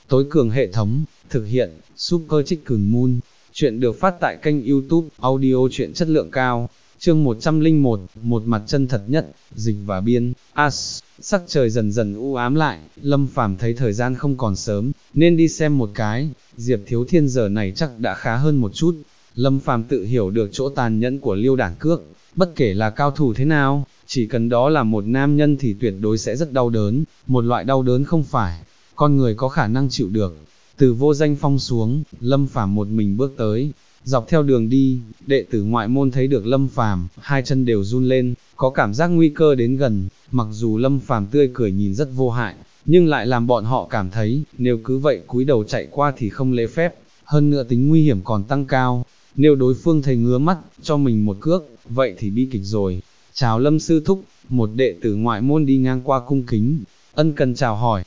tối cường hệ thống, thực hiện, Super Chicken Moon. Chuyện được phát tại kênh YouTube, audio truyện chất lượng cao. Chương 101, một mặt chân thật nhất, dịch và biên. Sắc trời dần dần u ám lại, Lâm Phàm thấy thời gian không còn sớm, nên đi xem một cái. Diệp Thiếu Thiên giờ này chắc đã khá hơn một chút. Lâm Phàm tự hiểu được chỗ tàn nhẫn của Liêu Đản Cước, bất kể là cao thủ thế nào, chỉ cần đó là một nam nhân thì tuyệt đối sẽ rất đau đớn, một loại đau đớn không phải con người có khả năng chịu được. Từ Vô Danh Phong xuống, Lâm Phàm một mình bước tới, dọc theo đường đi, đệ tử ngoại môn thấy được Lâm Phàm, hai chân đều run lên, có cảm giác nguy cơ đến gần. Mặc dù Lâm Phàm tươi cười nhìn rất vô hại, nhưng lại làm bọn họ cảm thấy, nếu cứ vậy cúi đầu chạy qua thì không lễ phép, hơn nữa tính nguy hiểm còn tăng cao. Nếu đối phương thấy ngứa mắt, cho mình một cước, vậy thì bi kịch rồi. Chào Lâm sư thúc, một đệ tử ngoại môn đi ngang qua cung kính, ân cần chào hỏi.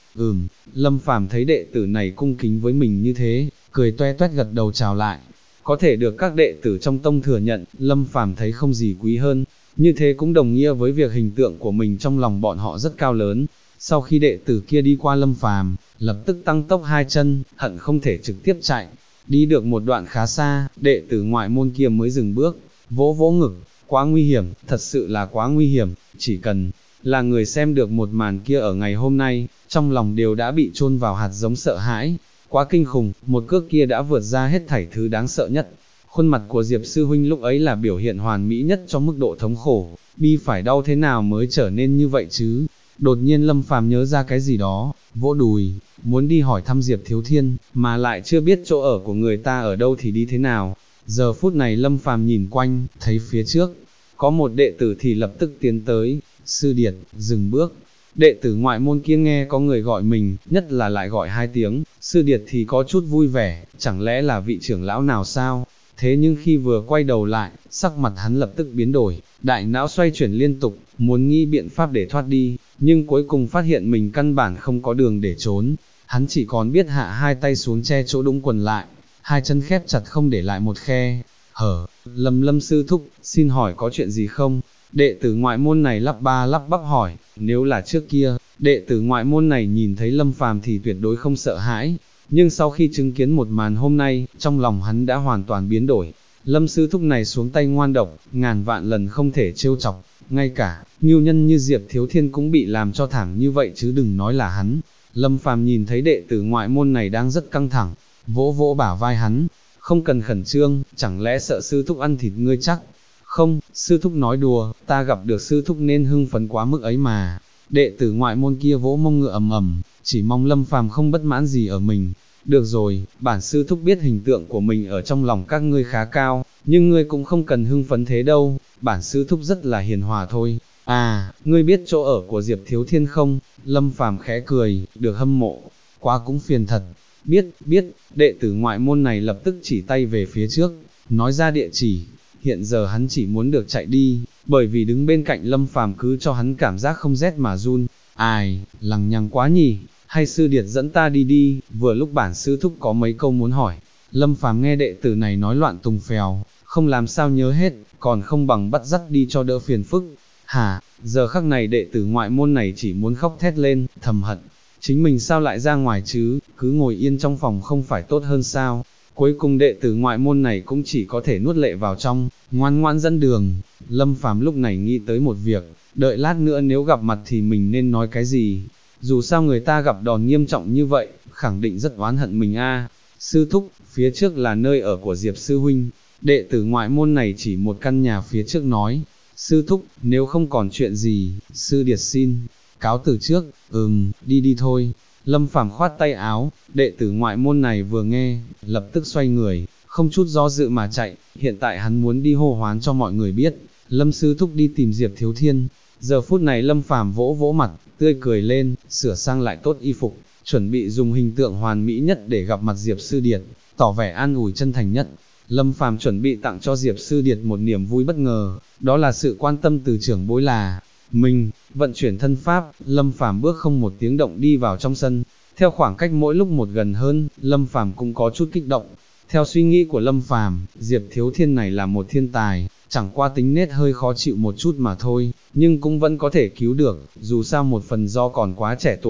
Lâm Phàm thấy đệ tử này cung kính với mình như thế, cười toe toét gật đầu chào lại. Có thể được các đệ tử trong tông thừa nhận, Lâm Phàm thấy không gì quý hơn, như thế cũng đồng nghĩa với việc hình tượng của mình trong lòng bọn họ rất cao lớn. Sau khi đệ tử kia đi qua Lâm Phàm, lập tức tăng tốc hai chân, hận không thể trực tiếp chạy. Đi được một đoạn khá xa, đệ tử ngoại môn kia mới dừng bước, vỗ vỗ ngực, quá nguy hiểm, thật sự là quá nguy hiểm, chỉ cần là người xem được một màn kia ở ngày hôm nay, trong lòng đều đã bị chôn vào hạt giống sợ hãi. Quá kinh khủng, một cước kia đã vượt ra hết thảy thứ đáng sợ nhất. Khuôn mặt của Diệp sư huynh lúc ấy là biểu hiện hoàn mỹ nhất cho mức độ thống khổ, bi phải đau thế nào mới trở nên như vậy chứ. Đột nhiên Lâm Phàm nhớ ra cái gì đó, vỗ đùi, muốn đi hỏi thăm Diệp Thiếu Thiên, mà lại chưa biết chỗ ở của người ta ở đâu thì đi thế nào. Giờ phút này Lâm Phàm nhìn quanh, thấy phía trước có một đệ tử thì lập tức tiến tới. Sư điệt, dừng bước. Đệ tử ngoại môn kia nghe có người gọi mình, nhất là lại gọi hai tiếng, sư điệt thì có chút vui vẻ, chẳng lẽ là vị trưởng lão nào sao? Thế nhưng khi vừa quay đầu lại, sắc mặt hắn lập tức biến đổi, đại não xoay chuyển liên tục, muốn nghĩ biện pháp để thoát đi, nhưng cuối cùng phát hiện mình căn bản không có đường để trốn. Hắn chỉ còn biết hạ hai tay xuống che chỗ đũng quần lại, hai chân khép chặt không để lại một khe hở. Lâm sư thúc, xin hỏi có chuyện gì không? Đệ tử ngoại môn này lắp ba lắp bắp hỏi. Nếu là trước kia, đệ tử ngoại môn này nhìn thấy Lâm Phàm thì tuyệt đối không sợ hãi, nhưng sau khi chứng kiến một màn hôm nay, trong lòng hắn đã hoàn toàn biến đổi. Lâm sư thúc này xuống tay ngoan độc, ngàn vạn lần không thể trêu chọc, ngay cả ngưu nhân như Diệp Thiếu Thiên cũng bị làm cho thảm như vậy chứ đừng nói là hắn. Lâm Phàm nhìn thấy đệ tử ngoại môn này đang rất căng thẳng, vỗ vỗ bả vai hắn, không cần khẩn trương, chẳng lẽ sợ sư thúc ăn thịt ngươi chắc? Không, sư thúc nói đùa, ta gặp được sư thúc nên hưng phấn quá mức ấy mà. Đệ tử ngoại môn kia vỗ mông ngựa ầm ầm, chỉ mong Lâm Phàm không bất mãn gì ở mình. Được rồi, bản sư thúc biết hình tượng của mình ở trong lòng các ngươi khá cao, nhưng ngươi cũng không cần hưng phấn thế đâu, bản sư thúc rất là hiền hòa thôi. À, ngươi biết chỗ ở của Diệp Thiếu Thiên không? Lâm Phàm khẽ cười, được hâm mộ, quá cũng phiền thật. Biết, đệ tử ngoại môn này lập tức chỉ tay về phía trước, nói ra địa chỉ. Hiện giờ hắn chỉ muốn được chạy đi, bởi vì đứng bên cạnh Lâm Phàm cứ cho hắn cảm giác không rét mà run. Ai, lằng nhằng quá nhỉ, hay sư điệt dẫn ta đi đi, vừa lúc bản sư thúc có mấy câu muốn hỏi. Lâm Phàm nghe đệ tử này nói loạn tùng phèo, không làm sao nhớ hết, còn không bằng bắt dắt đi cho đỡ phiền phức. Hả, giờ khắc này đệ tử ngoại môn này chỉ muốn khóc thét lên, thầm hận. Chính mình sao lại ra ngoài chứ, cứ ngồi yên trong phòng không phải tốt hơn sao? Cuối cùng đệ tử ngoại môn này cũng chỉ có thể nuốt lệ vào trong, ngoan ngoãn dẫn đường. Lâm Phàm lúc này nghĩ tới một việc, đợi lát nữa nếu gặp mặt thì mình nên nói cái gì? Dù sao người ta gặp đòn nghiêm trọng như vậy, khẳng định rất oán hận mình a. Sư thúc, phía trước là nơi ở của Diệp sư huynh. Đệ tử ngoại môn này chỉ một căn nhà phía trước nói. Sư thúc, nếu không còn chuyện gì, sư điệt xin cáo từ trước. Đi đi thôi. Lâm Phàm khoát tay áo, đệ tử ngoại môn này vừa nghe, lập tức xoay người, không chút do dự mà chạy. Hiện tại hắn muốn đi hô hoán cho mọi người biết, Lâm sư thúc đi tìm Diệp Thiếu Thiên. Giờ phút này Lâm Phàm vỗ vỗ mặt, tươi cười lên, sửa sang lại tốt y phục, chuẩn bị dùng hình tượng hoàn mỹ nhất để gặp mặt Diệp sư điệt, tỏ vẻ an ủi chân thành nhất. Lâm Phàm chuẩn bị tặng cho Diệp sư điệt một niềm vui bất ngờ, đó là sự quan tâm từ trưởng bối là mình. Vận chuyển thân pháp, Lâm Phàm bước không một tiếng động đi vào trong sân. Theo khoảng cách mỗi lúc một gần hơn, Lâm Phàm cũng có chút kích động. Theo suy nghĩ của Lâm Phàm, Diệp Thiếu Thiên này là một thiên tài, chẳng qua tính nết hơi khó chịu một chút mà thôi, nhưng cũng vẫn có thể cứu được, dù sao một phần do còn quá trẻ tuổi.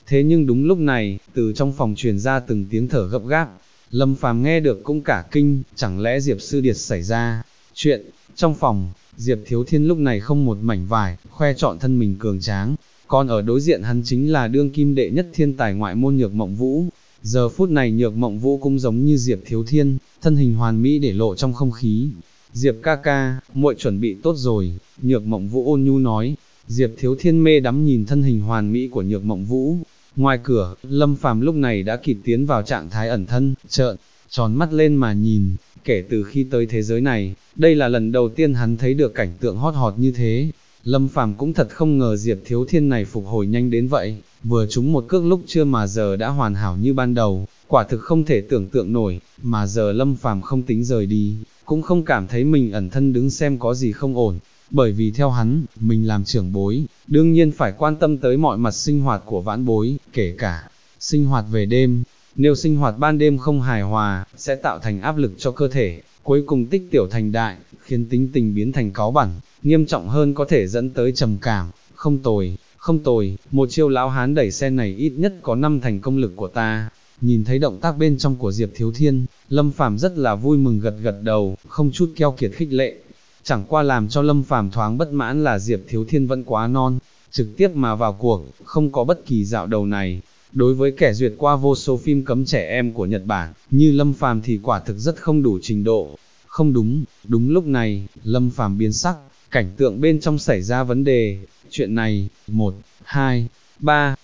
Thế nhưng đúng lúc này, từ trong phòng truyền ra từng tiếng thở gấp gáp, Lâm Phàm nghe được cũng cả kinh, chẳng lẽ Diệp Sư Điệt xảy ra chuyện. Trong phòng, Diệp Thiếu Thiên lúc này không một mảnh vải, khoe trọn thân mình cường tráng, còn ở đối diện hắn chính là đương kim đệ nhất thiên tài ngoại môn Nhược Mộng Vũ. Giờ phút này Nhược Mộng Vũ cũng giống như Diệp Thiếu Thiên, thân hình hoàn mỹ để lộ trong không khí. Diệp ca ca, muội chuẩn bị tốt rồi, Nhược Mộng Vũ ôn nhu nói. Diệp Thiếu Thiên mê đắm nhìn thân hình hoàn mỹ của Nhược Mộng Vũ. Ngoài cửa, Lâm Phàm lúc này đã kịp tiến vào trạng thái ẩn thân, trợn tròn mắt lên mà nhìn. Kể từ khi tới thế giới này, đây là lần đầu tiên hắn thấy được cảnh tượng hot hot như thế. Lâm Phàm cũng thật không ngờ Diệp Thiếu Thiên này phục hồi nhanh đến vậy, vừa trúng một cước lúc chưa mà giờ đã hoàn hảo như ban đầu, quả thực không thể tưởng tượng nổi, mà giờ Lâm Phàm không tính rời đi, cũng không cảm thấy mình ẩn thân đứng xem có gì không ổn, bởi vì theo hắn, mình làm trưởng bối, đương nhiên phải quan tâm tới mọi mặt sinh hoạt của vãn bối, kể cả sinh hoạt về đêm. Nếu sinh hoạt ban đêm không hài hòa, sẽ tạo thành áp lực cho cơ thể, cuối cùng tích tiểu thành đại, khiến tính tình biến thành cáu bẳn, nghiêm trọng hơn có thể dẫn tới trầm cảm. Không tồi, không tồi, một chiêu lão hán đẩy xe này ít nhất có 5 thành công lực của ta. Nhìn thấy động tác bên trong của Diệp Thiếu Thiên, Lâm Phàm rất là vui mừng gật gật đầu, không chút keo kiệt khích lệ. Chẳng qua làm cho Lâm Phàm thoáng bất mãn là Diệp Thiếu Thiên vẫn quá non, trực tiếp mà vào cuộc, không có bất kỳ dạo đầu này. Đối với kẻ duyệt qua vô số phim cấm trẻ em của Nhật Bản, như Lâm Phàm thì quả thực rất không đủ trình độ. Không đúng, đúng lúc này, Lâm Phàm biến sắc, cảnh tượng bên trong xảy ra vấn đề. Chuyện này, 1, 2, 3,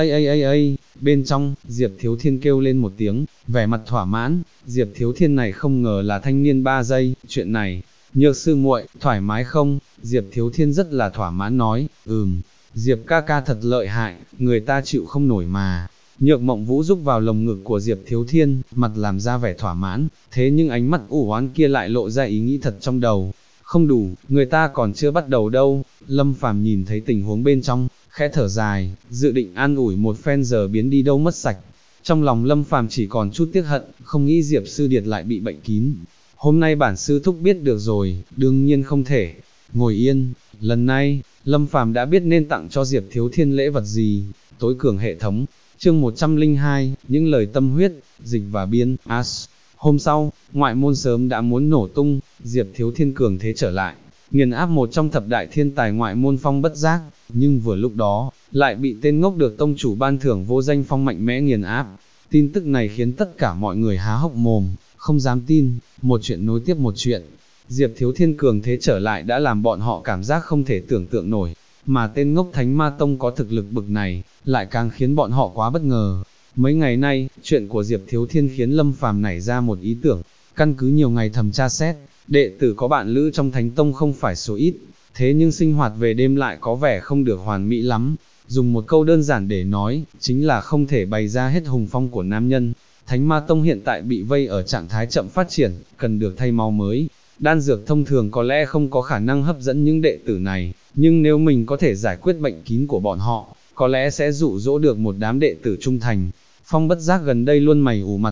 bên trong, Diệp Thiếu Thiên kêu lên một tiếng, vẻ mặt thỏa mãn. Diệp Thiếu Thiên này không ngờ là thanh niên 3 giây, chuyện này, Nhược sư muội, thoải mái không? Diệp Thiếu Thiên rất là thỏa mãn nói, Diệp ca ca thật lợi hại, người ta chịu không nổi mà. Nhược Mộng Vũ rúc vào lồng ngực của Diệp Thiếu Thiên, mặt làm ra vẻ thỏa mãn, thế nhưng ánh mắt u oán kia lại lộ ra ý nghĩ thật trong đầu. Không đủ, người ta còn chưa bắt đầu đâu. Lâm Phàm nhìn thấy tình huống bên trong, khẽ thở dài, dự định an ủi một phen giờ biến đi đâu mất sạch. Trong lòng Lâm Phàm chỉ còn chút tiếc hận, không nghĩ Diệp Sư Điệt lại bị bệnh kín. Hôm nay bản sư thúc biết được rồi, đương nhiên không thể ngồi yên. Lần này, Lâm Phàm đã biết nên tặng cho Diệp Thiếu Thiên lễ vật gì. Tối cường hệ thống, chương 102, những lời tâm huyết, dịch và biên, as. Hôm sau, ngoại môn sớm đã muốn nổ tung, Diệp Thiếu Thiên cường thế trở lại, nghiền áp một trong thập đại thiên tài ngoại môn Phong Bất Giác, nhưng vừa lúc đó, lại bị tên ngốc được tông chủ ban thưởng vô danh Phong mạnh mẽ nghiền áp. Tin tức này khiến tất cả mọi người há hốc mồm, không dám tin, một chuyện nối tiếp một chuyện. Diệp Thiếu Thiên cường thế trở lại đã làm bọn họ cảm giác không thể tưởng tượng nổi, mà tên ngốc Thánh Ma Tông có thực lực bực này, lại càng khiến bọn họ quá bất ngờ. Mấy ngày nay, chuyện của Diệp Thiếu Thiên khiến Lâm Phàm nảy ra một ý tưởng, căn cứ nhiều ngày thẩm tra xét, đệ tử có bạn lữ trong Thánh Tông không phải số ít, thế nhưng sinh hoạt về đêm lại có vẻ không được hoàn mỹ lắm. Dùng một câu đơn giản để nói, chính là không thể bày ra hết hùng phong của nam nhân. Thánh Ma Tông hiện tại bị vây ở trạng thái chậm phát triển, cần được thay máu mới. Đan dược thông thường có lẽ không có khả năng hấp dẫn những đệ tử này, nhưng nếu mình có thể giải quyết bệnh kín của bọn họ, có lẽ sẽ dụ dỗ được một đám đệ tử trung thành. Phong Bất Giác gần đây luôn mày ủ mặt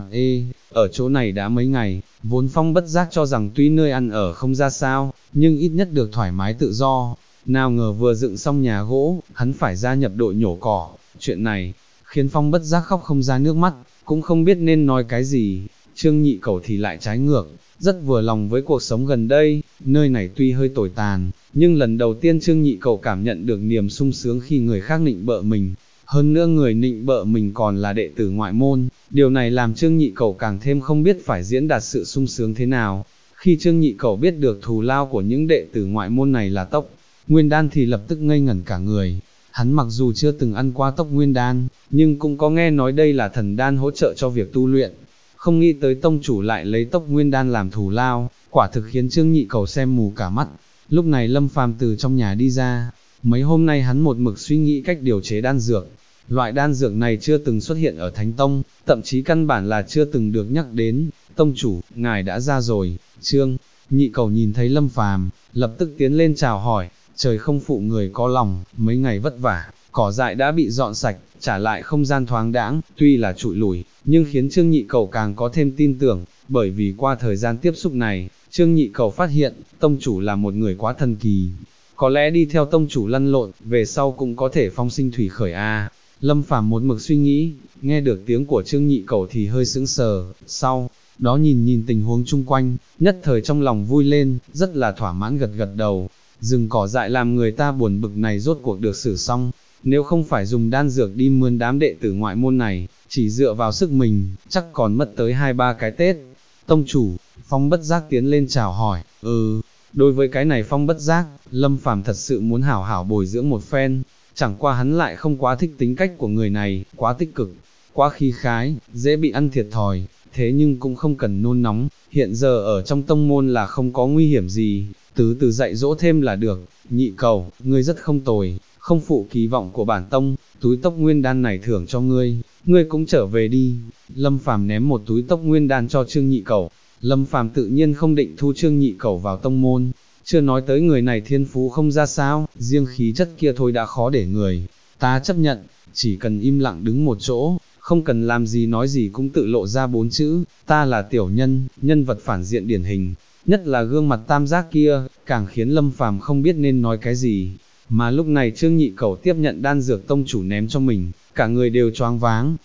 ở chỗ này đã mấy ngày, vốn Phong Bất Giác cho rằng tuy nơi ăn ở không ra sao, nhưng ít nhất được thoải mái tự do. Nào ngờ vừa dựng xong nhà gỗ, hắn phải gia nhập đội nhổ cỏ. Chuyện này, khiến Phong Bất Giác khóc không ra nước mắt, cũng không biết nên nói cái gì. Trương Nhị Cẩu thì lại trái ngược, rất vừa lòng với cuộc sống gần đây, nơi này tuy hơi tồi tàn, nhưng lần đầu tiên Trương Nhị Cẩu cảm nhận được niềm sung sướng khi người khác nịnh bợ mình. Hơn nữa người nịnh bợ mình còn là đệ tử ngoại môn, điều này làm Trương Nhị Cẩu càng thêm không biết phải diễn đạt sự sung sướng thế nào. Khi Trương Nhị Cẩu biết được thù lao của những đệ tử ngoại môn này là tốc nguyên đan thì lập tức ngây ngẩn cả người. Hắn mặc dù chưa từng ăn qua tốc nguyên đan, nhưng cũng có nghe nói đây là thần đan hỗ trợ cho việc tu luyện. Không nghĩ tới tông chủ lại lấy tốc nguyên đan làm thù lao, quả thực khiến Trương Nhị Cẩu xem mù cả mắt. Lúc này Lâm Phàm từ trong nhà đi ra, mấy hôm nay hắn một mực suy nghĩ cách điều chế đan dược. Loại đan dược này chưa từng xuất hiện ở Thánh Tông, thậm chí căn bản là chưa từng được nhắc đến. Tông chủ, ngài đã ra rồi. Trương Nhị Cẩu nhìn thấy Lâm Phàm, lập tức tiến lên chào hỏi. Trời không phụ người có lòng, mấy ngày vất vả, cỏ dại đã bị dọn sạch, trả lại không gian thoáng đãng, tuy là trụi lủi, nhưng khiến Trương Nhị Cẩu càng có thêm tin tưởng, bởi vì qua thời gian tiếp xúc này, Trương Nhị Cẩu phát hiện, tông chủ là một người quá thần kỳ. Có lẽ đi theo tông chủ lăn lộn, về sau cũng có thể phong sinh thủy khởi a. Lâm Phàm một mực suy nghĩ, nghe được tiếng của Trương Nhị Cẩu thì hơi sững sờ, sau đó nhìn tình huống chung quanh, nhất thời trong lòng vui lên, rất là thỏa mãn gật gật đầu. Rừng cỏ dại làm người ta buồn bực này rốt cuộc được xử xong, nếu không phải dùng đan dược đi mướn đám đệ tử ngoại môn này, chỉ dựa vào sức mình, chắc còn mất tới 2-3 cái Tết. Tông chủ, Phong Bất Giác tiến lên chào hỏi, đối với cái này Phong Bất Giác, Lâm Phàm thật sự muốn hảo hảo bồi dưỡng một phen, chẳng qua hắn lại không quá thích tính cách của người này, quá tích cực, quá khí khái, dễ bị ăn thiệt thòi, thế nhưng cũng không cần nôn nóng, hiện giờ ở trong tông môn là không có nguy hiểm gì, từ từ dạy dỗ thêm là được. Nhị Cẩu, ngươi rất không tồi, không phụ kỳ vọng của bản tông, túi tốc nguyên đan này thưởng cho ngươi, ngươi cũng trở về đi. Lâm Phàm ném một túi tốc nguyên đan cho Trương Nhị Cẩu. Lâm Phàm tự nhiên không định thu Trương Nhị Cẩu vào tông môn, chưa nói tới người này thiên phú không ra sao, riêng khí chất kia thôi đã khó để người ta chấp nhận, chỉ cần im lặng đứng một chỗ, không cần làm gì nói gì cũng tự lộ ra 4 chữ, ta là tiểu nhân, nhân vật phản diện điển hình, nhất là gương mặt tam giác kia, càng khiến Lâm Phàm không biết nên nói cái gì. Mà lúc này Trương Nhị Cẩu tiếp nhận đan dược tông chủ ném cho mình, cả người đều choáng váng,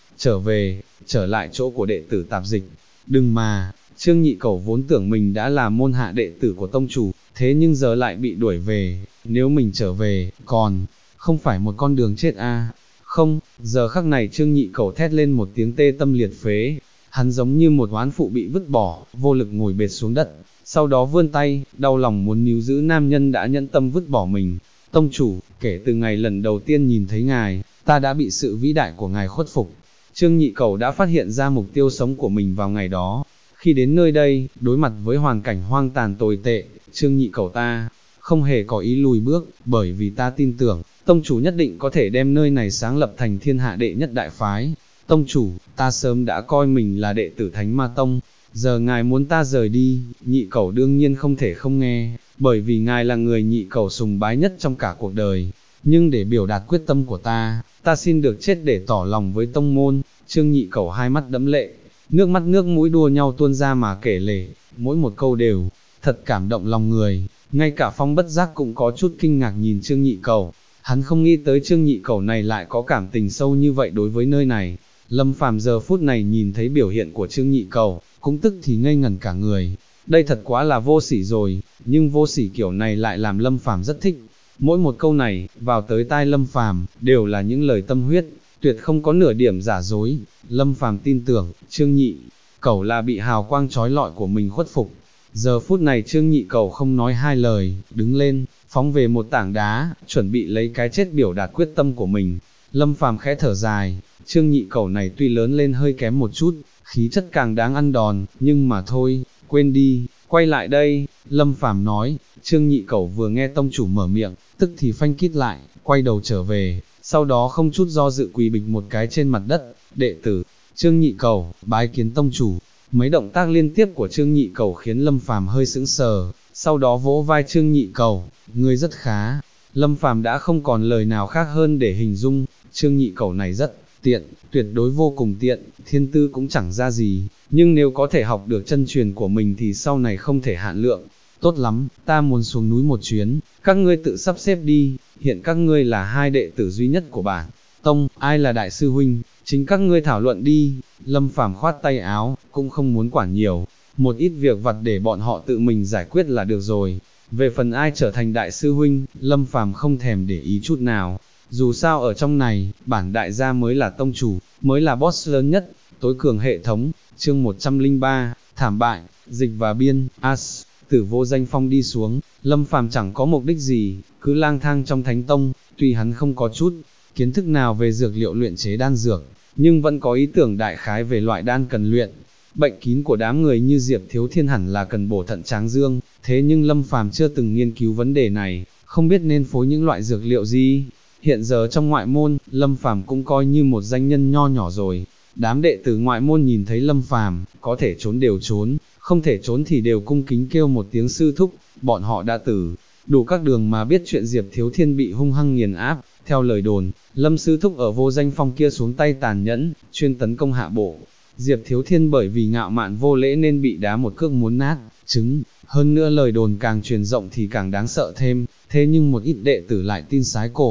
trở lại chỗ của đệ tử tạp dịch. Đừng mà, Trương Nhị Cẩu vốn tưởng mình đã là môn hạ đệ tử của tông chủ, thế nhưng giờ lại bị đuổi về, nếu mình trở về, còn không phải một con đường chết a. Không, giờ khắc này Trương Nhị Cẩu thét lên một tiếng tê tâm liệt phế, hắn giống như một oán phụ bị vứt bỏ, vô lực ngồi bệt xuống đất, sau đó vươn tay, đau lòng muốn níu giữ nam nhân đã nhẫn tâm vứt bỏ mình. Tông chủ, kể từ ngày lần đầu tiên nhìn thấy ngài, ta đã bị sự vĩ đại của ngài khuất phục. Trương Nhị Cẩu đã phát hiện ra mục tiêu sống của mình vào ngày đó. Khi đến nơi đây, đối mặt với hoàn cảnh hoang tàn tồi tệ, Trương Nhị Cẩu ta không hề có ý lùi bước, bởi vì ta tin tưởng, tông chủ nhất định có thể đem nơi này sáng lập thành thiên hạ đệ nhất đại phái. Tông chủ, ta sớm đã coi mình là đệ tử Thánh Ma Tông, giờ ngài muốn ta rời đi, Nhị Cẩu đương nhiên không thể không nghe, bởi vì ngài là người Nhị Cẩu sùng bái nhất trong cả cuộc đời. Nhưng để biểu đạt quyết tâm của ta xin được chết để tỏ lòng với tông môn. Trương Nhị Cẩu hai mắt đẫm lệ, nước mắt nước mũi đua nhau tuôn ra mà kể lể, mỗi một câu đều thật cảm động lòng người. Ngay cả Phong Bất Giác cũng có chút kinh ngạc nhìn Trương Nhị Cẩu, hắn không nghĩ tới Trương Nhị Cẩu này lại có cảm tình sâu như vậy đối với nơi này. Lâm Phàm giờ phút này nhìn thấy biểu hiện của Trương Nhị Cẩu, cũng tức thì ngây ngẩn cả người, đây thật quá là vô sỉ rồi, nhưng vô sỉ kiểu này lại làm Lâm Phàm rất thích. Mỗi một câu này, vào tới tai Lâm Phàm, đều là những lời tâm huyết, tuyệt không có nửa điểm giả dối. Lâm Phàm tin tưởng, Trương Nhị Cẩu là bị hào quang chói lọi của mình khuất phục. Giờ phút này Trương Nhị Cẩu không nói hai lời, đứng lên, phóng về một tảng đá, chuẩn bị lấy cái chết biểu đạt quyết tâm của mình. Lâm Phàm khẽ thở dài, Trương Nhị Cẩu này tuy lớn lên hơi kém một chút, khí chất càng đáng ăn đòn, nhưng mà thôi, quên đi, quay lại đây. Lâm Phàm nói. Trương Nhị Cẩu vừa nghe tông chủ mở miệng, tức thì phanh kít lại, quay đầu trở về, sau đó không chút do dự quỳ bịch một cái trên mặt đất. Đệ tử Trương Nhị Cẩu bái kiến tông chủ. Mấy động tác liên tiếp của Trương Nhị Cẩu khiến Lâm Phàm hơi sững sờ, sau đó vỗ vai Trương Nhị Cẩu, ngươi rất khá. Lâm Phàm đã không còn lời nào khác hơn để hình dung, Trương Nhị Cẩu này rất tiện, tuyệt đối vô cùng tiện, thiên tư cũng chẳng ra gì, nhưng nếu có thể học được chân truyền của mình thì sau này không thể hạn lượng. Tốt lắm, ta muốn xuống núi một chuyến, các ngươi tự sắp xếp đi, hiện các ngươi là hai đệ tử duy nhất của bản tông, ai là đại sư huynh, chính các ngươi thảo luận đi. Lâm Phàm khoát tay áo, cũng không muốn quản nhiều, một ít việc vặt để bọn họ tự mình giải quyết là được rồi. Về phần ai trở thành đại sư huynh, Lâm Phàm không thèm để ý chút nào, dù sao ở trong này, bản đại gia mới là tông chủ, mới là boss lớn nhất, tối cường hệ thống. Chương 103, thảm bại, dịch và biên, As. Từ Vô Danh Phong đi xuống, Lâm Phàm chẳng có mục đích gì, cứ lang thang trong Thánh Tông, tuy hắn không có chút kiến thức nào về dược liệu luyện chế đan dược, nhưng vẫn có ý tưởng đại khái về loại đan cần luyện. Bệnh kín của đám người như Diệp Thiếu Thiên hẳn là cần bổ thận tráng dương, thế nhưng Lâm Phàm chưa từng nghiên cứu vấn đề này, không biết nên phối những loại dược liệu gì. Hiện giờ trong ngoại môn, Lâm Phàm cũng coi như một danh nhân nho nhỏ rồi. Đám đệ tử ngoại môn nhìn thấy Lâm Phàm, có thể trốn đều trốn, không thể trốn thì đều cung kính kêu một tiếng sư thúc. Bọn họ đã từ đủ các đường mà biết chuyện Diệp Thiếu Thiên bị hung hăng nghiền áp. Theo lời đồn, Lâm sư thúc ở Vô Danh Phong kia xuống tay tàn nhẫn, chuyên tấn công hạ bộ. Diệp Thiếu Thiên bởi vì ngạo mạn vô lễ nên bị đá một cước muốn nát trứng. Hơn nữa lời đồn càng truyền rộng thì càng đáng sợ thêm, thế nhưng một ít đệ tử lại tin sái cổ.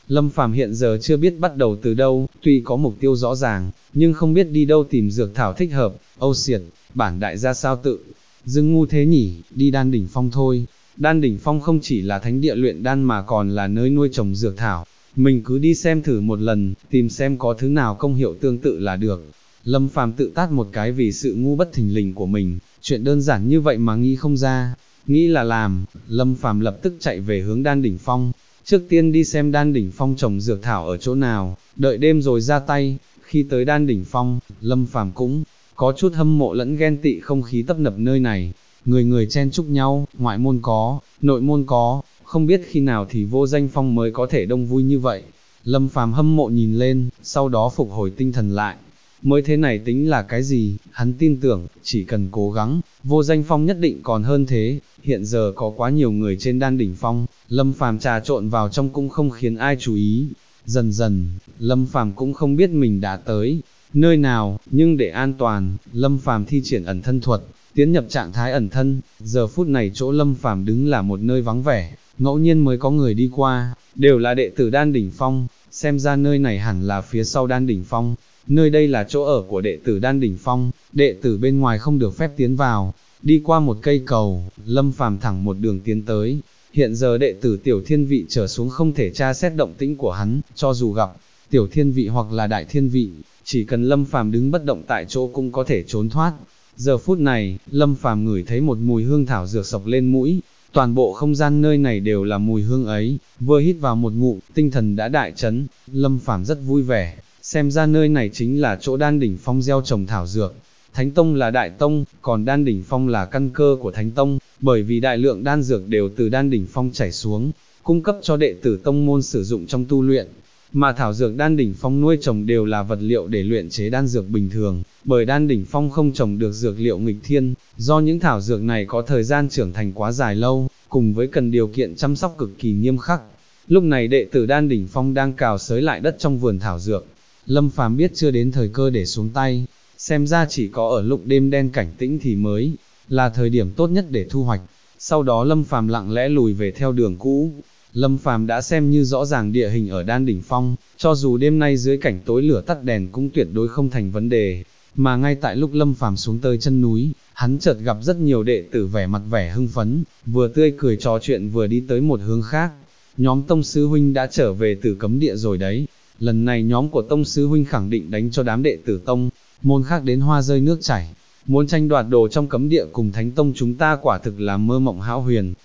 Lâm Phàm hiện giờ chưa biết bắt đầu từ đâu, tuy có mục tiêu rõ ràng, nhưng không biết đi đâu tìm dược thảo thích hợp. Âu xiệt, bản đại gia sao tự dưng ngu thế nhỉ, đi Đan Đỉnh Phong thôi. Đan Đỉnh Phong không chỉ là thánh địa luyện đan mà còn là nơi nuôi trồng dược thảo. Mình cứ đi xem thử một lần, tìm xem có thứ nào công hiệu tương tự là được. Lâm Phàm tự tát một cái vì sự ngu bất thình lình của mình, chuyện đơn giản như vậy mà nghĩ không ra. Nghĩ là làm, Lâm Phàm lập tức chạy về hướng Đan Đỉnh Phong. Trước tiên đi xem Đan Đỉnh Phong trồng dược thảo ở chỗ nào, đợi đêm rồi ra tay. Khi tới Đan Đỉnh Phong, Lâm Phàm cũng có chút hâm mộ lẫn ghen tị không khí tấp nập nơi này. Người người chen chúc nhau, ngoại môn có, nội môn có, không biết khi nào thì Vô Danh Phong mới có thể đông vui như vậy. Lâm Phàm hâm mộ nhìn lên, sau đó phục hồi tinh thần lại. Mới thế này tính là cái gì, hắn tin tưởng, chỉ cần cố gắng, Vô Danh Phong nhất định còn hơn thế. Hiện giờ có quá nhiều người trên Đan Đỉnh Phong, Lâm Phàm trà trộn vào trong cũng không khiến ai chú ý. Dần dần, Lâm Phàm cũng không biết mình đã tới nơi nào, nhưng để an toàn, Lâm Phàm thi triển ẩn thân thuật, tiến nhập trạng thái ẩn thân. Giờ phút này chỗ Lâm Phàm đứng là một nơi vắng vẻ, ngẫu nhiên mới có người đi qua, đều là đệ tử Đan Đỉnh Phong, xem ra nơi này hẳn là phía sau Đan Đỉnh Phong. Nơi đây là chỗ ở của đệ tử Đan Đỉnh Phong, đệ tử bên ngoài không được phép tiến vào. Đi qua một cây cầu, Lâm Phàm thẳng một đường tiến tới. Hiện giờ đệ tử tiểu thiên vị trở xuống không thể tra xét động tĩnh của hắn, cho dù gặp tiểu thiên vị hoặc là đại thiên vị, chỉ cần Lâm Phàm đứng bất động tại chỗ cũng có thể trốn thoát. Giờ phút này, Lâm Phàm ngửi thấy một mùi hương thảo dược sộc lên mũi, toàn bộ không gian nơi này đều là mùi hương ấy, vừa hít vào một ngụm, tinh thần đã đại chấn. Lâm Phàm rất vui vẻ, xem ra nơi này chính là chỗ Đan Đỉnh Phong gieo trồng thảo dược. Thánh Tông là đại tông, còn Đan Đỉnh Phong là căn cơ của Thánh Tông, bởi vì đại lượng đan dược đều từ Đan Đỉnh Phong chảy xuống, cung cấp cho đệ tử tông môn sử dụng trong tu luyện. Mà thảo dược Đan Đỉnh Phong nuôi trồng đều là vật liệu để luyện chế đan dược bình thường, bởi Đan Đỉnh Phong không trồng được dược liệu nghịch thiên, do những thảo dược này có thời gian trưởng thành quá dài lâu, cùng với cần điều kiện chăm sóc cực kỳ nghiêm khắc. Lúc này đệ tử Đan Đỉnh Phong đang cào xới lại đất trong vườn thảo dược. Lâm Phàm biết chưa đến thời cơ để xuống tay, xem ra chỉ có ở lúc đêm đen cảnh tĩnh thì mới là thời điểm tốt nhất để thu hoạch. Sau đó Lâm Phàm lặng lẽ lùi về theo đường cũ. Lâm Phàm đã xem như rõ ràng địa hình ở Đan Đỉnh Phong, cho dù đêm nay dưới cảnh tối lửa tắt đèn cũng tuyệt đối không thành vấn đề. Mà ngay tại lúc Lâm Phàm xuống tới chân núi, hắn chợt gặp rất nhiều đệ tử vẻ mặt vẻ hưng phấn, vừa tươi cười trò chuyện vừa đi tới một hướng khác. Nhóm Tông Sư Huynh đã trở về từ cấm địa rồi đấy. Lần này nhóm của Tông Sư Huynh khẳng định đánh cho đám đệ tử Tông môn khác đến hoa rơi nước chảy. Muốn tranh đoạt đồ trong cấm địa cùng Thánh Tông chúng ta quả thực là mơ mộng hão huyền.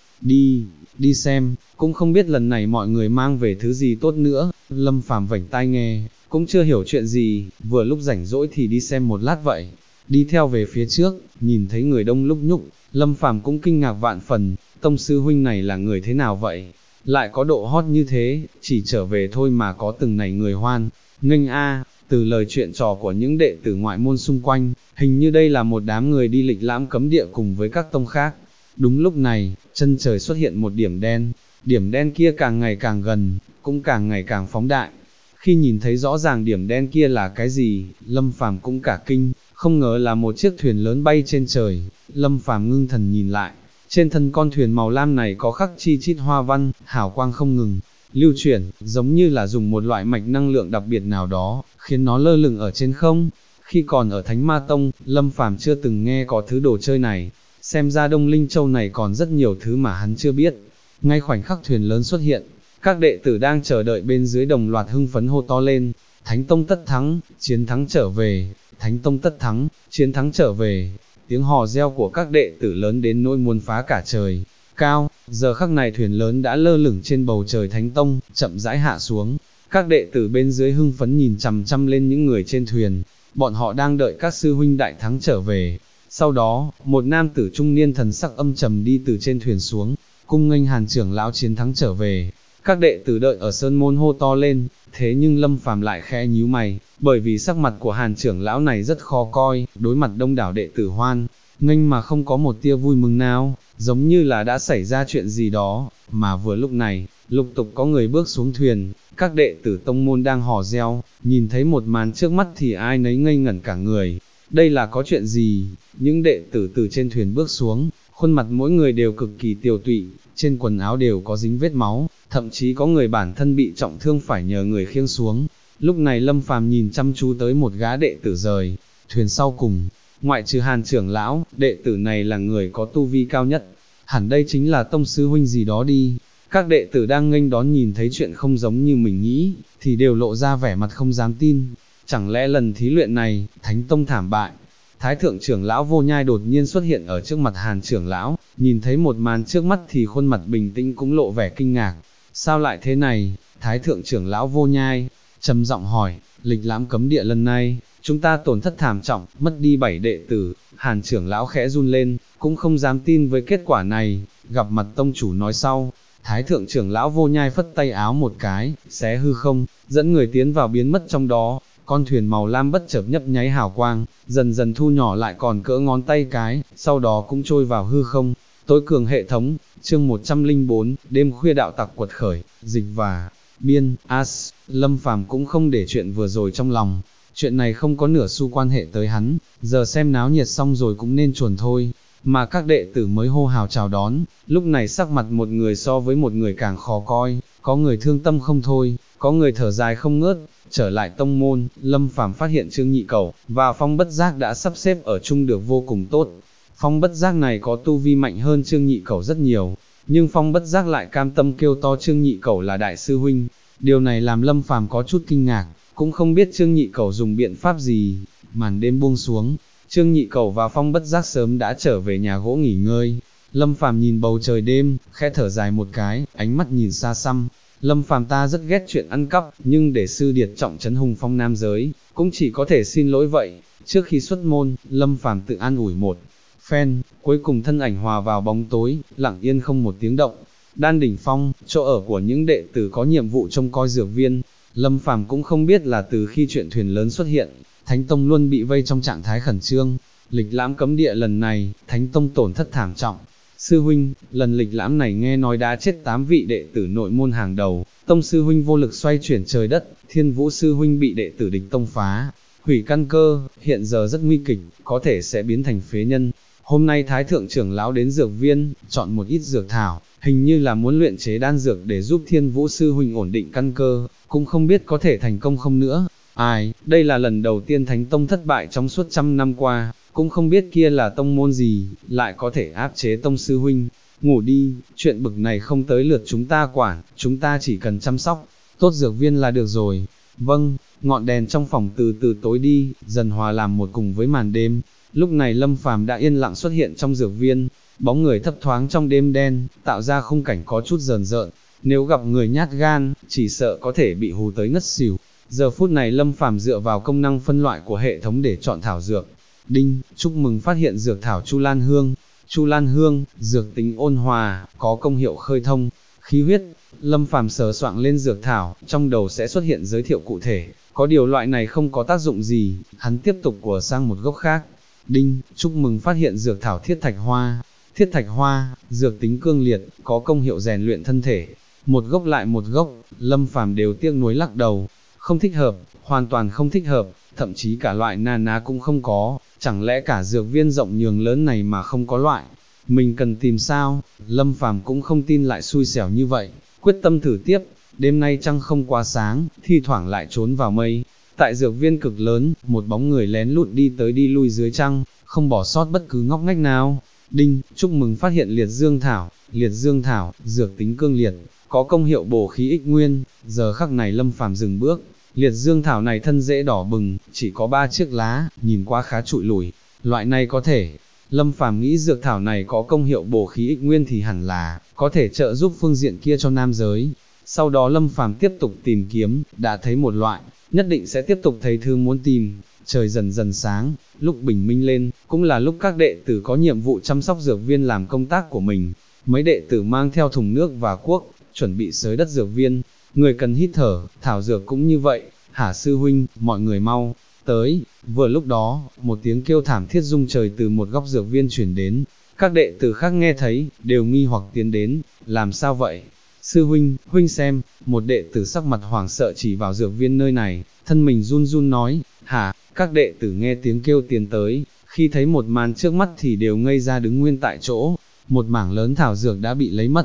Đi xem, cũng không biết lần này mọi người mang về thứ gì tốt nữa. Lâm Phàm vểnh tai nghe, cũng chưa hiểu chuyện gì, vừa lúc rảnh rỗi thì đi xem một lát vậy. Đi theo về phía trước, nhìn thấy người đông lúc nhúc, Lâm Phàm cũng kinh ngạc vạn phần, Tông Sư Huynh này là người thế nào vậy? Lại có độ hot như thế, chỉ trở về thôi mà có từng này người hoan nghênh a. Từ lời chuyện trò của những đệ tử ngoại môn xung quanh, hình như đây là một đám người đi lịch lãm cấm địa cùng với các tông khác. Đúng lúc này, chân trời xuất hiện một điểm đen kia càng ngày càng gần, cũng càng ngày càng phóng đại. Khi nhìn thấy rõ ràng điểm đen kia là cái gì, Lâm Phàm cũng cả kinh, không ngờ là một chiếc thuyền lớn bay trên trời. Lâm Phàm ngưng thần nhìn lại, trên thân con thuyền màu lam này có khắc chi chít hoa văn, hào quang không ngừng lưu chuyển, giống như là dùng một loại mạch năng lượng đặc biệt nào đó, khiến nó lơ lửng ở trên không. Khi còn ở Thánh Ma Tông, Lâm Phàm chưa từng nghe có thứ đồ chơi này, xem ra Đông Linh Châu này còn rất nhiều thứ mà hắn chưa biết. Ngay khoảnh khắc thuyền lớn xuất hiện, các đệ tử đang chờ đợi bên dưới đồng loạt hưng phấn hô to lên, Thánh Tông tất thắng, chiến thắng trở về, Thánh Tông tất thắng, chiến thắng trở về. Tiếng hò reo của các đệ tử lớn đến nỗi muốn phá cả trời cao. Giờ khắc này thuyền lớn đã lơ lửng trên bầu trời Thánh Tông, chậm rãi hạ xuống. Các đệ tử bên dưới hưng phấn nhìn chằm chằm lên những người trên thuyền, bọn họ đang đợi các sư huynh đại thắng trở về. Sau đó, một nam tử trung niên thần sắc âm trầm đi từ trên thuyền xuống, cung nghênh Hàn trưởng lão chiến thắng trở về. Các đệ tử đợi ở sơn môn hô to lên, thế nhưng Lâm Phàm lại khẽ nhíu mày, bởi vì sắc mặt của Hàn trưởng lão này rất khó coi, đối mặt đông đảo đệ tử hoan nghênh mà không có một tia vui mừng nào, giống như là đã xảy ra chuyện gì đó. Mà vừa lúc này, lục tục có người bước xuống thuyền, các đệ tử tông môn đang hò reo, nhìn thấy một màn trước mắt thì ai nấy ngây ngẩn cả người. Đây là có chuyện gì? Những đệ tử từ trên thuyền bước xuống, khuôn mặt mỗi người đều cực kỳ tiều tụy, trên quần áo đều có dính vết máu, thậm chí có người bản thân bị trọng thương phải nhờ người khiêng xuống. Lúc này Lâm Phàm nhìn chăm chú tới một gã đệ tử rời thuyền sau cùng, ngoại trừ Hàn trưởng lão, đệ tử này là người có tu vi cao nhất, hẳn đây chính là tông sư huynh gì đó đi. Các đệ tử đang nghênh đón nhìn thấy chuyện không giống như mình nghĩ, thì đều lộ ra vẻ mặt không dám tin. Chẳng lẽ lần thí luyện này, Thánh Tông thảm bại? Thái thượng trưởng lão Vô Nhai đột nhiên xuất hiện ở trước mặt Hàn trưởng lão, nhìn thấy một màn trước mắt thì khuôn mặt bình tĩnh cũng lộ vẻ kinh ngạc. Sao lại thế này? Thái thượng trưởng lão Vô Nhai trầm giọng hỏi. Lịch lãm cấm địa lần này, chúng ta tổn thất thảm trọng, mất đi 7 đệ tử. Hàn trưởng lão khẽ run lên, cũng không dám tin với kết quả này. Gặp mặt tông chủ nói sau. Thái thượng trưởng lão Vô Nhai phất tay áo một cái, xé hư không, dẫn người tiến vào biến mất trong đó. Con thuyền màu lam bất chợt nhấp nháy hào quang, dần dần thu nhỏ lại còn cỡ ngón tay cái, sau đó cũng trôi vào hư không. Tối cường hệ thống, chương 104, đêm khuya đạo tặc quật khởi, dịch và biên, as. Lâm Phàm cũng không để chuyện vừa rồi trong lòng, chuyện này không có nửa xu quan hệ tới hắn, giờ xem náo nhiệt xong rồi cũng nên chuồn thôi. Mà các đệ tử mới hô hào chào đón, lúc này sắc mặt một người so với một người càng khó coi, có người thương tâm không thôi, có người thở dài không ngớt. Trở lại tông môn, Lâm Phàm phát hiện Trương Nhị Cẩu và Phong Bất Giác đã sắp xếp ở chung được vô cùng tốt. Phong Bất Giác này có tu vi mạnh hơn Trương Nhị Cẩu rất nhiều, nhưng Phong Bất Giác lại cam tâm kêu to Trương Nhị Cẩu là đại sư huynh. Điều này làm Lâm Phàm có chút kinh ngạc, cũng không biết Trương Nhị Cẩu dùng biện pháp gì. Màn đêm buông xuống, Trương Nhị Cẩu và Phong Bất Giác sớm đã trở về nhà gỗ nghỉ ngơi. Lâm Phàm nhìn bầu trời đêm, khẽ thở dài một cái, ánh mắt nhìn xa xăm. Lâm Phàm ta rất ghét chuyện ăn cắp, nhưng để sư điệt trọng trấn hùng phong nam giới, cũng chỉ có thể xin lỗi vậy. Trước khi xuất môn, Lâm Phàm tự an ủi một phen, cuối cùng thân ảnh hòa vào bóng tối, lặng yên không một tiếng động. Đan đỉnh phong, chỗ ở của những đệ tử có nhiệm vụ trông coi dược viên. Lâm Phàm cũng không biết là từ khi chuyện thuyền lớn xuất hiện, Thánh Tông luôn bị vây trong trạng thái khẩn trương. Lịch lãm cấm địa lần này, Thánh Tông tổn thất thảm trọng. Sư huynh, lần lịch lãm này nghe nói đã chết 8 vị đệ tử nội môn hàng đầu, Tông sư huynh vô lực xoay chuyển trời đất, Thiên Vũ sư huynh bị đệ tử địch tông phá, hủy căn cơ, hiện giờ rất nguy kịch, có thể sẽ biến thành phế nhân. Hôm nay Thái thượng trưởng lão đến dược viên, chọn một ít dược thảo, hình như là muốn luyện chế đan dược để giúp Thiên Vũ sư huynh ổn định căn cơ, cũng không biết có thể thành công không nữa. Ai, đây là lần đầu tiên Thánh Tông thất bại trong suốt trăm năm qua, cũng không biết kia là tông môn gì, lại có thể áp chế tông sư huynh. Ngủ đi, chuyện bực này không tới lượt chúng ta quản, chúng ta chỉ cần chăm sóc tốt dược viên là được rồi. Vâng, ngọn đèn trong phòng từ từ tối đi, dần hòa làm một cùng với màn đêm. Lúc này Lâm Phàm đã yên lặng xuất hiện trong dược viên, bóng người thấp thoáng trong đêm đen, tạo ra khung cảnh có chút rờn rợn. Nếu gặp người nhát gan, chỉ sợ có thể bị hù tới ngất xỉu. Giờ phút này Lâm Phàm dựa vào công năng phân loại của hệ thống để chọn thảo dược. Đinh, chúc mừng phát hiện dược thảo Chu Lan Hương. Chu Lan Hương, dược tính ôn hòa, có công hiệu khơi thông khí huyết. Lâm Phàm sờ soạng lên dược thảo, trong đầu sẽ xuất hiện giới thiệu cụ thể. Có điều loại này không có tác dụng gì, hắn tiếp tục của sang một gốc khác. Đinh, chúc mừng phát hiện dược thảo Thiết Thạch Hoa. Thiết Thạch Hoa, dược tính cương liệt, có công hiệu rèn luyện thân thể. Một gốc lại một gốc, Lâm Phàm đều tiếc nuối lắc đầu. Không thích hợp, hoàn toàn không thích hợp, thậm chí cả loại na ná cũng không có. Chẳng lẽ cả dược viên rộng nhường lớn này mà không có loại? Mình cần tìm sao? Lâm Phàm cũng không tin lại xui xẻo như vậy, quyết tâm thử tiếp. Đêm nay trăng không quá sáng, thi thoảng lại trốn vào mây. Tại dược viên cực lớn, một bóng người lén lút đi tới đi lui dưới trăng, không bỏ sót bất cứ ngóc ngách nào. Đinh, chúc mừng phát hiện liệt dương thảo. Liệt dương thảo, dược tính cương liệt, có công hiệu bổ khí ích nguyên. Giờ khắc này Lâm Phàm dừng bước. Liệt dương thảo này thân rễ đỏ bừng, chỉ có 3 chiếc lá, nhìn qua khá trụi lủi. Loại này có thể. Lâm Phàm nghĩ dược thảo này có công hiệu bổ khí ích nguyên thì hẳn là có thể trợ giúp phương diện kia cho nam giới. Sau đó Lâm Phàm tiếp tục tìm kiếm, đã thấy một loại, nhất định sẽ tiếp tục thấy thứ muốn tìm. Trời dần dần sáng, lúc bình minh lên, cũng là lúc các đệ tử có nhiệm vụ chăm sóc dược viên làm công tác của mình. Mấy đệ tử mang theo thùng nước và cuốc, chuẩn bị xới đất dược viên. Người cần hít thở, thảo dược cũng như vậy. Hả sư huynh, mọi người mau tới. Vừa lúc đó, một tiếng kêu thảm thiết rung trời từ một góc dược viên chuyển đến. Các đệ tử khác nghe thấy, đều nghi hoặc tiến đến. Làm sao vậy? Sư huynh, huynh xem. Một đệ tử sắc mặt hoảng sợ chỉ vào dược viên nơi này, thân mình run run nói. Hả? Các đệ tử nghe tiếng kêu tiến tới, khi thấy một màn trước mắt thì đều ngây ra đứng nguyên tại chỗ. Một mảng lớn thảo dược đã bị lấy mất.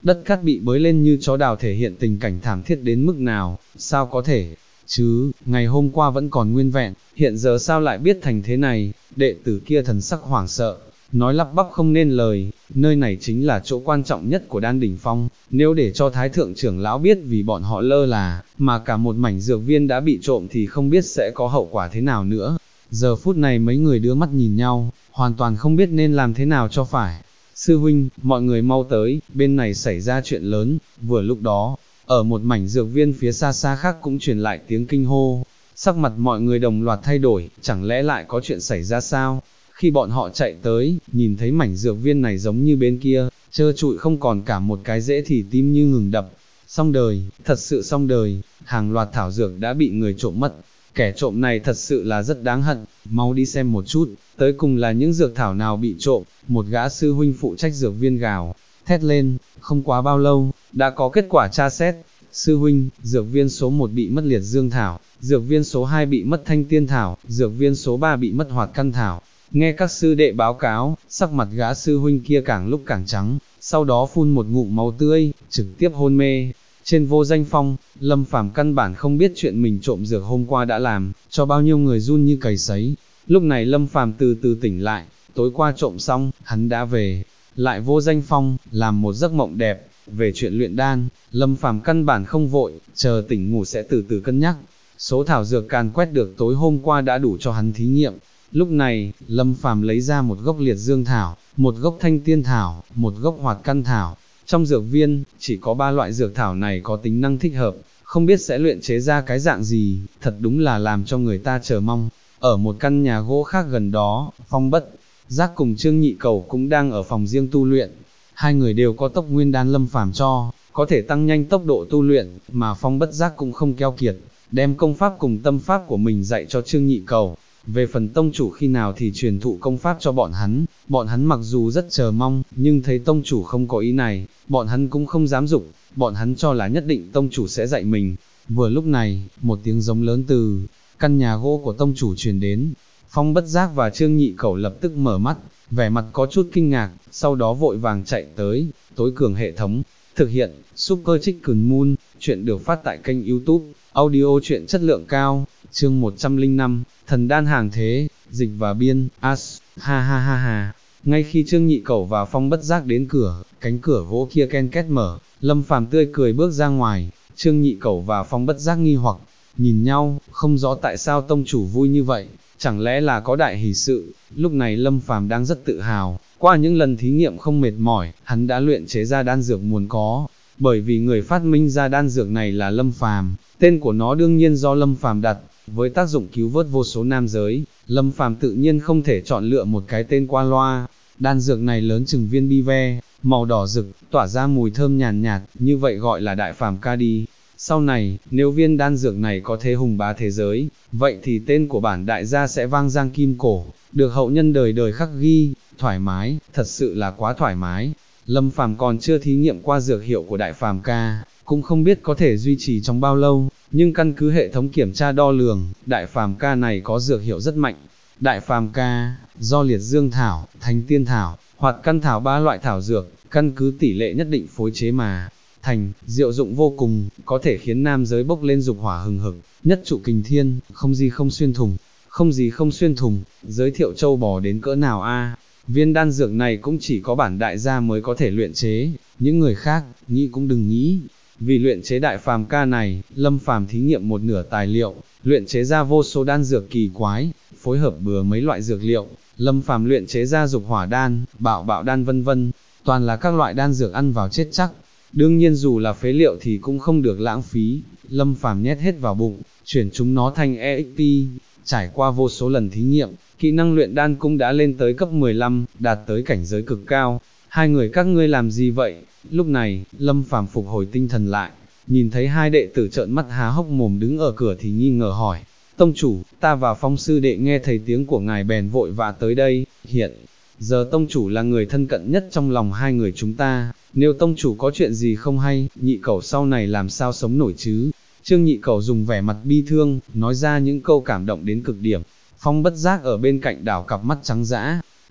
đất cát bị bới lên như chó đào thể hiện tình cảnh thảm thiết đến mức nào, sao có thể, chứ, ngày hôm qua vẫn còn nguyên vẹn, hiện giờ sao lại biết thành thế này, đệ tử kia thần sắc hoảng sợ, nói lắp bắp không nên lời, nơi này chính là chỗ quan trọng nhất của Đan Đỉnh Phong, nếu để cho Thái Thượng trưởng lão biết vì bọn họ lơ là, mà cả một mảnh dược viên đã bị trộm thì không biết sẽ có hậu quả thế nào nữa. Giờ phút này mấy người đưa mắt nhìn nhau, hoàn toàn không biết nên làm thế nào cho phải. Sư huynh, mọi người mau tới, bên này xảy ra chuyện lớn, vừa lúc đó, ở một mảnh dược viên phía xa xa khác cũng truyền lại tiếng kinh hô, sắc mặt mọi người đồng loạt thay đổi, chẳng lẽ lại có chuyện xảy ra sao? Khi bọn họ chạy tới, nhìn thấy mảnh dược viên này giống như bên kia, trơ trụi không còn cả một cái rễ thì tim như ngừng đập. Xong đời, thật sự xong đời, hàng loạt thảo dược đã bị người trộm mất. Kẻ trộm này thật sự là rất đáng hận, mau đi xem một chút, tới cùng là những dược thảo nào bị trộm, một gã sư huynh phụ trách dược viên gào, thét lên, không quá bao lâu, đã có kết quả tra xét. Sư huynh, dược viên số 1 bị mất liệt dương thảo, dược viên số 2 bị mất thanh tiên thảo, dược viên số 3 bị mất hoạt căn thảo. Nghe các sư đệ báo cáo, sắc mặt gã sư huynh kia càng lúc càng trắng, sau đó phun một ngụm máu tươi, trực tiếp hôn mê. Trên Vô Danh Phong, Lâm Phàm căn bản không biết chuyện mình trộm dược hôm qua đã làm, cho bao nhiêu người run như cầy sấy. Lúc này Lâm Phàm từ từ tỉnh lại, tối qua trộm xong, hắn đã về, lại Vô Danh Phong, làm một giấc mộng đẹp. Về chuyện luyện đan, Lâm Phàm căn bản không vội, chờ tỉnh ngủ sẽ từ từ cân nhắc. Số thảo dược càn quét được tối hôm qua đã đủ cho hắn thí nghiệm. Lúc này, Lâm Phàm lấy ra một gốc liệt dương thảo, một gốc thanh tiên thảo, một gốc hoạt căn thảo. Trong dược viên, chỉ có 3 loại dược thảo này có tính năng thích hợp, không biết sẽ luyện chế ra cái dạng gì, thật đúng là làm cho người ta chờ mong. Ở một căn nhà gỗ khác gần đó, Phong Bất Giác cùng Trương Nhị Cầu cũng đang ở phòng riêng tu luyện. Hai người đều có tốc nguyên đan Lâm Phàm cho, có thể tăng nhanh tốc độ tu luyện, mà Phong Bất Giác cũng không keo kiệt, đem công pháp cùng tâm pháp của mình dạy cho Trương Nhị Cầu. Về phần tông chủ khi nào thì truyền thụ công pháp cho bọn hắn mặc dù rất chờ mong, nhưng thấy tông chủ không có ý này, bọn hắn cũng không dám dục, bọn hắn cho là nhất định tông chủ sẽ dạy mình. Vừa lúc này, một tiếng giống lớn từ căn nhà gỗ của tông chủ truyền đến, Phong Bất Giác và Trương Nhị Cẩu lập tức mở mắt, vẻ mặt có chút kinh ngạc, sau đó vội vàng chạy tới. Tối cường hệ thống, thực hiện, Super Chicken Moon, chuyện được phát tại kênh YouTube, audio chuyện chất lượng cao, chương 105, thần đan hàng thế, dịch và biên, as, ha ha ha ha. Ngay khi Trương Nhị Cẩu và Phong Bất Giác đến cửa, cánh cửa gỗ kia ken két mở, Lâm Phàm tươi cười bước ra ngoài. Trương Nhị Cẩu và Phong Bất Giác nghi hoặc nhìn nhau, không rõ tại sao tông chủ vui như vậy, chẳng lẽ là có đại hỷ sự. Lúc này Lâm Phàm đang rất tự hào, qua những lần thí nghiệm không mệt mỏi, hắn đã luyện chế ra đan dược muốn có. Bởi vì người phát minh ra đan dược này là Lâm Phàm, tên của nó đương nhiên do Lâm Phàm đặt, với tác dụng cứu vớt vô số nam giới, Lâm Phàm tự nhiên không thể chọn lựa một cái tên qua loa. Đan dược này lớn chừng viên bi ve, màu đỏ rực, tỏa ra mùi thơm nhàn nhạt, như vậy gọi là đại phàm ca đi. Sau này, nếu viên đan dược này có thể hùng bá thế giới, vậy thì tên của bản đại gia sẽ vang giang kim cổ, được hậu nhân đời đời khắc ghi. Thoải mái, thật sự là quá thoải mái. Lâm Phàm còn chưa thí nghiệm qua dược hiệu của đại phàm ca, cũng không biết có thể duy trì trong bao lâu, nhưng căn cứ hệ thống kiểm tra đo lường, đại phàm ca này có dược hiệu rất mạnh. Đại phàm ca, do liệt dương thảo, thanh tiên thảo, hoạt căn thảo 3 loại thảo dược, căn cứ tỷ lệ nhất định phối chế mà thành, diệu dụng vô cùng, có thể khiến nam giới bốc lên dục hỏa hừng hực, nhất trụ kình thiên, không gì không xuyên thủng, không gì không xuyên thủng, giới thiệu châu bò đến cỡ nào a? Viên đan dược này cũng chỉ có bản đại gia mới có thể luyện chế, những người khác, nghĩ cũng đừng nghĩ. Vì luyện chế đại phàm ca này, Lâm Phàm thí nghiệm một nửa tài liệu, luyện chế ra vô số đan dược kỳ quái, phối hợp bừa mấy loại dược liệu, Lâm Phàm luyện chế ra dục hỏa đan, bạo bạo đan vân vân, toàn là các loại đan dược ăn vào chết chắc. Đương nhiên dù là phế liệu thì cũng không được lãng phí, Lâm Phàm nhét hết vào bụng, chuyển chúng nó thành EXP. Trải qua vô số lần thí nghiệm, kỹ năng luyện đan cũng đã lên tới cấp 15, đạt tới cảnh giới cực cao. Hai người các ngươi làm gì vậy? Lúc này, Lâm Phàm phục hồi tinh thần lại, nhìn thấy hai đệ tử trợn mắt há hốc mồm đứng ở cửa thì nghi ngờ hỏi, tông chủ, ta và Phong sư đệ nghe thấy tiếng của ngài bèn vội vã tới đây. Hiện giờ tông chủ là người thân cận nhất trong lòng hai người chúng ta, nếu tông chủ có chuyện gì không hay, Nhị Cẩu sau này làm sao sống nổi chứ? Trương Nhị Cẩu dùng vẻ mặt bi thương, nói ra những câu cảm động đến cực điểm. Phong Bất Giác ở bên cạnh đảo cặp mắt trắng dã,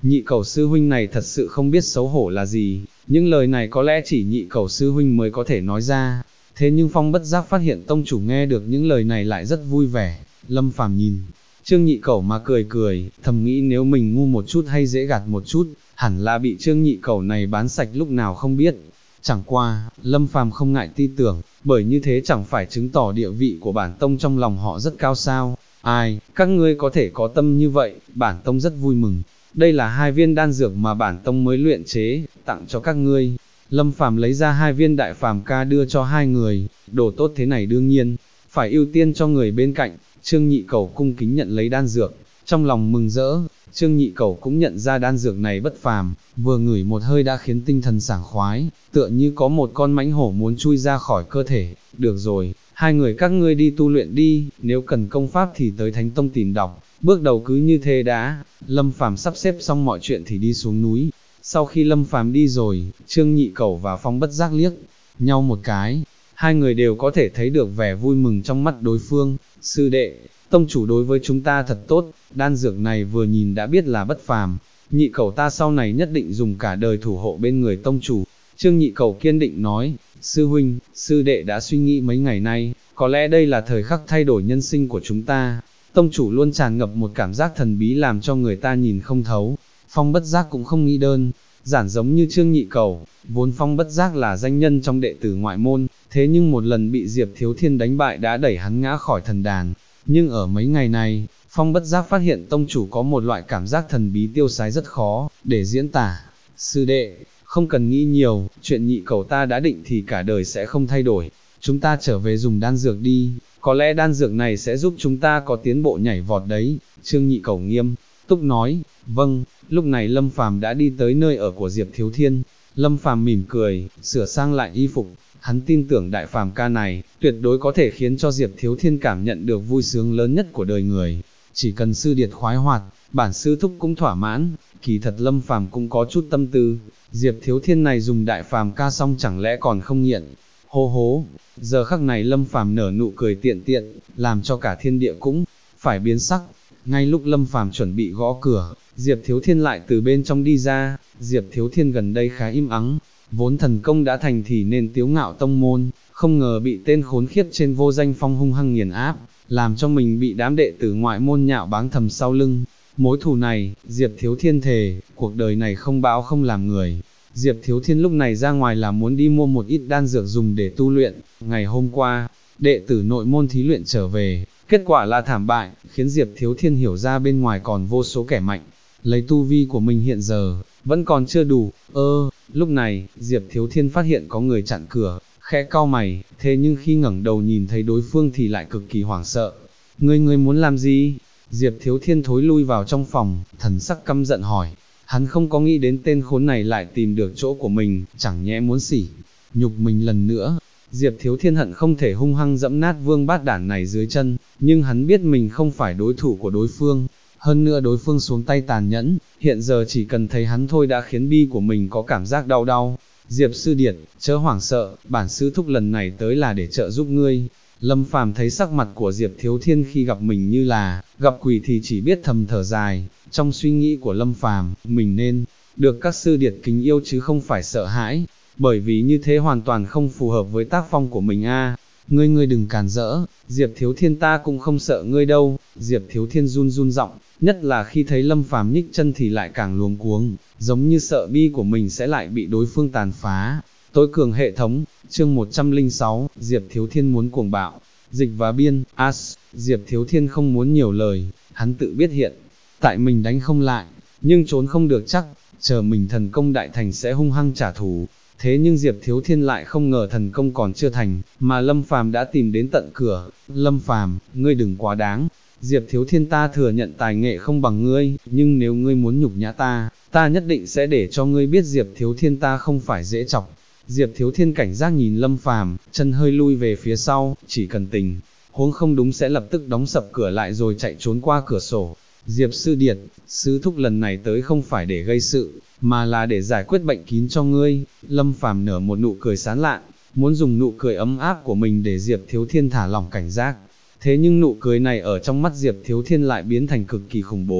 nhị cẩu sư huynh này thật sự không biết xấu hổ là gì, những lời này có lẽ chỉ nhị cẩu sư huynh mới có thể nói ra. Thế nhưng Phong bất giác phát hiện tông chủ nghe được những lời này lại rất vui vẻ. Lâm Phàm nhìn Trương nhị cẩu mà cười cười, thầm nghĩ nếu mình ngu một chút hay dễ gạt một chút, hẳn là bị Trương nhị cẩu này bán sạch lúc nào không biết. Chẳng qua, Lâm Phàm không ngại tin tưởng, bởi như thế chẳng phải chứng tỏ địa vị của bản tông trong lòng họ rất cao sao. Ai, các ngươi có thể có tâm như vậy, bản tông rất vui mừng. Đây là 2 viên đan dược mà bản tông mới luyện chế, tặng cho các ngươi. Lâm Phàm lấy ra 2 viên đại phàm ca đưa cho 2 người, đồ tốt thế này đương nhiên, phải ưu tiên cho người bên cạnh. Trương nhị cẩu cung kính nhận lấy đan dược, trong lòng mừng rỡ. Trương nhị cẩu cũng nhận ra đan dược này bất phàm, vừa ngửi một hơi đã khiến tinh thần sảng khoái, tựa như có một con mãnh hổ muốn chui ra khỏi cơ thể. Được rồi, 2 người các ngươi đi tu luyện đi, nếu cần công pháp thì tới Thánh Tông tìm đọc, bước đầu cứ như thế đã. Lâm Phàm sắp xếp xong mọi chuyện thì đi xuống núi. Sau khi Lâm Phàm đi rồi, Trương nhị cẩu và Phong bất giác liếc nhau một cái, 2 người đều có thể thấy được vẻ vui mừng trong mắt đối phương. Sư đệ, tông chủ đối với chúng ta thật tốt, đan dược này vừa nhìn đã biết là bất phàm, nhị cẩu ta sau này nhất định dùng cả đời thủ hộ bên người tông chủ. Trương nhị cẩu kiên định nói, sư huynh, sư đệ đã suy nghĩ mấy ngày nay, có lẽ đây là thời khắc thay đổi nhân sinh của chúng ta. Tông chủ luôn tràn ngập một cảm giác thần bí làm cho người ta nhìn không thấu. Phong bất giác cũng không nghĩ đơn giản giống như Trương nhị cẩu, vốn Phong bất giác là danh nhân trong đệ tử ngoại môn, thế nhưng một lần bị Diệp Thiếu Thiên đánh bại đã đẩy hắn ngã khỏi thần đàn. Nhưng ở mấy ngày này, Phong bất giác phát hiện tông chủ có một loại cảm giác thần bí tiêu sái rất khó để diễn tả. Sư đệ, không cần nghĩ nhiều, chuyện nhị cẩu ta đã định thì cả đời sẽ không thay đổi. Chúng ta trở về dùng đan dược đi, có lẽ đan dược này sẽ giúp chúng ta có tiến bộ nhảy vọt đấy. Trương nhị cẩu nghiêm túc nói. Vâng. Lúc này Lâm Phàm đã đi tới nơi ở của Diệp Thiếu Thiên. Lâm Phàm mỉm cười, sửa sang lại y phục, hắn tin tưởng đại phàm ca này, tuyệt đối có thể khiến cho Diệp Thiếu Thiên cảm nhận được vui sướng lớn nhất của đời người. Chỉ cần sư điệt khoái hoạt, bản sư thúc cũng thỏa mãn. Kỳ thật Lâm Phàm cũng có chút tâm tư, Diệp Thiếu Thiên này dùng đại phàm ca xong chẳng lẽ còn không nghiện. Hô hố, giờ khắc này Lâm Phàm nở nụ cười tiện tiện, làm cho cả thiên địa cũng phải biến sắc. Ngay lúc Lâm Phàm chuẩn bị gõ cửa, Diệp Thiếu Thiên lại từ bên trong đi ra. Diệp Thiếu Thiên gần đây khá im ắng, vốn thần công đã thành thì nên tiếu ngạo tông môn, không ngờ bị tên khốn khiếp trên Vô Danh Phong hung hăng nghiền áp, làm cho mình bị đám đệ tử ngoại môn nhạo báng thầm sau lưng. Mối thù này, Diệp Thiếu Thiên thề, cuộc đời này không bão không làm người. Diệp Thiếu Thiên lúc này ra ngoài là muốn đi mua một ít đan dược dùng để tu luyện. Ngày hôm qua, đệ tử nội môn thí luyện trở về, kết quả là thảm bại, khiến Diệp Thiếu Thiên hiểu ra bên ngoài còn vô số kẻ mạnh. Lấy tu vi của mình hiện giờ, vẫn còn chưa đủ. Lúc này, Diệp Thiếu Thiên phát hiện có người chặn cửa, khẽ cau mày, thế nhưng khi ngẩng đầu nhìn thấy đối phương thì lại cực kỳ hoảng sợ. Ngươi muốn làm gì? Diệp Thiếu Thiên thối lui vào trong phòng, thần sắc căm giận hỏi. Hắn không có nghĩ đến tên khốn này lại tìm được chỗ của mình, chẳng nhẽ muốn sỉ nhục mình lần nữa. Diệp Thiếu Thiên hận không thể hung hăng dẫm nát vương bát đản này dưới chân, nhưng hắn biết mình không phải đối thủ của đối phương. Hơn nữa đối phương xuống tay tàn nhẫn, hiện giờ chỉ cần thấy hắn thôi đã khiến bi của mình có cảm giác đau đau. Diệp sư điệt, chớ hoảng sợ, bản sư thúc lần này tới là để trợ giúp ngươi. Lâm Phàm thấy sắc mặt của Diệp Thiếu Thiên khi gặp mình như là gặp quỷ thì chỉ biết thầm thở dài. Trong suy nghĩ của Lâm Phàm, mình nên được các sư điệt kính yêu chứ không phải sợ hãi, bởi vì như thế hoàn toàn không phù hợp với tác phong của mình a. Ngươi đừng cản rỡ, Diệp Thiếu Thiên ta cũng không sợ ngươi đâu. Diệp Thiếu Thiên run run giọng, nhất là khi thấy Lâm Phàm nhích chân thì lại càng luống cuống, giống như sợ bi của mình sẽ lại bị đối phương tàn phá. Tối cường hệ thống, chương 106, Diệp Thiếu Thiên muốn cuồng bạo. Dịch và biên, Diệp Thiếu Thiên không muốn nhiều lời, hắn tự biết hiện tại mình đánh không lại, nhưng trốn không được chắc, chờ mình thần công đại thành sẽ hung hăng trả thù. Thế nhưng Diệp Thiếu Thiên lại không ngờ thần công còn chưa thành, mà Lâm Phàm đã tìm đến tận cửa. Lâm Phàm, ngươi đừng quá đáng. Diệp Thiếu Thiên ta thừa nhận tài nghệ không bằng ngươi, nhưng nếu ngươi muốn nhục nhã ta nhất định sẽ để cho ngươi biết Diệp Thiếu Thiên ta không phải dễ chọc. Diệp Thiếu Thiên cảnh giác nhìn Lâm Phàm, chân hơi lui về phía sau, chỉ cần tình huống không đúng sẽ lập tức đóng sập cửa lại rồi chạy trốn qua cửa sổ. Diệp sư điệt, sư thúc lần này tới không phải để gây sự, mà là để giải quyết bệnh kín cho ngươi. Lâm Phàm nở một nụ cười sán lạn, muốn dùng nụ cười ấm áp của mình để Diệp Thiếu Thiên thả lỏng cảnh giác. Thế nhưng nụ cười này ở trong mắt Diệp Thiếu Thiên lại biến thành cực kỳ khủng bố.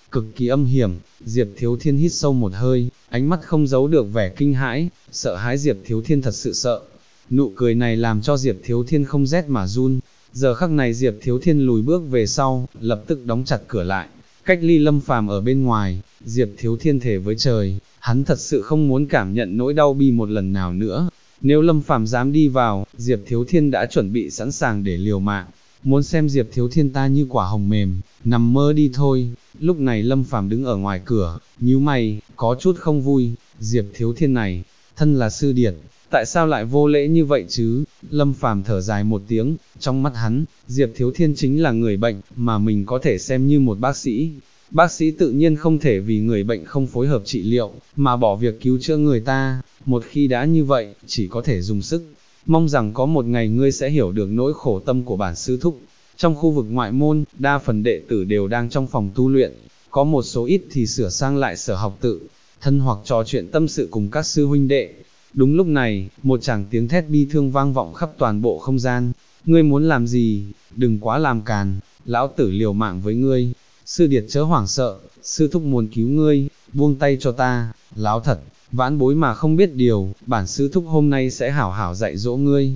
cực kỳ âm hiểm. Diệp Thiếu Thiên hít sâu một hơi, ánh mắt không giấu được vẻ kinh hãi, sợ hãi Diệp Thiếu Thiên thật sự sợ. Nụ cười này làm cho Diệp Thiếu Thiên không rét mà run. Giờ khắc này Diệp Thiếu Thiên lùi bước về sau, lập tức đóng chặt cửa lại, cách ly Lâm Phàm ở bên ngoài. Diệp Thiếu Thiên thề với trời, hắn thật sự không muốn cảm nhận nỗi đau bi một lần nào nữa. Nếu Lâm Phàm dám đi vào, Diệp Thiếu Thiên đã chuẩn bị sẵn sàng để liều mạng. Muốn xem Diệp Thiếu Thiên ta như quả hồng mềm, nằm mơ đi thôi. Lúc này Lâm Phàm đứng ở ngoài cửa, nhíu mày, có chút không vui. Diệp Thiếu Thiên này, thân là sư điệt, tại sao lại vô lễ như vậy chứ? Lâm Phàm thở dài một tiếng, trong mắt hắn, Diệp Thiếu Thiên chính là người bệnh, mà mình có thể xem như một bác sĩ. Bác sĩ tự nhiên không thể vì người bệnh không phối hợp trị liệu, mà bỏ việc cứu chữa người ta. Một khi đã như vậy, chỉ có thể dùng sức. Mong rằng có một ngày ngươi sẽ hiểu được nỗi khổ tâm của bản sư thúc. Trong khu vực ngoại môn, đa phần đệ tử đều đang trong phòng tu luyện, có một số ít thì sửa sang lại sở học tự, thân hoặc trò chuyện tâm sự cùng các sư huynh đệ. Đúng lúc này, một tràng tiếng thét bi thương vang vọng khắp toàn bộ không gian. Ngươi muốn làm gì? Đừng quá làm càn, lão tử liều mạng với ngươi. Sư điệt chớ hoảng sợ, sư thúc muốn cứu ngươi, buông tay cho ta. Láo thật, vãn bối mà không biết điều, bản sư thúc hôm nay sẽ hảo hảo dạy dỗ ngươi.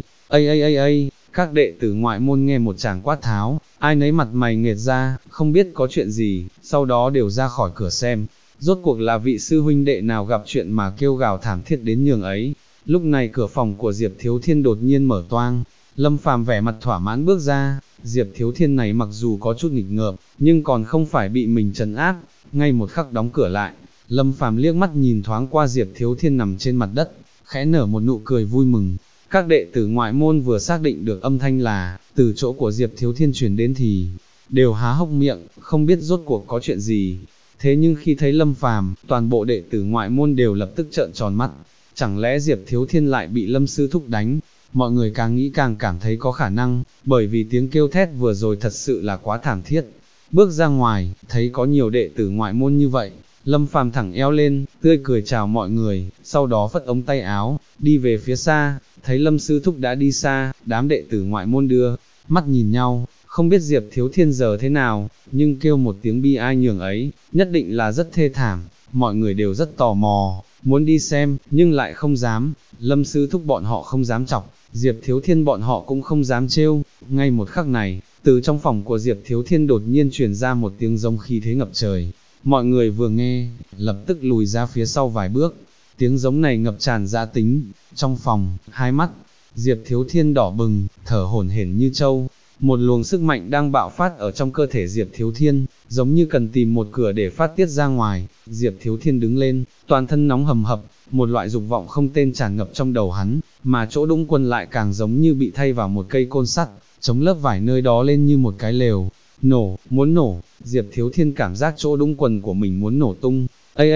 Ây, các đệ tử ngoại môn nghe một tràng quát tháo, ai nấy mặt mày nghệt ra, không biết có chuyện gì, sau đó đều ra khỏi cửa xem. Rốt cuộc là vị sư huynh đệ nào gặp chuyện mà kêu gào thảm thiết đến nhường ấy. Lúc này cửa phòng của Diệp Thiếu Thiên đột nhiên mở toang, Lâm Phàm vẻ mặt thỏa mãn bước ra. Diệp Thiếu Thiên này mặc dù có chút nghịch ngợm, nhưng còn không phải bị mình trấn áp. Ngay một khắc đóng cửa lại, Lâm Phàm liếc mắt nhìn thoáng qua Diệp Thiếu Thiên nằm trên mặt đất, khẽ nở một nụ cười vui mừng. Các đệ tử ngoại môn vừa xác định được âm thanh là từ chỗ của Diệp Thiếu Thiên truyền đến thì đều há hốc miệng, không biết rốt cuộc có chuyện gì. Thế nhưng khi thấy Lâm Phàm, toàn bộ đệ tử ngoại môn đều lập tức trợn tròn mắt. Chẳng lẽ Diệp Thiếu Thiên lại bị Lâm sư thúc đánh? Mọi người càng nghĩ càng cảm thấy có khả năng, bởi vì tiếng kêu thét vừa rồi thật sự là quá thảm thiết. Bước ra ngoài, thấy có nhiều đệ tử ngoại môn như vậy, Lâm Phàm thẳng eo lên, tươi cười chào mọi người, sau đó phất ống tay áo, đi về phía xa. Thấy Lâm sư thúc đã đi xa, đám đệ tử ngoại môn đưa mắt nhìn nhau, không biết Diệp Thiếu Thiên giờ thế nào, nhưng kêu một tiếng bi ai nhường ấy, nhất định là rất thê thảm. Mọi người đều rất tò mò, muốn đi xem, nhưng lại không dám. Lâm sư thúc bọn họ không dám chọc, Diệp Thiếu Thiên bọn họ cũng không dám trêu. Ngay một khắc này, từ trong phòng của Diệp Thiếu Thiên đột nhiên truyền ra một tiếng giống khí thế ngập trời. Mọi người vừa nghe, lập tức lùi ra phía sau vài bước. Tiếng giống này ngập tràn dã tính. Trong phòng, hai mắt Diệp Thiếu Thiên đỏ bừng, thở hổn hển như trâu. Một luồng sức mạnh đang bạo phát ở trong cơ thể Diệp Thiếu Thiên, giống như cần tìm một cửa để phát tiết ra ngoài. Diệp Thiếu Thiên đứng lên, toàn thân nóng hầm hập, một loại dục vọng không tên tràn ngập trong đầu hắn, mà chỗ Đũng Quân lại càng giống như bị thay vào một cây côn sắt, chống lớp vải nơi đó lên như một cái lều. Nổ, muốn nổ. Diệp Thiếu Thiên cảm giác chỗ Đũng Quần của mình muốn nổ tung.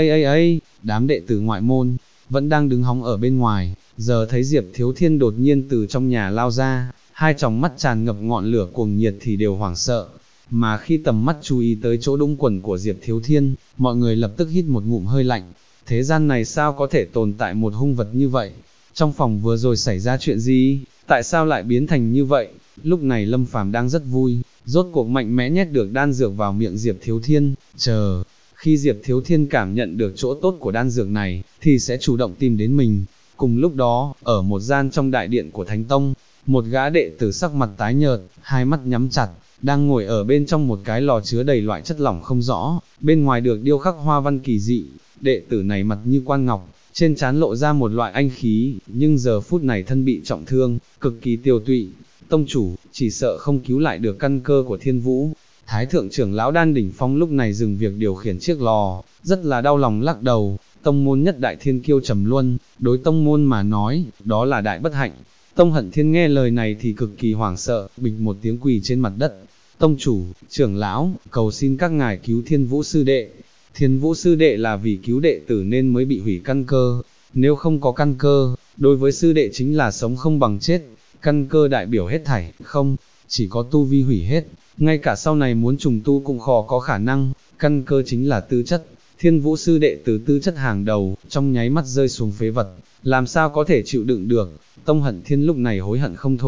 Ây, đám đệ tử ngoại môn vẫn đang đứng hóng ở bên ngoài, giờ thấy Diệp Thiếu Thiên đột nhiên từ trong nhà lao ra, hai tròng mắt tràn ngập ngọn lửa cuồng nhiệt thì đều hoảng sợ. Mà khi tầm mắt chú ý tới chỗ Đũng Quần của Diệp Thiếu Thiên, mọi người lập tức hít một ngụm hơi lạnh. Thế gian này sao có thể tồn tại một hung vật như vậy? Trong phòng vừa rồi xảy ra chuyện gì? Tại sao lại biến thành như vậy? Lúc này Lâm Phàm đang rất vui, rốt cuộc mạnh mẽ nhét được đan dược vào miệng Diệp Thiếu Thiên. Khi Diệp Thiếu Thiên cảm nhận được chỗ tốt của đan dược này, thì sẽ chủ động tìm đến mình. Cùng lúc đó, ở một gian trong đại điện của Thánh Tông, một gã đệ tử sắc mặt tái nhợt, hai mắt nhắm chặt, đang ngồi ở bên trong một cái lò chứa đầy loại chất lỏng không rõ, bên ngoài được điêu khắc hoa văn kỳ dị. Đệ tử này mặt như quan ngọc, trên trán lộ ra một loại anh khí, nhưng giờ phút này thân bị trọng thương, cực kỳ tiều tụy. Tông chủ, chỉ sợ không cứu lại được căn cơ của Thiên Vũ. Thái thượng trưởng lão Đan Đỉnh Phong lúc này dừng việc điều khiển chiếc lò, rất là đau lòng lắc đầu. Tông môn nhất đại thiên kiêu Trầm Luân, đối tông môn mà nói, đó là đại bất hạnh. Tông Hận Thiên nghe lời này thì cực kỳ hoảng sợ, bịch một tiếng quỳ trên mặt đất. Tông chủ, trưởng lão, cầu xin các ngài cứu Thiên Vũ sư đệ. Thiên Vũ sư đệ là vì cứu đệ tử nên mới bị hủy căn cơ. Nếu không có căn cơ, đối với sư đệ chính là sống không bằng chết. Căn cơ đại biểu hết thảy, không, chỉ có tu vi hủy hết. Ngay cả sau này muốn trùng tu cũng khó có khả năng. Căn cơ chính là tư chất. Thiên Vũ sư đệ từ tư chất hàng đầu, trong nháy mắt rơi xuống phế vật, làm sao có thể chịu đựng được. Tông Hận Thiên lúc này hối hận không thôi.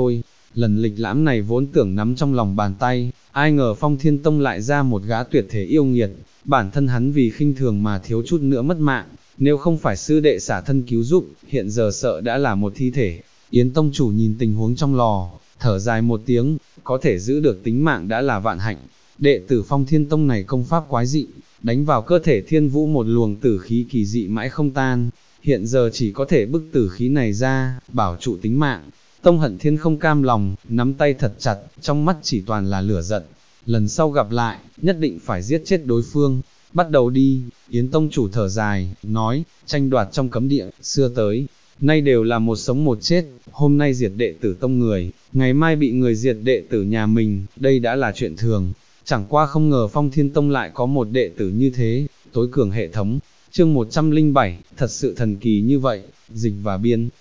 lần lịch lãm này vốn tưởng nắm trong lòng bàn tay, ai ngờ Phong Thiên Tông lại ra một gã tuyệt thế yêu nghiệt, bản thân hắn vì khinh thường mà thiếu chút nữa mất mạng, nếu không phải sư đệ xả thân cứu giúp, hiện giờ sợ đã là một thi thể. Yến tông chủ nhìn tình huống trong lò, thở dài một tiếng, có thể giữ được tính mạng đã là vạn hạnh. Đệ tử Phong Thiên Tông này công pháp quái dị, đánh vào cơ thể Thiên Vũ một luồng tử khí kỳ dị mãi không tan, hiện giờ chỉ có thể bức tử khí này ra, bảo trụ tính mạng. Tông Hận Thiên không cam lòng, nắm tay thật chặt, trong mắt chỉ toàn là lửa giận. Lần sau gặp lại, nhất định phải giết chết đối phương. Bắt đầu đi, Yến tông chủ thở dài, nói, tranh đoạt trong cấm địa, xưa tới, nay đều là một sống một chết, hôm nay diệt đệ tử tông người, ngày mai bị người diệt đệ tử nhà mình, đây đã là chuyện thường. Chẳng qua không ngờ Phong Thiên Tông lại có một đệ tử như thế, tối cường hệ thống. Chương 107, thật sự thần kỳ như vậy, dịch và biên,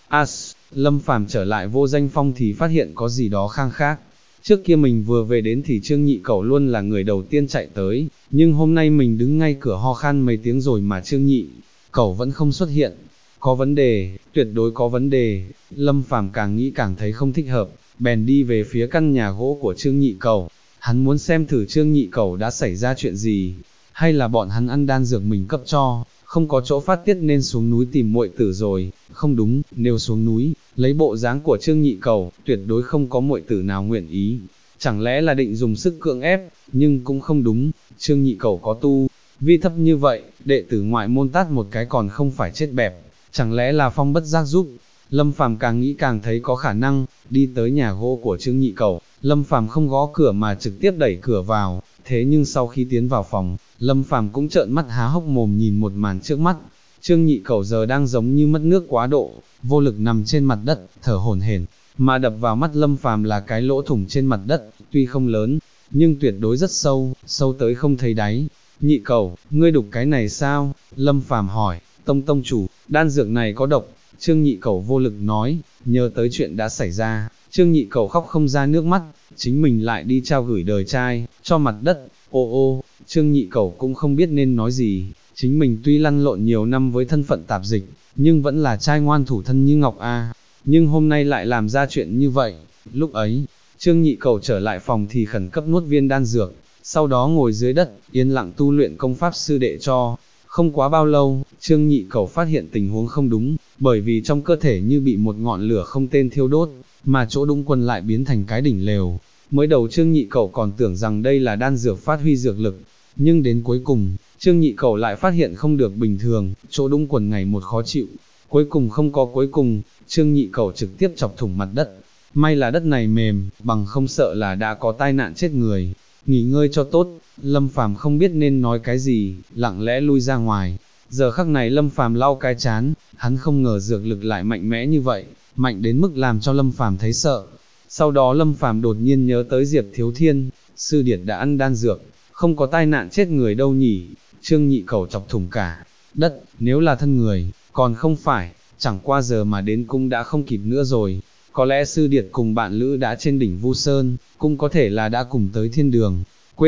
Lâm Phàm trở lại Vô Danh Phong thì phát hiện có gì đó khang khác. Trước kia mình vừa về đến thì Trương Nhị Cẩu luôn là người đầu tiên chạy tới, nhưng hôm nay mình đứng ngay cửa ho khan mấy tiếng rồi mà Trương Nhị Cẩu vẫn không xuất hiện. Có vấn đề, tuyệt đối có vấn đề. Lâm Phàm càng nghĩ càng thấy không thích hợp, bèn đi về phía căn nhà gỗ của Trương Nhị Cẩu. Hắn muốn xem thử Trương Nhị Cẩu đã xảy ra chuyện gì, hay là bọn hắn ăn đan dược mình cấp cho, không có chỗ phát tiết nên xuống núi tìm muội tử rồi. Không đúng, nếu xuống núi, lấy bộ dáng của Trương Nhị Cẩu, tuyệt đối không có muội tử nào nguyện ý. Chẳng lẽ là định dùng sức cưỡng ép, nhưng cũng không đúng, Trương Nhị Cẩu có tu vi thấp như vậy, đệ tử ngoại môn tát một cái còn không phải chết bẹp, chẳng lẽ là Phong Bất Giác giúp. Lâm Phàm càng nghĩ càng thấy có khả năng, đi tới nhà gỗ của Trương Nhị Cẩu, Lâm Phàm không gõ cửa mà trực tiếp đẩy cửa vào, thế nhưng sau khi tiến vào phòng, Lâm Phàm cũng trợn mắt há hốc mồm nhìn một màn trước mắt. Trương Nhị Cẩu giờ đang giống như mất nước quá độ, vô lực nằm trên mặt đất, thở hổn hển, mà đập vào mắt Lâm Phàm là cái lỗ thủng trên mặt đất, tuy không lớn, nhưng tuyệt đối rất sâu, sâu tới không thấy đáy. Nhị Cẩu, ngươi đục cái này sao? Lâm Phàm hỏi. Tông chủ, đan dược này có độc. Trương Nhị Cẩu vô lực nói, nhớ tới chuyện đã xảy ra, Trương Nhị Cẩu khóc không ra nước mắt, chính mình lại đi trao gửi đời trai, cho mặt đất. Ô, Trương Nhị Cẩu cũng không biết nên nói gì, chính mình tuy lăn lộn nhiều năm với thân phận tạp dịch, nhưng vẫn là trai ngoan thủ thân như ngọc a. Nhưng hôm nay lại làm ra chuyện như vậy. Lúc ấy, Trương Nhị Cẩu trở lại phòng thì khẩn cấp nuốt viên đan dược, sau đó ngồi dưới đất, yên lặng tu luyện công pháp sư đệ cho. Không quá bao lâu, Trương Nhị Cẩu phát hiện tình huống không đúng, bởi vì trong cơ thể như bị một ngọn lửa không tên thiêu đốt, mà chỗ Đũng Quân lại biến thành cái đỉnh lều. Mới đầu Trương Nhị Cẩu còn tưởng rằng đây là đan dược phát huy dược lực, nhưng đến cuối cùng, Trương Nhị Cẩu lại phát hiện không được bình thường, chỗ Đũng Quân ngày một khó chịu. Cuối cùng không có cuối cùng, Trương Nhị Cẩu trực tiếp chọc thủng mặt đất. May là đất này mềm, bằng không sợ là đã có tai nạn chết người. Nghỉ ngơi cho tốt. Lâm Phàm không biết nên nói cái gì, lặng lẽ lui ra ngoài. Giờ khắc này Lâm Phàm lau cái chán, hắn không ngờ dược lực lại mạnh mẽ như vậy, mạnh đến mức làm cho Lâm Phàm thấy sợ. Sau đó Lâm Phàm đột nhiên nhớ tới Diệp Thiếu Thiên, sư điệt đã ăn đan dược, không có tai nạn chết người đâu nhỉ. Trương Nhị Cẩu chọc thủng cả đất, nếu là thân người, còn không phải, chẳng qua giờ mà đến cung đã không kịp nữa rồi. Có lẽ sư điệt cùng bạn lữ đã trên đỉnh Vu Sơn, cũng có thể là đã cùng tới thiên đường.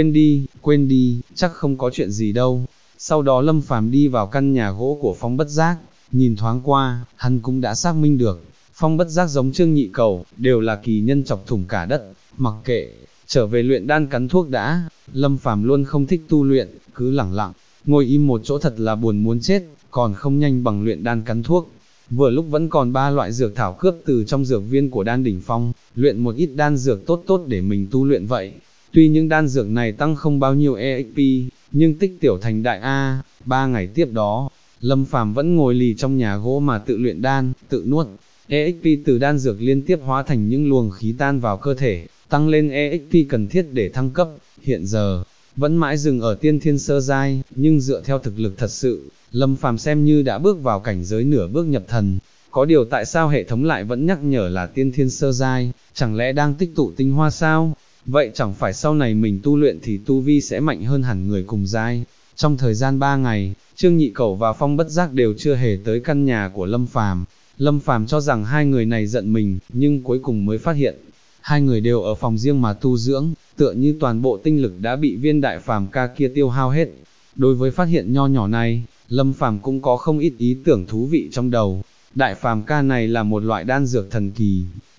Quên đi, chắc không có chuyện gì đâu. Sau đó Lâm Phàm đi vào căn nhà gỗ của Phong Bất Giác, nhìn thoáng qua, hắn cũng đã xác minh được, Phong Bất Giác giống Trương Nhị Cẩu, đều là kỳ nhân chọc thủng cả đất, mặc kệ, trở về luyện đan cắn thuốc đã. Lâm Phàm luôn không thích tu luyện, cứ lẳng lặng, ngồi im một chỗ thật là buồn muốn chết, còn không nhanh bằng luyện đan cắn thuốc. Vừa lúc vẫn còn 3 loại dược thảo cướp từ trong dược viên của đan đỉnh phong, luyện một ít đan dược tốt để mình tu luyện vậy. Tuy những đan dược này tăng không bao nhiêu EXP, nhưng tích tiểu thành đại A. 3 ngày tiếp đó, Lâm Phàm vẫn ngồi lì trong nhà gỗ mà tự luyện đan, tự nuốt. EXP từ đan dược liên tiếp hóa thành những luồng khí tan vào cơ thể, tăng lên EXP cần thiết để thăng cấp. Hiện giờ, vẫn mãi dừng ở tiên thiên sơ giai, nhưng dựa theo thực lực thật sự, Lâm Phàm xem như đã bước vào cảnh giới nửa bước nhập thần. Có điều tại sao hệ thống lại vẫn nhắc nhở là tiên thiên sơ giai, chẳng lẽ đang tích tụ tinh hoa sao? Vậy chẳng phải sau này mình tu luyện thì tu vi sẽ mạnh hơn hẳn người cùng giai. Trong thời gian 3 ngày, Trương Nhị Cẩu và Phong Bất Giác đều chưa hề tới căn nhà của Lâm Phàm. Lâm Phàm cho rằng hai người này giận mình, nhưng cuối cùng mới phát hiện, hai người đều ở phòng riêng mà tu dưỡng, tựa như toàn bộ tinh lực đã bị viên đại phàm ca kia tiêu hao hết. Đối với phát hiện nho nhỏ này, Lâm Phàm cũng có không ít ý tưởng thú vị trong đầu. Đại phàm ca này là một loại đan dược thần kỳ,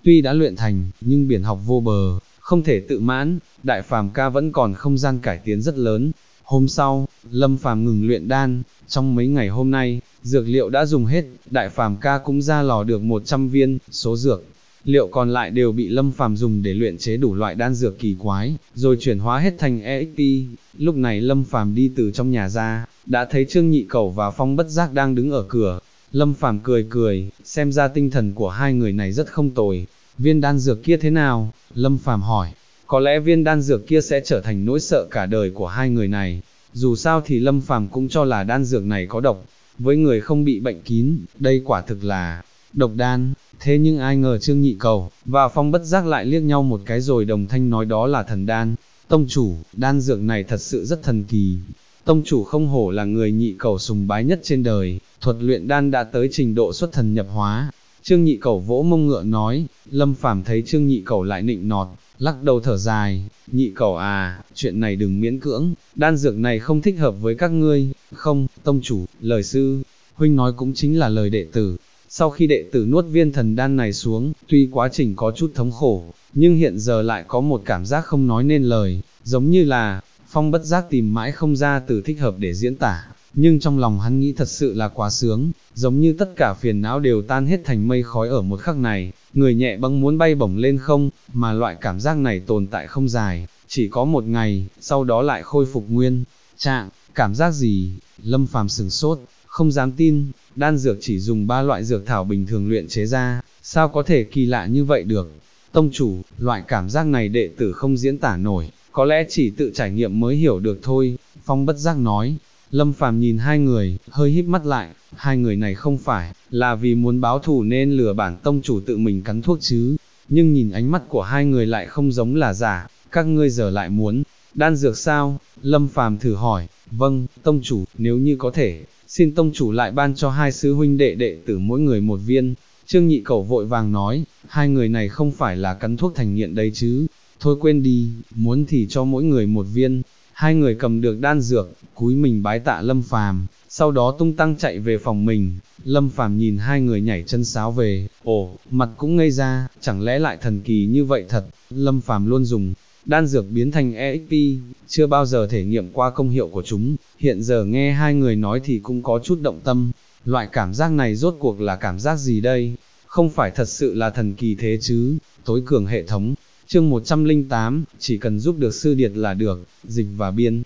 tuy đã luyện thành, nhưng biển học vô bờ, không thể tự mãn, Đại Phàm ca vẫn còn không gian cải tiến rất lớn. Hôm sau, Lâm Phàm ngừng luyện đan, trong mấy ngày hôm nay, dược liệu đã dùng hết, Đại Phàm ca cũng ra lò được 100 viên, số dược liệu còn lại đều bị Lâm Phàm dùng để luyện chế đủ loại đan dược kỳ quái, rồi chuyển hóa hết thành EXP. Lúc này Lâm Phàm đi từ trong nhà ra, đã thấy Trương Nhị Cẩu và Phong Bất Giác đang đứng ở cửa. Lâm Phàm cười cười, xem ra tinh thần của hai người này rất không tồi. Viên đan dược kia thế nào? Lâm Phàm hỏi. Có lẽ viên đan dược kia sẽ trở thành nỗi sợ cả đời của hai người này. Dù sao thì Lâm Phàm cũng cho là đan dược này có độc, với người không bị bệnh kín, đây quả thực là độc đan. Thế nhưng ai ngờ Trương Nhị Cẩu và Phong Bất Giác lại liếc nhau một cái rồi đồng thanh nói đó là thần đan. Tông chủ, đan dược này thật sự rất thần kỳ. Tông chủ không hổ là người Nhị Cẩu sùng bái nhất trên đời, thuật luyện đan đã tới trình độ xuất thần nhập hóa. Trương Nhị Cẩu vỗ mông ngựa nói. Lâm Phàm thấy Trương Nhị Cẩu lại nịnh nọt, lắc đầu thở dài. Nhị Cẩu à, chuyện này đừng miễn cưỡng, đan dược này không thích hợp với các ngươi. Không, tông chủ, lời sư huynh nói cũng chính là lời đệ tử. Sau khi đệ tử nuốt viên thần đan này xuống, tuy quá trình có chút thống khổ, nhưng hiện giờ lại có một cảm giác không nói nên lời, giống như là Phong Bất Giác tìm mãi không ra từ thích hợp để diễn tả, nhưng trong lòng hắn nghĩ thật sự là quá sướng, giống như tất cả phiền não đều tan hết thành mây khói ở một khắc này, người nhẹ bâng muốn bay bổng lên không, mà loại cảm giác này tồn tại không dài, chỉ có một ngày, sau đó lại khôi phục nguyên trạng. Cảm giác gì? Lâm Phàm sửng sốt, không dám tin, đan dược chỉ dùng 3 loại dược thảo bình thường luyện chế ra, sao có thể kỳ lạ như vậy được? Tông chủ, loại cảm giác này đệ tử không diễn tả nổi, có lẽ chỉ tự trải nghiệm mới hiểu được thôi, Phong Bất Giác nói. Lâm Phàm nhìn hai người, hơi híp mắt lại, hai người này không phải là vì muốn báo thù nên lừa bản tông chủ tự mình cắn thuốc chứ, nhưng nhìn ánh mắt của hai người lại không giống là giả. Các ngươi giờ lại muốn đan dược sao? Lâm Phàm thử hỏi. Vâng, tông chủ, nếu như có thể, xin tông chủ lại ban cho hai sư huynh đệ đệ tử mỗi người một viên. Trương Nhị Cẩu vội vàng nói, hai người này không phải là cắn thuốc thành nghiện đấy chứ, thôi quên đi, muốn thì cho mỗi người một viên. Hai người cầm được đan dược, cúi mình bái tạ Lâm Phàm, sau đó tung tăng chạy về phòng mình. Lâm Phàm nhìn hai người nhảy chân sáo về, mặt cũng ngây ra, chẳng lẽ lại thần kỳ như vậy thật. Lâm Phàm luôn dùng đan dược biến thành EXP, chưa bao giờ thể nghiệm qua công hiệu của chúng, hiện giờ nghe hai người nói thì cũng có chút động tâm. Loại cảm giác này rốt cuộc là cảm giác gì đây? Không phải thật sự là thần kỳ thế chứ? Tối cường hệ thống. Chương 108, chỉ cần giúp được sư điệt là được. Dịch và biên.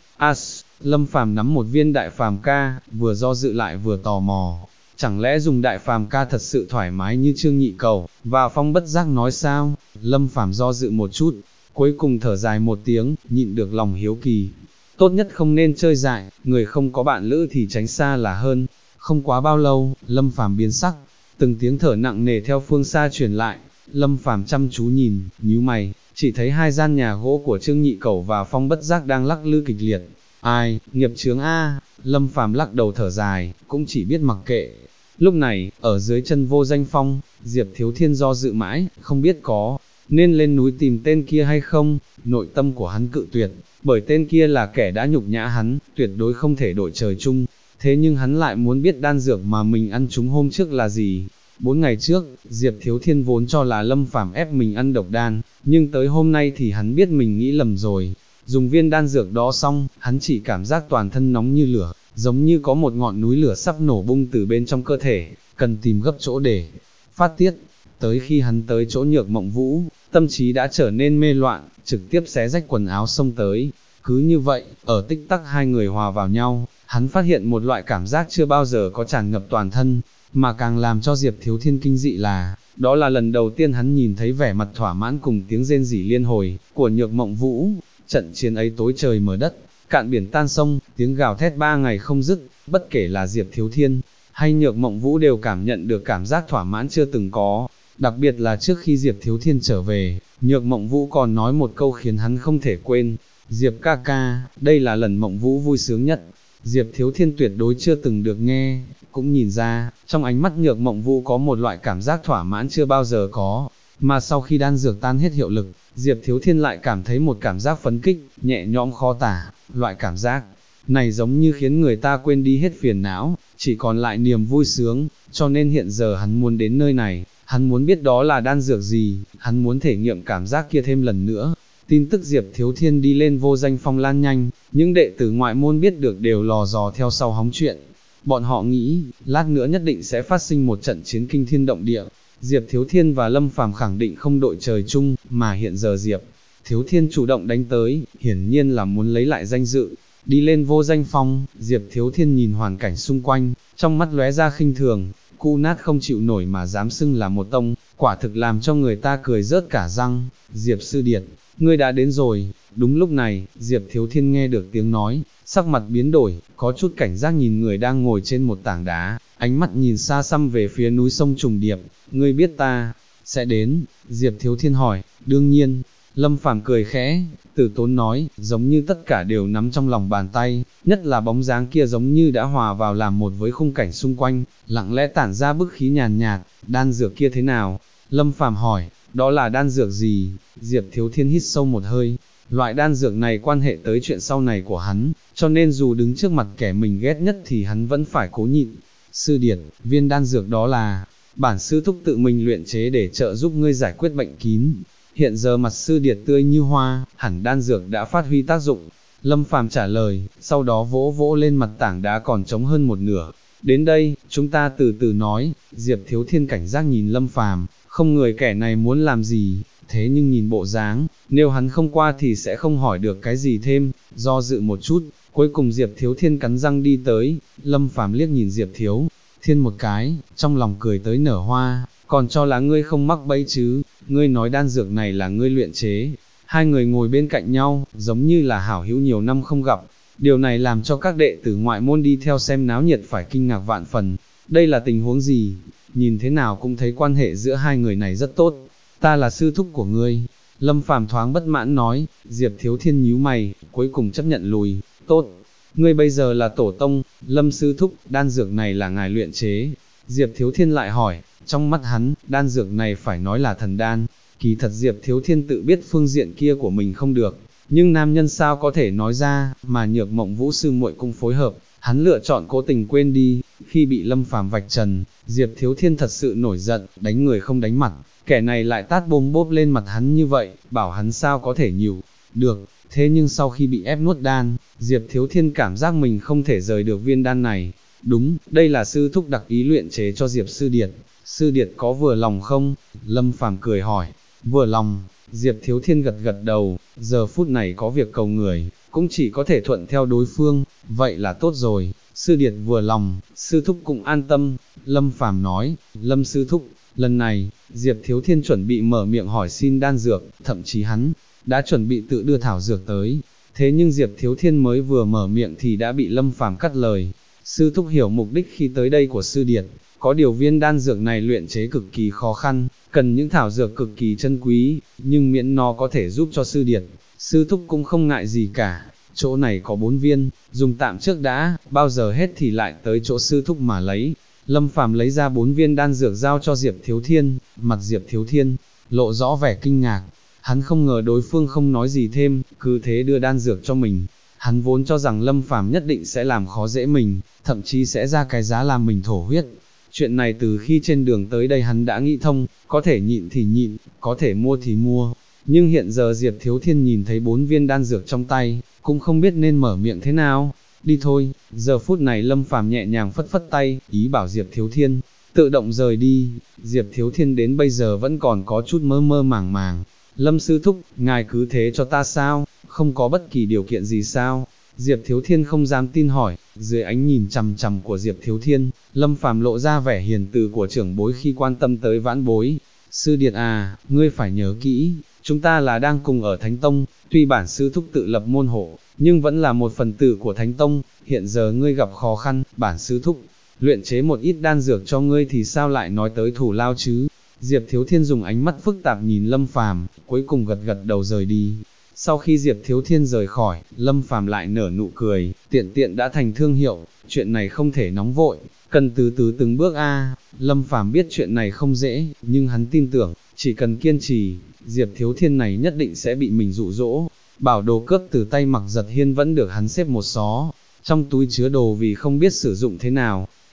Lâm Phàm nắm một viên Đại Phàm ca, vừa do dự lại vừa tò mò. Chẳng lẽ dùng Đại Phàm ca thật sự thoải mái như Trương Nhị Cẩu và Phong Bất Giác nói sao? Lâm Phàm do dự một chút, cuối cùng thở dài một tiếng, nhịn được lòng hiếu kỳ. Tốt nhất không nên chơi dại, người không có bạn lữ thì tránh xa là hơn. Không quá bao lâu, Lâm Phàm biến sắc, từng tiếng thở nặng nề theo phương xa truyền lại. Lâm Phàm chăm chú nhìn, nhíu mày, chỉ thấy hai gian nhà gỗ của Trương Nhị Cẩu và Phong Bất Giác đang lắc lư kịch liệt. Ai, nghiệp chướng a. Lâm Phàm lắc đầu thở dài, cũng chỉ biết mặc kệ. Lúc này, ở dưới chân Vô Danh Phong, Diệp Thiếu Thiên do dự mãi, không biết có nên lên núi tìm tên kia hay không. Nội tâm của hắn cự tuyệt, bởi tên kia là kẻ đã nhục nhã hắn, tuyệt đối không thể đội trời chung. Thế nhưng hắn lại muốn biết đan dược mà mình ăn trúng hôm trước là gì. 4 ngày trước, Diệp Thiếu Thiên vốn cho là Lâm Phàm ép mình ăn độc đan, nhưng tới hôm nay thì hắn biết mình nghĩ lầm rồi. Dùng viên đan dược đó xong, hắn chỉ cảm giác toàn thân nóng như lửa, giống như có một ngọn núi lửa sắp nổ bung từ bên trong cơ thể, cần tìm gấp chỗ để phát tiết. Tới khi hắn tới chỗ Nhược Mộng Vũ, tâm trí đã trở nên mê loạn, trực tiếp xé rách quần áo xông tới. Cứ như vậy, ở tích tắc hai người hòa vào nhau, hắn phát hiện một loại cảm giác chưa bao giờ có tràn ngập toàn thân, mà càng làm cho Diệp Thiếu Thiên kinh dị là, đó là lần đầu tiên hắn nhìn thấy vẻ mặt thỏa mãn cùng tiếng rên rỉ liên hồi của Nhược Mộng Vũ. Trận chiến ấy tối trời mở đất, cạn biển tan sông, tiếng gào thét 3 ngày không dứt, bất kể là Diệp Thiếu Thiên hay Nhược Mộng Vũ đều cảm nhận được cảm giác thỏa mãn chưa từng có. Đặc biệt là trước khi Diệp Thiếu Thiên trở về, Nhược Mộng Vũ còn nói một câu khiến hắn không thể quên. Diệp ca ca, đây là lần Mộng Vũ vui sướng nhất. Diệp Thiếu Thiên tuyệt đối chưa từng được nghe, cũng nhìn ra, trong ánh mắt Nhược Mộng Vũ có một loại cảm giác thỏa mãn chưa bao giờ có. Mà sau khi đan dược tan hết hiệu lực, Diệp Thiếu Thiên lại cảm thấy một cảm giác phấn kích, nhẹ nhõm khó tả. Loại cảm giác này giống như khiến người ta quên đi hết phiền não, chỉ còn lại niềm vui sướng, cho nên hiện giờ hắn muốn đến nơi này, hắn muốn biết đó là đan dược gì, hắn muốn thể nghiệm cảm giác kia thêm lần nữa. Tin tức Diệp Thiếu Thiên đi lên vô danh phong lan nhanh, những đệ tử ngoại môn biết được đều lò dò theo sau hóng chuyện. Bọn họ nghĩ, lát nữa nhất định sẽ phát sinh một trận chiến kinh thiên động địa. Diệp Thiếu Thiên và Lâm Phàm khẳng định không đội trời chung, mà hiện giờ Diệp Thiếu Thiên chủ động đánh tới, hiển nhiên là muốn lấy lại danh dự. Đi lên vô danh phong, Diệp Thiếu Thiên nhìn hoàn cảnh xung quanh, trong mắt lóe ra khinh thường, cu nát không chịu nổi mà dám xưng là một tông, quả thực làm cho người ta cười rớt cả răng. Diệp sư điệt, ngươi đã đến rồi. Đúng lúc này, Diệp Thiếu Thiên nghe được tiếng nói, sắc mặt biến đổi, có chút cảnh giác nhìn người đang ngồi trên một tảng đá, ánh mắt nhìn xa xăm về phía núi sông trùng điệp. Ngươi biết ta sẽ đến? Diệp Thiếu Thiên hỏi. Đương nhiên. Lâm Phàm cười khẽ, Tử Tốn nói, giống như tất cả đều nắm trong lòng bàn tay, nhất là bóng dáng kia giống như đã hòa vào làm một với khung cảnh xung quanh, lặng lẽ tản ra bức khí nhàn nhạt. Đan dược kia thế nào? Lâm Phàm hỏi. Đó là đan dược gì? Diệp Thiếu Thiên hít sâu một hơi. Loại đan dược này quan hệ tới chuyện sau này của hắn, cho nên dù đứng trước mặt kẻ mình ghét nhất thì hắn vẫn phải cố nhịn. Sư điệt, viên đan dược đó là bản sư thúc tự mình luyện chế để trợ giúp ngươi giải quyết bệnh kín. Hiện giờ mặt sư điệt tươi như hoa, hẳn đan dược đã phát huy tác dụng. Lâm Phàm trả lời, sau đó vỗ vỗ lên mặt tảng đá còn trống hơn một nửa. Đến đây, chúng ta từ từ nói. Diệp Thiếu Thiên cảnh giác nhìn Lâm Phàm, không người kẻ này muốn làm gì, thế nhưng nhìn bộ dáng, nếu hắn không qua thì sẽ không hỏi được cái gì thêm. Do dự một chút, cuối cùng Diệp Thiếu Thiên cắn răng đi tới. Lâm Phàm liếc nhìn Diệp Thiếu Thiên một cái, trong lòng cười tới nở hoa, còn cho là ngươi không mắc bẫy chứ, ngươi nói đan dược này là ngươi luyện chế. Hai người ngồi bên cạnh nhau, giống như là hảo hữu nhiều năm không gặp. Điều này làm cho các đệ tử ngoại môn đi theo xem náo nhiệt phải kinh ngạc vạn phần. Đây là tình huống gì? Nhìn thế nào cũng thấy quan hệ giữa hai người này rất tốt. Ta là sư thúc của ngươi. Lâm Phàm thoáng bất mãn nói. Diệp Thiếu Thiên nhíu mày, cuối cùng chấp nhận lùi. Tốt, ngươi bây giờ là tổ tông. Lâm sư thúc, đan dược này là ngài luyện chế. Diệp Thiếu Thiên lại hỏi. Trong mắt hắn, đan dược này phải nói là thần đan. Kỳ thật Diệp Thiếu Thiên tự biết phương diện kia của mình không được, nhưng nam nhân sao có thể nói ra, mà Nhược Mộng Vũ sư muội cũng phối hợp, hắn lựa chọn cố tình quên đi. Khi bị Lâm Phàm vạch trần, Diệp Thiếu Thiên thật sự nổi giận, đánh người không đánh mặt, kẻ này lại tát bôm bốp lên mặt hắn như vậy, bảo hắn sao có thể nhịu được. Thế nhưng sau khi bị ép nuốt đan, Diệp Thiếu Thiên cảm giác mình không thể rời được viên đan này. Đúng, đây là sư thúc đặc ý luyện chế cho Diệp sư điệt. Sư điệt có vừa lòng không? Lâm Phàm cười hỏi. Vừa lòng. Diệp Thiếu Thiên gật gật đầu, giờ phút này có việc cầu người, cũng chỉ có thể thuận theo đối phương, vậy là tốt rồi. Sư điệt vừa lòng, sư thúc cũng an tâm. Lâm Phàm nói. Lâm sư thúc, lần này, Diệp Thiếu Thiên chuẩn bị mở miệng hỏi xin đan dược, thậm chí hắn đã chuẩn bị tự đưa thảo dược tới. Thế nhưng Diệp Thiếu Thiên mới vừa mở miệng thì đã bị Lâm Phàm cắt lời. Sư thúc hiểu mục đích khi tới đây của sư điệt, có điều viên đan dược này luyện chế cực kỳ khó khăn, cần những thảo dược cực kỳ chân quý, nhưng miễn nó có thể giúp cho sư điệt, sư thúc cũng không ngại gì cả. Chỗ này có 4 viên, dùng tạm trước đã, bao giờ hết thì lại tới chỗ sư thúc mà lấy. Lâm Phàm lấy ra 4 viên đan dược giao cho Diệp Thiếu Thiên, mặt Diệp Thiếu Thiên lộ rõ vẻ kinh ngạc. Hắn không ngờ đối phương không nói gì thêm, cứ thế đưa đan dược cho mình. Hắn vốn cho rằng Lâm Phàm nhất định sẽ làm khó dễ mình, thậm chí sẽ ra cái giá làm mình thổ huyết. Chuyện này từ khi trên đường tới đây hắn đã nghĩ thông, có thể nhịn thì nhịn, có thể mua thì mua. Nhưng hiện giờ Diệp Thiếu Thiên nhìn thấy 4 viên đan dược trong tay, cũng không biết nên mở miệng thế nào. Đi thôi. Giờ phút này Lâm Phàm nhẹ nhàng phất phất tay, ý bảo Diệp Thiếu Thiên tự động rời đi. Diệp Thiếu Thiên đến bây giờ vẫn còn có chút mơ mơ màng màng. Lâm sư thúc, ngài cứ thế cho ta sao? Không có bất kỳ điều kiện gì sao? Diệp Thiếu Thiên không dám tin hỏi. Dưới ánh nhìn chằm chằm của Diệp Thiếu Thiên, Lâm Phàm lộ ra vẻ hiền từ của trưởng bối khi quan tâm tới vãn bối. Sư điệt à, ngươi phải nhớ kỹ, chúng ta là đang cùng ở Thánh Tông, tuy bản sư thúc tự lập môn hộ, nhưng vẫn là một phần tử của Thánh Tông. Hiện giờ ngươi gặp khó khăn, bản sư thúc luyện chế một ít đan dược cho ngươi thì sao lại nói tới thủ lao chứ? Diệp Thiếu Thiên dùng ánh mắt phức tạp nhìn Lâm Phàm, cuối cùng gật gật đầu rời đi. Sau khi Diệp Thiếu Thiên rời khỏi, Lâm Phàm lại nở nụ cười, tiện tiện đã thành thương hiệu, chuyện này không thể nóng vội, cần từ từ từng bước a. Lâm Phàm biết chuyện này không dễ, nhưng hắn tin tưởng, chỉ cần kiên trì, Diệp Thiếu Thiên này nhất định sẽ bị mình dụ dỗ. Bảo đồ cướp từ tay Mặc Giật Hiên vẫn được hắn xếp một xó, trong túi chứa đồ vì không biết sử dụng thế nào.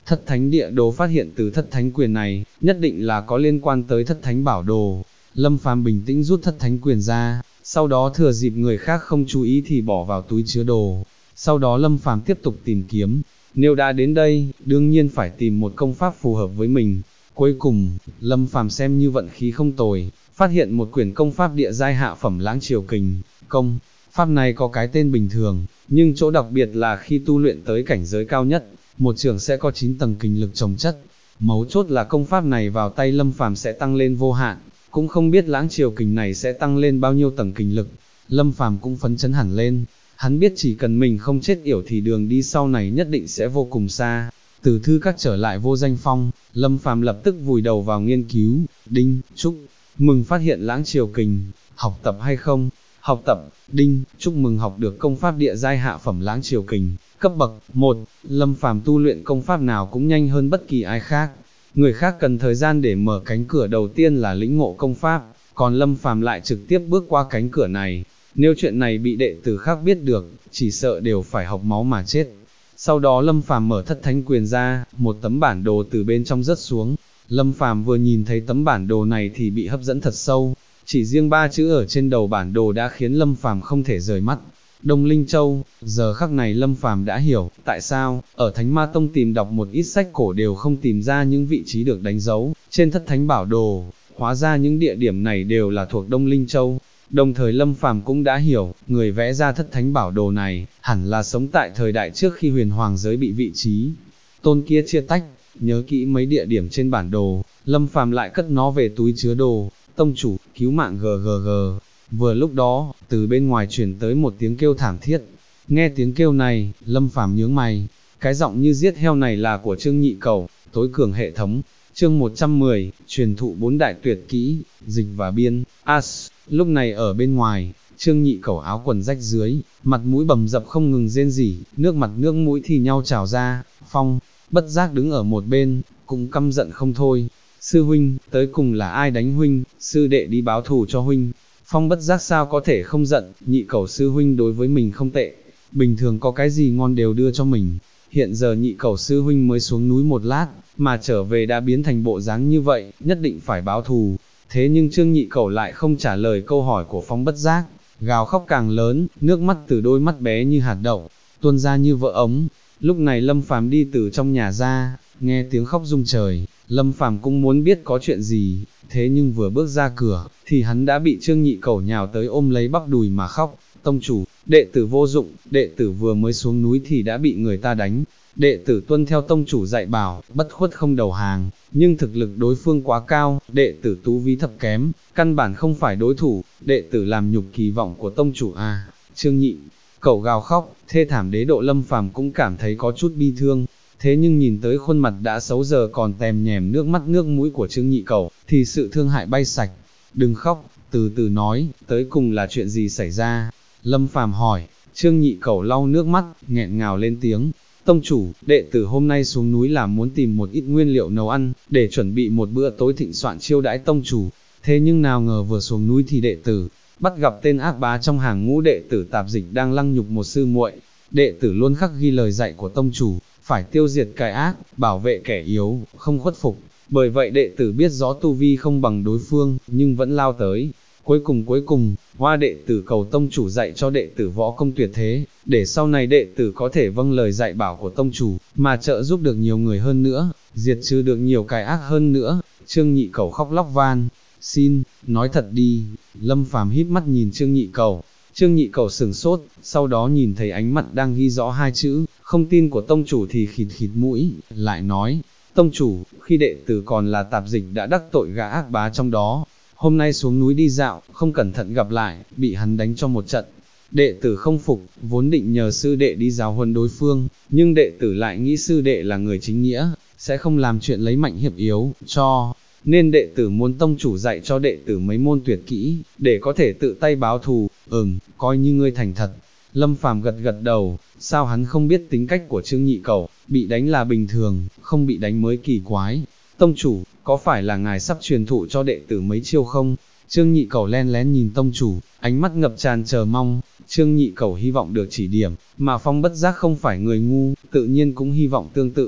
Thất thánh địa đồ phát hiện từ thất thánh quyền này, nhất định là có liên quan tới thất thánh bảo đồ. Lâm Phàm bình tĩnh rút thất thánh quyền ra, sau đó thừa dịp người khác không chú ý thì bỏ vào túi chứa đồ. Sau đó Lâm Phàm tiếp tục tìm kiếm, nếu đã đến đây, đương nhiên phải tìm một công pháp phù hợp với mình. Cuối cùng, Lâm Phàm xem như vận khí không tồi, phát hiện một quyển công pháp địa giai hạ phẩm Lãng Triều Kình. Công pháp này có cái tên bình thường, nhưng chỗ đặc biệt là khi tu luyện tới cảnh giới cao nhất, một trường sẽ có 9 tầng kình lực chồng chất. Mấu chốt là công pháp này vào tay Lâm Phàm sẽ tăng lên vô hạn, cũng không biết Lãng Triều Kình này sẽ tăng lên bao nhiêu tầng kình lực. Lâm Phàm cũng phấn chấn hẳn lên, hắn biết chỉ cần mình không chết yểu thì đường đi sau này nhất định sẽ vô cùng xa. Từ thư các trở lại Vô Danh Phong, Lâm Phàm lập tức vùi đầu vào nghiên cứu. Đinh, chúc mừng phát hiện Lãng Triều Kình, học tập hay không? Học tập. Đinh, chúc mừng học được công pháp địa giai hạ phẩm Lãng Triều Kình, cấp bậc 1. Lâm Phàm tu luyện công pháp nào cũng nhanh hơn bất kỳ ai khác. Người khác cần thời gian để mở cánh cửa đầu tiên là lĩnh ngộ công pháp, còn Lâm Phàm lại trực tiếp bước qua cánh cửa này. Nếu chuyện này bị đệ tử khác biết được, chỉ sợ đều phải học máu mà chết. Sau đó Lâm Phàm mở thất thánh quyền ra, một tấm bản đồ từ bên trong rớt xuống. Lâm Phàm vừa nhìn thấy tấm bản đồ này thì bị hấp dẫn thật sâu. Chỉ riêng 3 chữ ở trên đầu bản đồ đã khiến Lâm Phàm không thể rời mắt. Đông Linh Châu. Giờ khắc này Lâm Phàm đã hiểu tại sao ở Thánh Ma Tông tìm đọc một ít sách cổ đều không tìm ra những vị trí được đánh dấu trên thất thánh bảo đồ. Hóa ra những địa điểm này đều là thuộc Đông Linh Châu. Đồng thời Lâm Phàm cũng đã hiểu, người vẽ ra thất thánh bảo đồ này, hẳn là sống tại thời đại trước khi huyền hoàng giới bị vị trí tôn kia chia tách. Nhớ kỹ mấy địa điểm trên bản đồ, Lâm Phàm lại cất nó về túi chứa đồ. Tông chủ, cứu mạng GGG. Vừa lúc đó, từ bên ngoài truyền tới một tiếng kêu thảm thiết. Nghe tiếng kêu này, Lâm Phàm nhướng mày, cái giọng như giết heo này là của Trương Nhị Cẩu, tối cường hệ thống. Chương 110, truyền thụ 4 đại tuyệt kỹ, dịch và biên. Lúc này ở bên ngoài, Trương Nhị Cẩu áo quần rách dưới, mặt mũi bầm dập không ngừng rên rỉ, nước mặt nước mũi thì nhau trào ra. Phong bất giác đứng ở một bên, cũng căm giận không thôi. Sư huynh, tới cùng là ai đánh huynh? Sư đệ đi báo thù cho huynh. Phong bất giác sao có thể không giận, Nhị Cẩu sư huynh đối với mình không tệ, bình thường có cái gì ngon đều đưa cho mình. Hiện giờ Nhị Cẩu sư huynh mới xuống núi một lát, mà trở về đã biến thành bộ dáng như vậy, nhất định phải báo thù. Thế nhưng Trương Nhị Cẩu lại không trả lời câu hỏi của Phong bất giác, gào khóc càng lớn, nước mắt từ đôi mắt bé như hạt đậu tuôn ra như vỡ ống. Lúc này Lâm Phàm đi từ trong nhà ra, nghe tiếng khóc rung trời, Lâm Phàm cũng muốn biết có chuyện gì, thế nhưng vừa bước ra cửa, thì hắn đã bị Trương Nhị Cẩu nhào tới ôm lấy bắp đùi mà khóc. Tông chủ, đệ tử vô dụng, đệ tử vừa mới xuống núi thì đã bị người ta đánh. Đệ tử tuân theo tông chủ dạy bảo, bất khuất không đầu hàng, nhưng thực lực đối phương quá cao, đệ tử tu vi thấp kém, căn bản không phải đối thủ, đệ tử làm nhục kỳ vọng của tông chủ à. Trương Nhị Cẩu gào khóc, thê thảm đế độ. Lâm Phàm cũng cảm thấy có chút bi thương, thế nhưng nhìn tới khuôn mặt đã xấu giờ còn tèm nhèm nước mắt nước mũi của Trương Nhị Cẩu, thì sự thương hại bay sạch. Đừng khóc, từ từ nói, tới cùng là chuyện gì xảy ra? Lâm Phàm hỏi. Trương Nhị Cẩu lau nước mắt, nghẹn ngào lên tiếng. Tông chủ, đệ tử hôm nay xuống núi là muốn tìm một ít nguyên liệu nấu ăn, để chuẩn bị một bữa tối thịnh soạn chiêu đãi tông chủ. Thế nhưng nào ngờ vừa xuống núi thì đệ tử bắt gặp tên ác bá trong hàng ngũ đệ tử tạp dịch đang lăng nhục một sư muội. Đệ tử luôn khắc ghi lời dạy của tông chủ, phải tiêu diệt cái ác, bảo vệ kẻ yếu, không khuất phục. Bởi vậy đệ tử biết rõ tu vi không bằng đối phương, nhưng vẫn lao tới. Cuối cùng, hoa đệ tử cầu tông chủ dạy cho đệ tử võ công tuyệt thế, để sau này đệ tử có thể vâng lời dạy bảo của tông chủ, mà trợ giúp được nhiều người hơn nữa, diệt trừ được nhiều cái ác hơn nữa. Trương Nhị Cẩu khóc lóc van xin, nói thật đi. Lâm Phàm híp mắt nhìn Trương Nhị Cẩu. Trương Nhị Cẩu sửng sốt, sau đó nhìn thấy ánh mặt đang ghi rõ 2 chữ, không tin của tông chủ thì khịt khịt mũi, lại nói, tông chủ, khi đệ tử còn là tạp dịch đã đắc tội gã ác bá trong đó, hôm nay xuống núi đi dạo, không cẩn thận gặp lại, bị hắn đánh cho một trận. Đệ tử không phục, vốn định nhờ sư đệ đi giáo huấn đối phương, nhưng đệ tử lại nghĩ sư đệ là người chính nghĩa, sẽ không làm chuyện lấy mạnh hiếp yếu, cho nên đệ tử muốn tông chủ dạy cho đệ tử mấy môn tuyệt kỹ, để có thể tự tay báo thù. Coi như ngươi thành thật. Lâm Phàm gật gật đầu, sao hắn không biết tính cách của Trương Nhị Cẩu, bị đánh là bình thường, không bị đánh mới kỳ quái. Tông chủ, có phải là ngài sắp truyền thụ cho đệ tử mấy chiêu không? Trương Nhị Cẩu len lén nhìn tông chủ, ánh mắt ngập tràn chờ mong. Trương Nhị Cẩu hy vọng được chỉ điểm, mà Phong bất giác không phải người ngu, tự nhiên cũng hy vọng tương tự.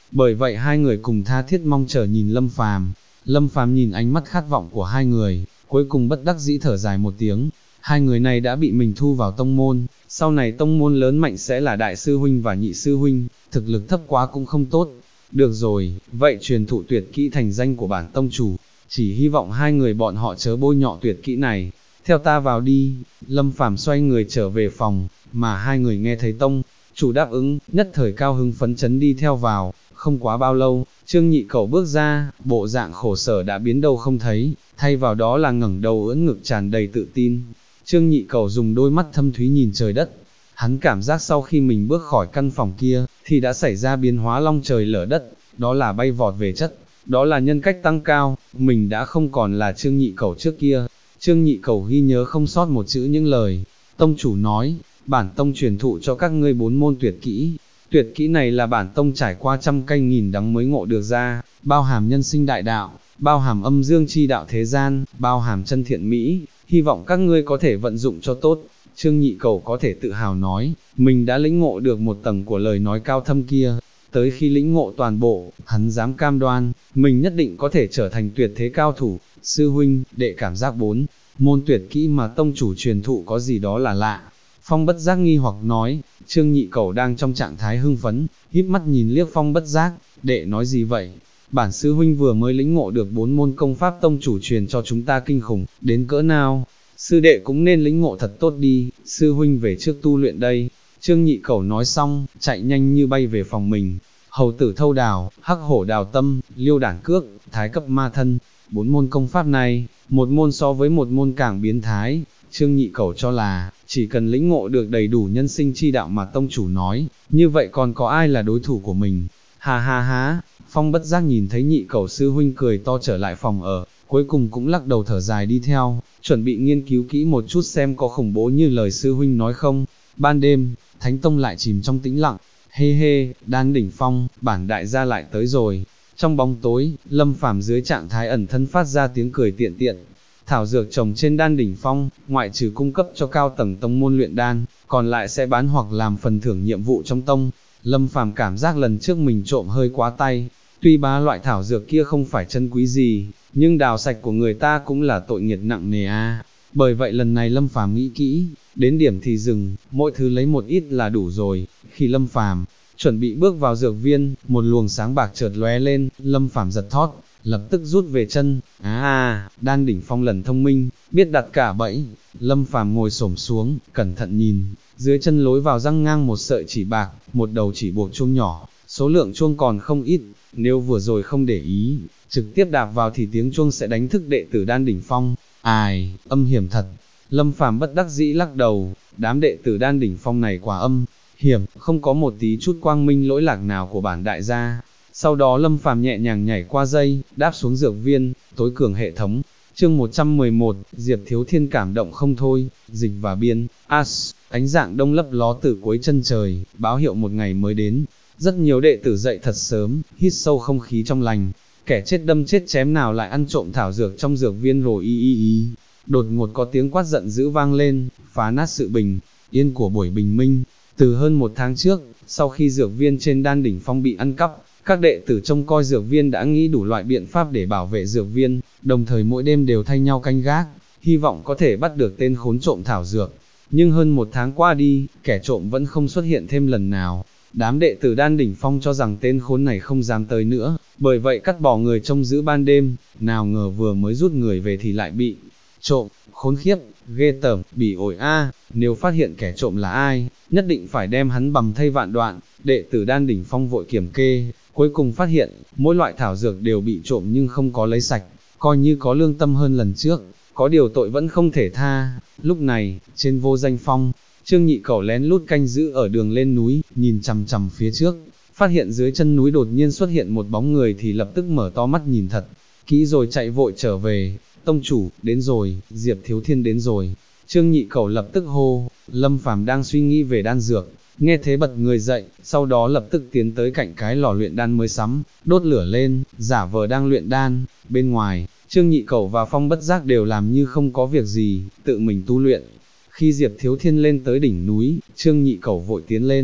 bởi vậy hai người cùng tha thiết mong chờ nhìn Lâm Phàm. Lâm Phàm nhìn ánh mắt khát vọng của hai người, cuối cùng bất đắc dĩ thở dài một tiếng, hai người này đã bị mình thu vào tông môn, sau này tông môn lớn mạnh sẽ là đại sư huynh và nhị sư huynh, thực lực thấp quá cũng không tốt. Được rồi, vậy truyền thụ tuyệt kỹ thành danh của bản tông chủ, chỉ hy vọng hai người bọn họ chớ bôi nhọ tuyệt kỹ này, theo ta vào đi. Lâm Phàm xoay người trở về phòng, mà hai người nghe thấy tông chủ đáp ứng, nhất thời cao hứng phấn chấn đi theo vào. Không quá bao lâu, Trương Nhị Cẩu bước ra, bộ dạng khổ sở đã biến đâu không thấy, thay vào đó là ngẩng đầu ưỡn ngực tràn đầy tự tin. Trương Nhị Cẩu dùng đôi mắt thâm thúy nhìn trời đất, hắn cảm giác sau khi mình bước khỏi căn phòng kia, thì đã xảy ra biến hóa long trời lở đất, đó là bay vọt về chất, đó là nhân cách tăng cao, mình đã không còn là Trương Nhị Cẩu trước kia. Trương Nhị Cẩu ghi nhớ không sót một chữ những lời tông chủ nói, bản tông truyền thụ cho các ngươi 4 môn tuyệt kỹ. Tuyệt kỹ này là bản tông trải qua trăm canh nghìn đắng mới ngộ được ra, bao hàm nhân sinh đại đạo, bao hàm âm dương chi đạo thế gian, bao hàm chân thiện mỹ, hy vọng các ngươi có thể vận dụng cho tốt. Trương Nhị Cẩu có thể tự hào nói, mình đã lĩnh ngộ được một tầng của lời nói cao thâm kia, tới khi lĩnh ngộ toàn bộ, hắn dám cam đoan, mình nhất định có thể trở thành tuyệt thế cao thủ. Sư huynh, đệ cảm giác 4 môn tuyệt kỹ mà tông chủ truyền thụ có gì đó là lạ. Phong Bất Giác nghi hoặc nói. Trương Nhị Cẩu đang trong trạng thái hưng phấn, híp mắt nhìn liếc Phong Bất Giác, đệ nói gì vậy? Bản sư huynh vừa mới lĩnh ngộ được 4 môn công pháp tông chủ truyền cho chúng ta kinh khủng, đến cỡ nào? Sư đệ cũng nên lĩnh ngộ thật tốt đi, sư huynh về trước tu luyện đây. Trương Nhị Cẩu nói xong, chạy nhanh như bay về phòng mình. Hầu tử thâu đào, hắc hổ đào tâm, liêu đản cước, thái cấp ma thân, 4 môn công pháp này, một môn so với một môn càng biến thái. Trương Nhị Cẩu cho là, chỉ cần lĩnh ngộ được đầy đủ nhân sinh chi đạo mà tông chủ nói, như vậy còn có ai là đối thủ của mình. Ha ha ha, Phong Bất Giác nhìn thấy Nhị Cẩu sư huynh cười to trở lại phòng ở, cuối cùng cũng lắc đầu thở dài đi theo, chuẩn bị nghiên cứu kỹ một chút xem có khủng bố như lời sư huynh nói không. Ban đêm, Thánh Tông lại chìm trong tĩnh lặng, hê hê, Đan Đỉnh Phong, bản đại gia lại tới rồi. Trong bóng tối, Lâm Phàm dưới trạng thái ẩn thân phát ra tiếng cười tiện tiện. Thảo dược trồng trên Đan Đỉnh Phong, ngoại trừ cung cấp cho cao tầng tông môn luyện đan, còn lại sẽ bán hoặc làm phần thưởng nhiệm vụ trong tông. Lâm Phàm cảm giác lần trước mình trộm hơi quá tay, tuy ba loại thảo dược kia không phải chân quý gì, nhưng đào sạch của người ta cũng là tội nghiệt nặng nề a. Bởi vậy lần này Lâm Phàm nghĩ kỹ, đến điểm thì dừng, mỗi thứ lấy một ít là đủ rồi. Khi Lâm Phàm chuẩn bị bước vào dược viên, một luồng sáng bạc chợt lóe lên, Lâm Phàm giật thót, lập tức rút về chân. Đan Đỉnh Phong lần thông minh, biết đặt cả bẫy. Lâm Phàm ngồi xổm xuống, cẩn thận nhìn, dưới chân lối vào răng ngang một sợi chỉ bạc, một đầu chỉ buộc chuông nhỏ, số lượng chuông còn không ít, nếu vừa rồi không để ý, trực tiếp đạp vào thì tiếng chuông sẽ đánh thức đệ tử Đan Đỉnh Phong. Ai, âm hiểm thật. Lâm Phàm bất đắc dĩ lắc đầu, đám đệ tử Đan Đỉnh Phong này quá âm hiểm, không có một tí chút quang minh lỗi lạc nào của bản đại gia. Sau đó Lâm Phàm nhẹ nhàng nhảy qua dây, đáp xuống dược viên, tối cường hệ thống. Chương 111, Diệp Thiếu Thiên cảm động không thôi. Dịch và biên, ánh dạng đông lấp ló từ cuối chân trời, báo hiệu một ngày mới đến. Rất nhiều đệ tử dậy thật sớm, hít sâu không khí trong lành. Kẻ chết đâm chết chém nào lại ăn trộm thảo dược trong dược viên rồi y. Đột ngột có tiếng quát giận dữ vang lên, phá nát sự bình yên của buổi bình minh. Từ hơn 1 tháng trước, sau khi dược viên trên Đan Đỉnh Phong bị ăn cắp, các đệ tử trông coi dược viên đã nghĩ đủ loại biện pháp để bảo vệ dược viên, đồng thời mỗi đêm đều thay nhau canh gác, hy vọng có thể bắt được tên khốn trộm thảo dược. Nhưng hơn 1 tháng qua đi, kẻ trộm vẫn không xuất hiện thêm lần nào. Đám đệ tử Đan Đỉnh Phong cho rằng tên khốn này không dám tới nữa, bởi vậy cắt bỏ người trông giữ ban đêm, nào ngờ vừa mới rút người về thì lại bị trộm. Khốn khiếp, ghê tởm, bỉ ổi a, nếu phát hiện kẻ trộm là ai, nhất định phải đem hắn bầm thây vạn đoạn. Đệ tử Đan Đỉnh Phong vội kiểm kê, cuối cùng phát hiện, mỗi loại thảo dược đều bị trộm nhưng không có lấy sạch, coi như có lương tâm hơn lần trước, có điều tội vẫn không thể tha. Lúc này, trên Vô Danh Phong, Trương Nhị Cẩu lén lút canh giữ ở đường lên núi, nhìn chằm chằm phía trước, phát hiện dưới chân núi đột nhiên xuất hiện một bóng người thì lập tức mở to mắt nhìn thật kỹ rồi chạy vội trở về. Tông chủ, đến rồi, Diệp Thiếu Thiên đến rồi. Trương Nhị Cẩu lập tức hô. Lâm Phàm đang suy nghĩ về đan dược, nghe thế bật người dậy, sau đó lập tức tiến tới cạnh cái lò luyện đan mới sắm, đốt lửa lên, giả vờ đang luyện đan. Bên ngoài, Trương Nhị Cẩu và Phong Bất Giác đều làm như không có việc gì, tự mình tu luyện. Khi Diệp Thiếu Thiên lên tới đỉnh núi, Trương Nhị Cẩu vội tiến lên,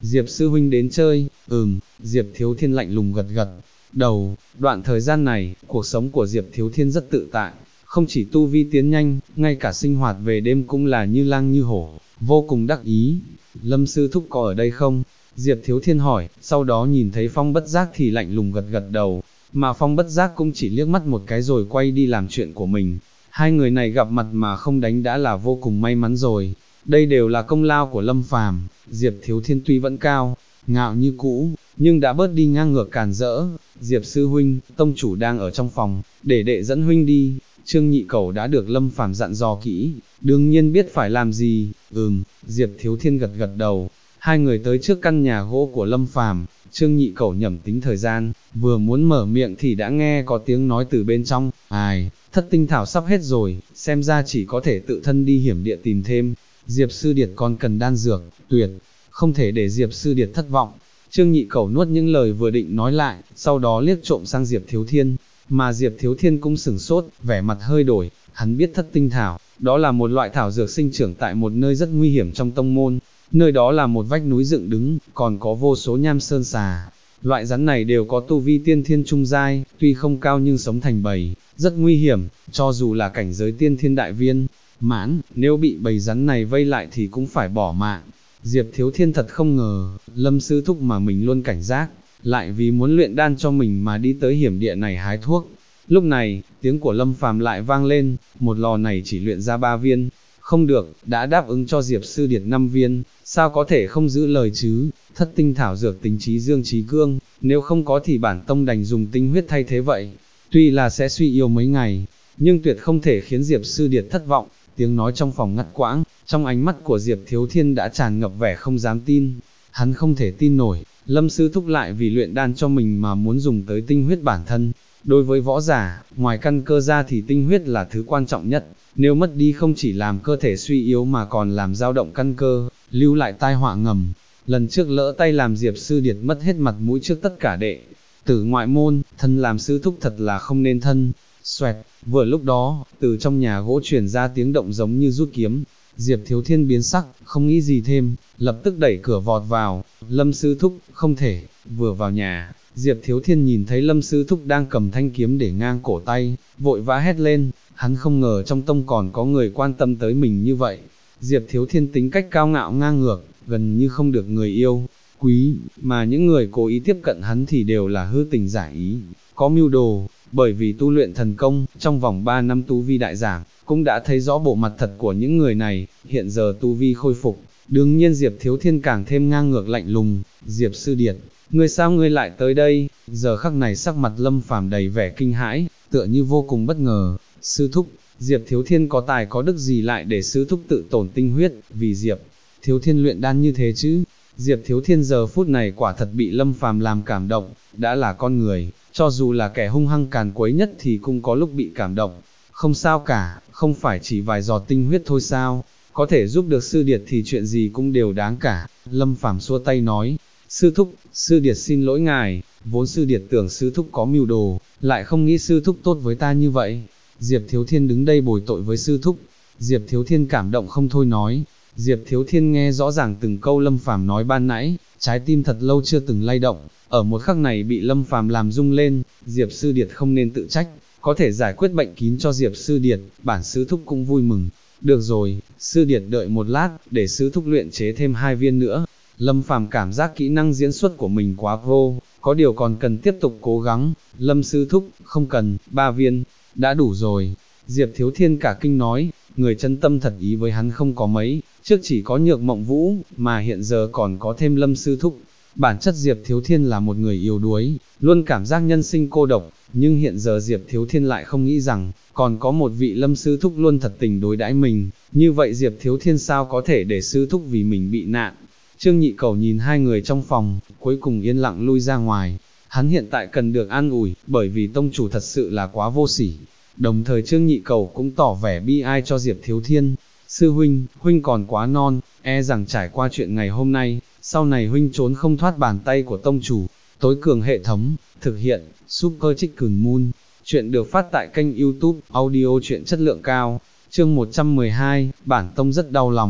Diệp sư huynh đến chơi, Diệp Thiếu Thiên lạnh lùng gật gật đầu, đoạn thời gian này, cuộc sống của Diệp Thiếu Thiên rất tự tại, không chỉ tu vi tiến nhanh, ngay cả sinh hoạt về đêm cũng là như lang như hổ, vô cùng đắc ý. Lâm sư thúc có ở đây không? Diệp Thiếu Thiên hỏi, sau đó nhìn thấy Phong Bất Giác thì lạnh lùng gật gật đầu, mà Phong Bất Giác cũng chỉ liếc mắt một cái rồi quay đi làm chuyện của mình. Hai người này gặp mặt mà không đánh đã là vô cùng may mắn rồi, đây đều là công lao của Lâm Phàm. Diệp Thiếu Thiên tuy vẫn cao ngạo như cũ, nhưng đã bớt đi ngang ngược càn rỡ. Diệp sư huynh, tông chủ đang ở trong phòng, để đệ dẫn huynh đi. Trương Nhị Cẩu đã được Lâm Phàm dặn dò kỹ, đương nhiên biết phải làm gì. Diệp Thiếu Thiên gật gật đầu. Hai người tới trước căn nhà gỗ của Lâm Phàm, Trương Nhị Cẩu nhẩm tính thời gian, vừa muốn mở miệng thì đã nghe có tiếng nói từ bên trong, ai, thất tinh thảo sắp hết rồi, xem ra chỉ có thể tự thân đi hiểm địa tìm thêm. Diệp sư điệt còn cần đan dược, tuyệt, không thể để Diệp sư điệt thất vọng. Trương Nhị Cẩu nuốt những lời vừa định nói lại, sau đó liếc trộm sang Diệp Thiếu Thiên, mà Diệp Thiếu Thiên cũng sửng sốt, vẻ mặt hơi đổi, hắn biết thất tinh thảo, đó là một loại thảo dược sinh trưởng tại một nơi rất nguy hiểm trong tông môn, nơi đó là một vách núi dựng đứng, còn có vô số nham sơn xà. Loại rắn này đều có tu vi tiên thiên trung giai, tuy không cao nhưng sống thành bầy, rất nguy hiểm, cho dù là cảnh giới tiên thiên đại viên mãn, nếu bị bầy rắn này vây lại thì cũng phải bỏ mạng. Diệp Thiếu Thiên thật không ngờ, Lâm sư thúc mà mình luôn cảnh giác, lại vì muốn luyện đan cho mình mà đi tới hiểm địa này hái thuốc. Lúc này, tiếng của Lâm Phàm lại vang lên, một lò này chỉ luyện ra 3 viên, không được, đã đáp ứng cho Diệp sư điệt 5 viên, sao có thể không giữ lời chứ? Thất tinh thảo dược tính trí dương trí cương, nếu không có thì bản tông đành dùng tinh huyết thay thế vậy. Tuy là sẽ suy yếu mấy ngày, nhưng tuyệt không thể khiến Diệp sư điệt thất vọng. Tiếng nói trong phòng ngắt quãng, trong ánh mắt của Diệp Thiếu Thiên đã tràn ngập vẻ không dám tin. Hắn không thể tin nổi, Lâm sư thúc lại vì luyện đan cho mình mà muốn dùng tới tinh huyết bản thân. Đối với võ giả, ngoài căn cơ ra thì tinh huyết là thứ quan trọng nhất, nếu mất đi không chỉ làm cơ thể suy yếu mà còn làm dao động căn cơ, lưu lại tai họa ngầm. Lần trước lỡ tay làm Diệp sư điệt mất hết mặt mũi trước tất cả đệ tử ngoại môn, thân làm sư thúc thật là không nên thân. Xoẹt, vừa lúc đó, từ trong nhà gỗ truyền ra tiếng động giống như rút kiếm. Diệp Thiếu Thiên biến sắc, không nghĩ gì thêm, lập tức đẩy cửa vọt vào. Lâm sư thúc, không thể. Vừa vào nhà, Diệp Thiếu Thiên nhìn thấy Lâm sư thúc đang cầm thanh kiếm để ngang cổ tay, vội vã hét lên. Hắn không ngờ trong tông còn có người quan tâm tới mình như vậy. Diệp Thiếu Thiên tính cách cao ngạo ngang ngược, gần như không được người yêu quý, mà những người cố ý tiếp cận hắn thì đều là hư tình giả ý, có mưu đồ. Bởi vì tu luyện thần công, trong vòng 3 năm tu vi đại giảm, cũng đã thấy rõ bộ mặt thật của những người này. Hiện giờ tu vi khôi phục, đương nhiên Diệp Thiếu Thiên càng thêm ngang ngược lạnh lùng. Diệp sư điệt, ngươi sao ngươi lại tới đây? Giờ khắc này sắc mặt Lâm Phàm đầy vẻ kinh hãi, tựa như vô cùng bất ngờ. Sư thúc, Diệp Thiếu Thiên có tài có đức gì lại để sư thúc tự tổn tinh huyết, vì Diệp Thiếu Thiên luyện đan như thế chứ? Diệp Thiếu Thiên giờ phút này quả thật bị Lâm Phàm làm cảm động, đã là con người, cho dù là kẻ hung hăng càn quấy nhất thì cũng có lúc bị cảm động. Không sao cả, không phải chỉ vài giọt tinh huyết thôi sao? Có thể giúp được sư điệt thì chuyện gì cũng đều đáng cả. Lâm Phàm xua tay nói, sư thúc, sư điệt xin lỗi ngài, vốn sư điệt tưởng sư thúc có mưu đồ, lại không nghĩ sư thúc tốt với ta như vậy. Diệp Thiếu Thiên đứng đây bồi tội với sư thúc. Diệp Thiếu Thiên cảm động không thôi nói. Diệp Thiếu Thiên nghe rõ ràng từng câu Lâm Phàm nói ban nãy, trái tim thật lâu chưa từng lay động, ở một khắc này bị Lâm Phàm làm rung lên. Diệp sư điệt không nên tự trách, có thể giải quyết bệnh kín cho Diệp sư điệt, bản sư thúc cũng vui mừng. Được rồi, sư điệt đợi một lát, để sư thúc luyện chế thêm 2 viên nữa. Lâm Phàm cảm giác kỹ năng diễn xuất của mình quá vô, có điều còn cần tiếp tục cố gắng. Lâm sư thúc, không cần, 3 viên, đã đủ rồi. Diệp Thiếu Thiên cả kinh nói, người chân tâm thật ý với hắn không có mấy, trước chỉ có Nhược Mộng Vũ, mà hiện giờ còn có thêm Lâm sư thúc. Bản chất Diệp Thiếu Thiên là một người yếu đuối, luôn cảm giác nhân sinh cô độc, nhưng hiện giờ Diệp Thiếu Thiên lại không nghĩ rằng, còn có một vị Lâm sư thúc luôn thật tình đối đãi mình, như vậy Diệp Thiếu Thiên sao có thể để sư thúc vì mình bị nạn. Trương Nhị Cẩu nhìn hai người trong phòng, cuối cùng yên lặng lui ra ngoài. Hắn hiện tại cần được an ủi, bởi vì tông chủ thật sự là quá vô sỉ. Đồng thời Trương Nhị Cẩu cũng tỏ vẻ bi ai cho Diệp Thiếu Thiên. Sư huynh, huynh còn quá non, e rằng trải qua chuyện ngày hôm nay, sau này huynh trốn không thoát bàn tay của tông chủ. Tối cường hệ thống, thực hiện, Super Chicken Moon. Chuyện được phát tại kênh YouTube, audio truyện chất lượng cao. Chương 112, bản tông rất đau lòng.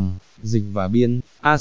Dịch và biên,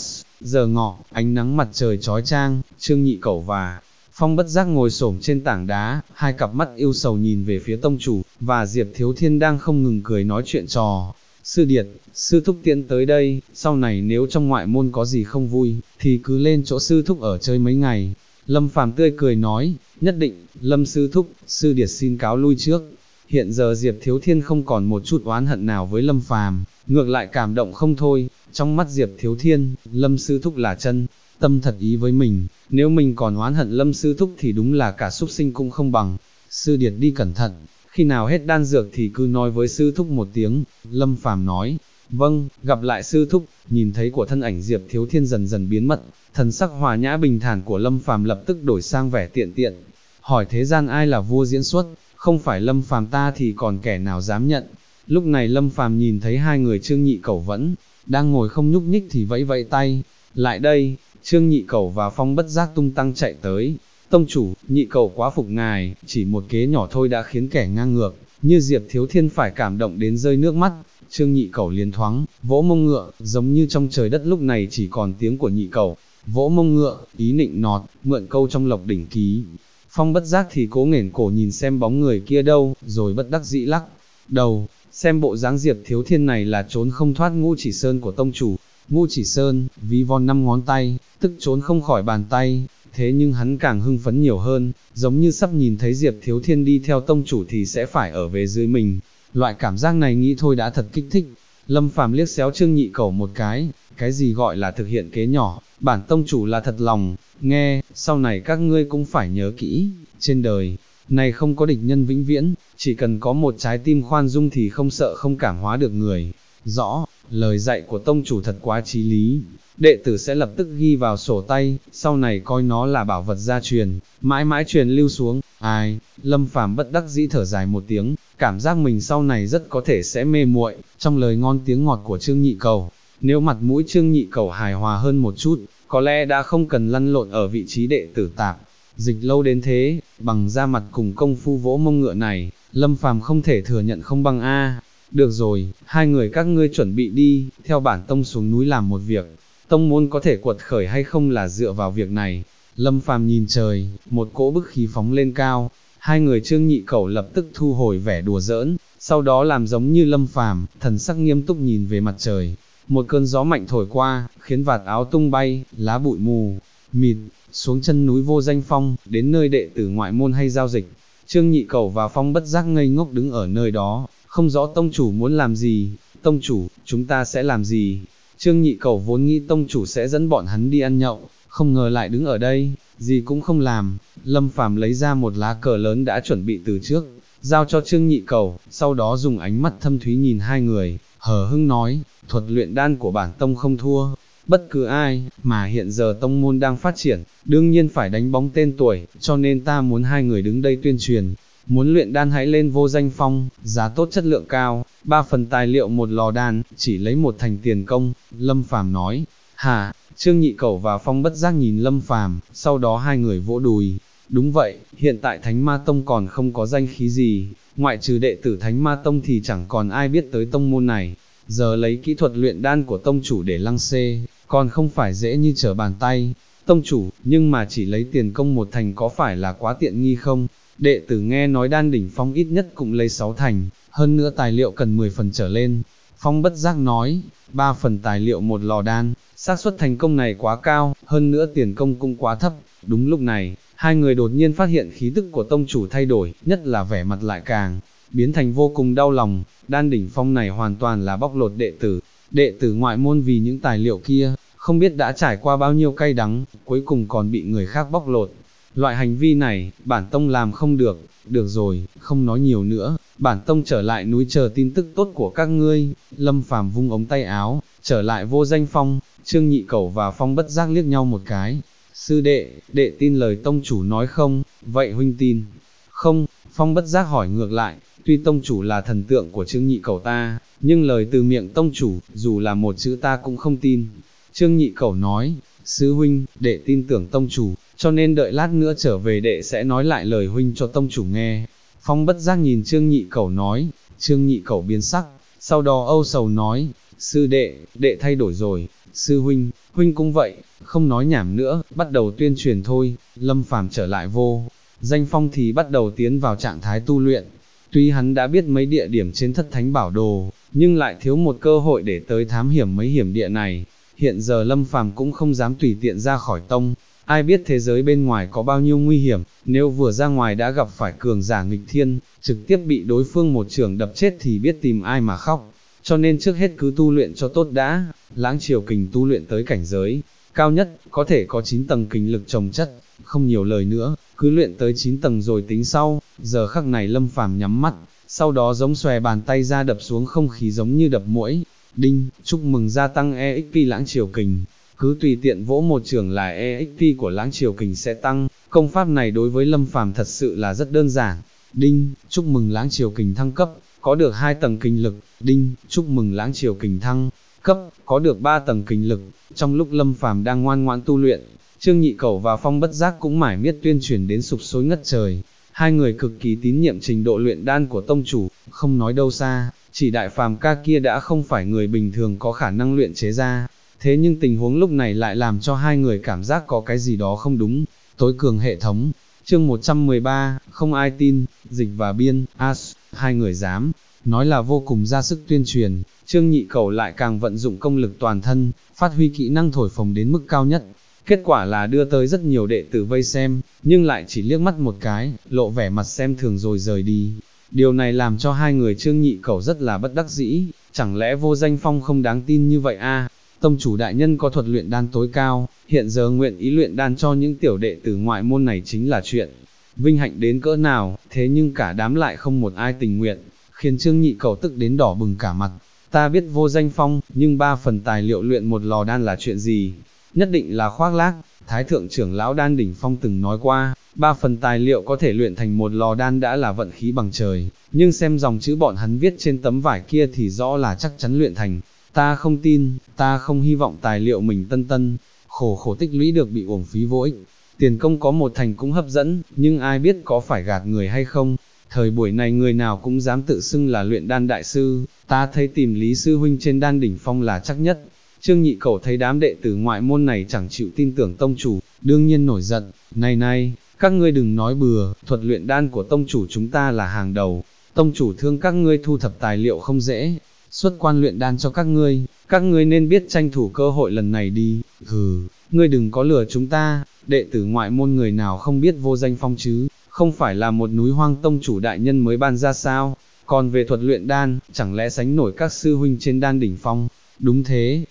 giờ ngọ, ánh nắng mặt trời chói chang, Trương Nhị Cẩu và Phong bất giác ngồi xổm trên tảng đá, hai cặp mắt yêu sầu nhìn về phía tông chủ, và Diệp Thiếu Thiên đang không ngừng cười nói chuyện trò. Sư điệt, sư thúc tiễn tới đây, sau này nếu trong ngoại môn có gì không vui, thì cứ lên chỗ sư thúc ở chơi mấy ngày. Lâm Phàm tươi cười nói, nhất định, Lâm sư thúc, sư điệt xin cáo lui trước. Hiện giờ Diệp Thiếu Thiên không còn một chút oán hận nào với Lâm Phàm, ngược lại cảm động không thôi, trong mắt Diệp Thiếu Thiên, Lâm sư thúc là chân tâm thật ý với mình, nếu mình còn oán hận Lâm sư thúc thì đúng là cả súc sinh cũng không bằng. Sư điệt đi cẩn thận, khi nào hết đan dược thì cứ nói với sư thúc một tiếng. Lâm Phàm nói, vâng, gặp lại sư thúc. Nhìn thấy của thân ảnh Diệp Thiếu Thiên dần dần biến mất, thần sắc hòa nhã bình thản của Lâm Phàm lập tức đổi sang vẻ tiện tiện. Hỏi thế gian ai là vua diễn xuất, không phải Lâm Phàm ta thì còn kẻ nào dám nhận. Lúc này Lâm Phàm nhìn thấy hai người Trương Nhị Cẩu vẫn đang ngồi không nhúc nhích thì vẫy vẫy tay, lại đây. Trương Nhị Cẩu và Phong bất giác tung tăng chạy tới. Tông chủ, Nhị Cẩu quá phục ngài, chỉ một kế nhỏ thôi đã khiến kẻ ngang ngược như Diệp Thiếu Thiên phải cảm động đến rơi nước mắt. Trương Nhị Cẩu liền thoáng vỗ mông ngựa, giống như trong trời đất lúc này chỉ còn tiếng của Nhị Cẩu vỗ mông ngựa, ý nịnh nọt, mượn câu trong Lộc Đỉnh Ký. Phong bất giác thì cố nghển cổ nhìn xem bóng người kia đâu, rồi bất đắc dĩ lắc đầu, xem bộ dáng Diệp Thiếu Thiên này là trốn không thoát Ngũ Chỉ Sơn của tông chủ. Ngũ Chỉ Sơn, ví von 5 ngón tay, tức trốn không khỏi bàn tay. Thế nhưng hắn càng hưng phấn nhiều hơn, giống như sắp nhìn thấy Diệp Thiếu Thiên đi theo tông chủ thì sẽ phải ở về dưới mình. Loại cảm giác này nghĩ thôi đã thật kích thích. Lâm Phàm liếc xéo Trương Nhị Cẩu một cái gì gọi là thực hiện kế nhỏ, bản tông chủ là thật lòng, nghe, sau này các ngươi cũng phải nhớ kỹ, trên đời này không có địch nhân vĩnh viễn, chỉ cần có một trái tim khoan dung thì không sợ không cảm hóa được người. Rõ, lời dạy của tông chủ thật quá chí lý, đệ tử sẽ lập tức ghi vào sổ tay, sau này coi nó là bảo vật gia truyền, mãi mãi truyền lưu xuống. Ai, Lâm Phàm bất đắc dĩ thở dài một tiếng, cảm giác mình sau này rất có thể sẽ mê muội trong lời ngon tiếng ngọt của Trương Nhị Cẩu. Nếu mặt mũi Trương Nhị Cẩu hài hòa hơn một chút, có lẽ đã không cần lăn lộn ở vị trí đệ tử tạp dịch lâu đến thế. Bằng da mặt cùng công phu vỗ mông ngựa này, Lâm Phàm không thể thừa nhận không bằng a. Được rồi, hai người các ngươi chuẩn bị đi, theo bản tông xuống núi làm một việc. Tông môn có thể quật khởi hay không là dựa vào việc này. Lâm Phàm nhìn trời, một cỗ bức khí phóng lên cao. Hai người Trương Nhị Cẩu lập tức thu hồi vẻ đùa giỡn, sau đó làm giống như Lâm Phàm, thần sắc nghiêm túc nhìn về mặt trời. Một cơn gió mạnh thổi qua, khiến vạt áo tung bay, lá bụi mù mịt, xuống chân núi Vô Danh Phong, đến nơi đệ tử ngoại môn hay giao dịch. Trương Nhị Cẩu và Phong bất giác ngây ngốc đứng ở nơi đó, không rõ tông chủ muốn làm gì. Tông chủ, chúng ta sẽ làm gì? Trương Nhị Cẩu vốn nghĩ tông chủ sẽ dẫn bọn hắn đi ăn nhậu, không ngờ lại đứng ở đây, gì cũng không làm. Lâm Phàm lấy ra một lá cờ lớn đã chuẩn bị từ trước, giao cho Trương Nhị Cẩu, sau đó dùng ánh mắt thâm thúy nhìn hai người, hờ hững nói, thuật luyện đan của bản tông không thua bất cứ ai, mà hiện giờ tông môn đang phát triển, đương nhiên phải đánh bóng tên tuổi, cho nên ta muốn hai người đứng đây tuyên truyền. Muốn luyện đan hãy lên Vô Danh Phong, giá tốt chất lượng cao, 3 phần tài liệu một lò đan, chỉ lấy 1 thành tiền công. Lâm Phàm nói. Hả? Trương Nhị Cẩu và Phong bất giác nhìn Lâm Phàm, sau đó hai người vỗ đùi. Đúng vậy, hiện tại Thánh Ma Tông còn không có danh khí gì, ngoại trừ đệ tử Thánh Ma Tông thì chẳng còn ai biết tới tông môn này. Giờ lấy kỹ thuật luyện đan của tông chủ để lăng xê, còn không phải dễ như trở bàn tay. Tông chủ, nhưng mà chỉ lấy tiền công 1 thành có phải là quá tiện nghi không? Đệ tử nghe nói đan đỉnh Phong ít nhất cũng lấy 6 thành, hơn nữa tài liệu cần 10 phần trở lên. Phong bất giác nói, 3 phần tài liệu một lò đan, xác suất thành công này quá cao, hơn nữa tiền công cũng quá thấp. Đúng lúc này, hai người đột nhiên phát hiện khí tức của tông chủ thay đổi, nhất là vẻ mặt lại càng biến thành vô cùng đau lòng. Đan đỉnh Phong này hoàn toàn là bóc lột đệ tử ngoại môn vì những tài liệu kia, không biết đã trải qua bao nhiêu cay đắng, cuối cùng còn bị người khác bóc lột. Loại hành vi này, bản tông làm không được. Được rồi, không nói nhiều nữa, bản tông trở lại núi chờ tin tức tốt của các ngươi. Lâm Phàm vung ống tay áo, trở lại Vô Danh Phong. Trương Nhị Cẩu và Phong bất giác liếc nhau một cái. Sư đệ, đệ tin lời tông chủ nói không? Vậy huynh tin không? Phong bất giác hỏi ngược lại. Tuy tông chủ là thần tượng của Trương Nhị Cẩu ta, nhưng lời từ miệng tông chủ, dù là một chữ ta cũng không tin. Trương Nhị Cẩu nói, sư huynh, đệ tin tưởng tông chủ, cho nên đợi lát nữa trở về đệ sẽ nói lại lời huynh cho tông chủ nghe. Phong bất giác nhìn Trương Nhị Cẩu nói. Trương Nhị Cẩu biến sắc, sau đó âu sầu nói, sư đệ, đệ thay đổi rồi, sư huynh, huynh cũng vậy, không nói nhảm nữa, bắt đầu tuyên truyền thôi, Lâm Phàm trở lại vô. Danh Phong thì bắt đầu tiến vào trạng thái tu luyện, tuy hắn đã biết mấy địa điểm trên thất thánh bảo đồ, nhưng lại thiếu một cơ hội để tới thám hiểm mấy hiểm địa này, hiện giờ Lâm Phàm cũng không dám tùy tiện ra khỏi tông, ai biết thế giới bên ngoài có bao nhiêu nguy hiểm, nếu vừa ra ngoài đã gặp phải cường giả nghịch thiên, trực tiếp bị đối phương một chưởng đập chết thì biết tìm ai mà khóc, cho nên trước hết cứ tu luyện cho tốt đã. Lãng Triều Kình tu luyện tới cảnh giới cao nhất, có thể có 9 tầng kình lực chồng chất, không nhiều lời nữa, cứ luyện tới 9 tầng rồi tính sau. Giờ khắc này Lâm Phàm nhắm mắt, sau đó giống xòe bàn tay ra đập xuống không khí giống như đập muỗi. Đinh, chúc mừng gia tăng EXP Lãng Triều Kình. Cứ tùy tiện vỗ một trường là EXP của Lãng Triều Kình sẽ tăng, công pháp này đối với Lâm Phàm thật sự là rất đơn giản. Đinh, chúc mừng Lãng Triều Kình thăng cấp, có được 2 tầng kình lực. Đinh, chúc mừng Lãng Triều Kình thăng cấp, có được 3 tầng kình lực. Trong lúc Lâm Phàm đang ngoan ngoãn tu luyện, Trương Nhị Cẩu và Phong Bất Giác cũng mải miết tuyên truyền đến sụp sôi ngất trời. Hai người cực kỳ tín nhiệm trình độ luyện đan của tông chủ, không nói đâu xa, chỉ đại phàm ca kia đã không phải người bình thường có khả năng luyện chế ra. Thế nhưng tình huống lúc này lại làm cho hai người cảm giác có cái gì đó không đúng. Tối cường hệ thống, chương 113, không ai tin, Dịch và Biên, hai người dám, nói là vô cùng ra sức tuyên truyền. Trương Nhị Cẩu lại càng vận dụng công lực toàn thân, phát huy kỹ năng thổi phồng đến mức cao nhất. Kết quả là đưa tới rất nhiều đệ tử vây xem, nhưng lại chỉ liếc mắt một cái, lộ vẻ mặt xem thường rồi rời đi. Điều này làm cho hai người Trương Nhị Cẩu rất là bất đắc dĩ, chẳng lẽ Vô Danh Phong không đáng tin như vậy a? Tông chủ đại nhân có thuật luyện đan tối cao, hiện giờ nguyện ý luyện đan cho những tiểu đệ tử ngoại môn này chính là chuyện vinh hạnh đến cỡ nào, thế nhưng cả đám lại không một ai tình nguyện, khiến Trương Nhị Cẩu tức đến đỏ bừng cả mặt. Ta biết Vô Danh Phong, nhưng 3 phần tài liệu luyện một lò đan là chuyện gì? Nhất định là khoác lác. Thái thượng trưởng lão Đan Đỉnh Phong từng nói qua, 3 phần tài liệu có thể luyện thành một lò đan đã là vận khí bằng trời, nhưng xem dòng chữ bọn hắn viết trên tấm vải kia thì rõ là chắc chắn luyện thành. Ta không tin, ta không hy vọng tài liệu mình tân khổ tích lũy được bị uổng phí vô ích. Tiền công có một thành cũng hấp dẫn, nhưng ai biết có phải gạt người hay không. Thời buổi này người nào cũng dám tự xưng là luyện đan đại sư, ta thấy tìm Lý Sư Huynh trên Đan Đỉnh Phong là chắc nhất. Trương Nhị Cẩu thấy đám đệ tử ngoại môn này chẳng chịu tin tưởng tông chủ, đương nhiên nổi giận. Này, các ngươi đừng nói bừa, thuật luyện đan của tông chủ chúng ta là hàng đầu, tông chủ thương các ngươi thu thập tài liệu không dễ, xuất quan luyện đan cho các ngươi nên biết tranh thủ cơ hội lần này đi. Hừ, ngươi đừng có lừa chúng ta, đệ tử ngoại môn người nào không biết Vô Danh Phong chứ, không phải là một núi hoang tông chủ đại nhân mới ban ra sao? Còn về thuật luyện đan, chẳng lẽ sánh nổi các sư huynh trên Đan Đỉnh Phong? Đúng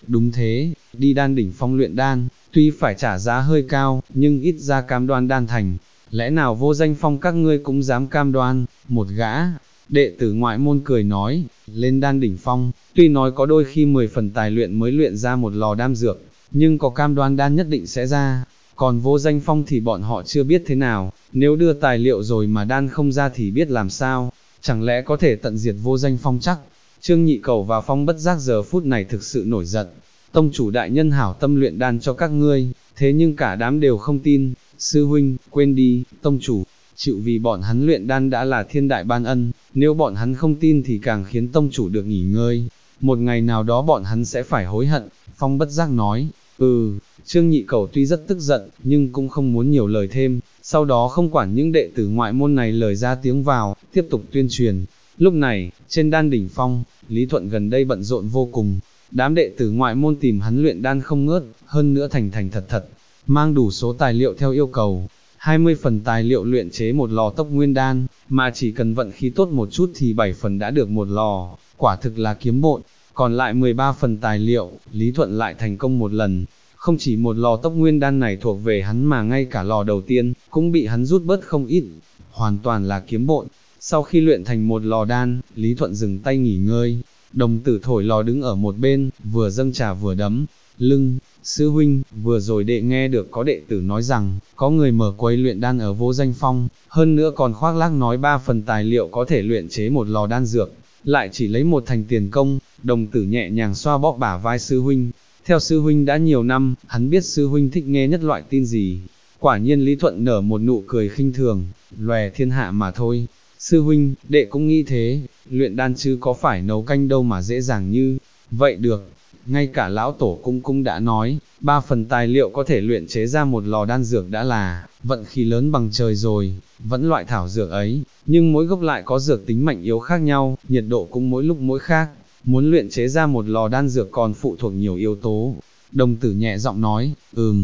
thế, đi Đan Đỉnh Phong luyện đan, tuy phải trả giá hơi cao, nhưng ít ra cam đoan đan thành. Lẽ nào Vô Danh Phong các ngươi cũng dám cam đoan? Một gã đệ tử ngoại môn cười nói, lên Đan Đỉnh Phong, tuy nói có đôi khi 10 phần tài luyện mới luyện ra một lò đan dược, nhưng có cam đoan đan nhất định sẽ ra. Còn Vô Danh Phong thì bọn họ chưa biết thế nào, nếu đưa tài liệu rồi mà đan không ra thì biết làm sao, chẳng lẽ có thể tận diệt Vô Danh Phong chắc? Trương Nhị Cẩu và Phong Bất Giác giờ phút này thực sự nổi giận. Tông chủ đại nhân hảo tâm luyện đan cho các ngươi, thế nhưng cả đám đều không tin. Sư huynh, quên đi, tông chủ chịu vì bọn hắn luyện đan đã là thiên đại ban ân, nếu bọn hắn không tin thì càng khiến tông chủ được nghỉ ngơi. Một ngày nào đó bọn hắn sẽ phải hối hận. Phong Bất Giác nói, Trương Nhị Cẩu tuy rất tức giận, nhưng cũng không muốn nhiều lời thêm, sau đó không quản những đệ tử ngoại môn này lời ra tiếng vào, tiếp tục tuyên truyền. Lúc này, trên Đan Đỉnh Phong, Lý Thuận gần đây bận rộn vô cùng, đám đệ tử ngoại môn tìm hắn luyện đan không ngớt, hơn nữa thành thật, mang đủ số tài liệu theo yêu cầu, 20 phần tài liệu luyện chế một lò tốc nguyên đan, mà chỉ cần vận khí tốt một chút thì 7 phần đã được một lò, quả thực là kiếm bộn. Còn lại 13 phần tài liệu, Lý Thuận lại thành công một lần. Không chỉ một lò tốc nguyên đan này thuộc về hắn mà ngay cả lò đầu tiên, cũng bị hắn rút bớt không ít, hoàn toàn là kiếm bộn. Sau khi luyện thành một lò đan, Lý Thuận dừng tay nghỉ ngơi, đồng tử thổi lò đứng ở một bên, vừa dâng trà vừa đấm lưng. Sư huynh, vừa rồi đệ nghe được có đệ tử nói rằng, có người mở quầy luyện đan ở Vô Danh Phong, hơn nữa còn khoác lác nói 3 phần tài liệu có thể luyện chế một lò đan dược, lại chỉ lấy 1 thành tiền công. Đồng tử nhẹ nhàng xoa bóp bả vai sư huynh, theo sư huynh đã nhiều năm, hắn biết sư huynh thích nghe nhất loại tin gì. Quả nhiên Lý Thuận nở một nụ cười khinh thường, lòe thiên hạ mà thôi. Sư huynh, đệ cũng nghĩ thế, luyện đan chứ có phải nấu canh đâu mà dễ dàng như vậy được, ngay cả lão tổ cũng đã nói, 3 phần tài liệu có thể luyện chế ra một lò đan dược đã là, vận khí lớn bằng trời rồi, vẫn loại thảo dược ấy, nhưng mỗi gốc lại có dược tính mạnh yếu khác nhau, nhiệt độ cũng mỗi lúc mỗi khác, muốn luyện chế ra một lò đan dược còn phụ thuộc nhiều yếu tố. Đồng tử nhẹ giọng nói,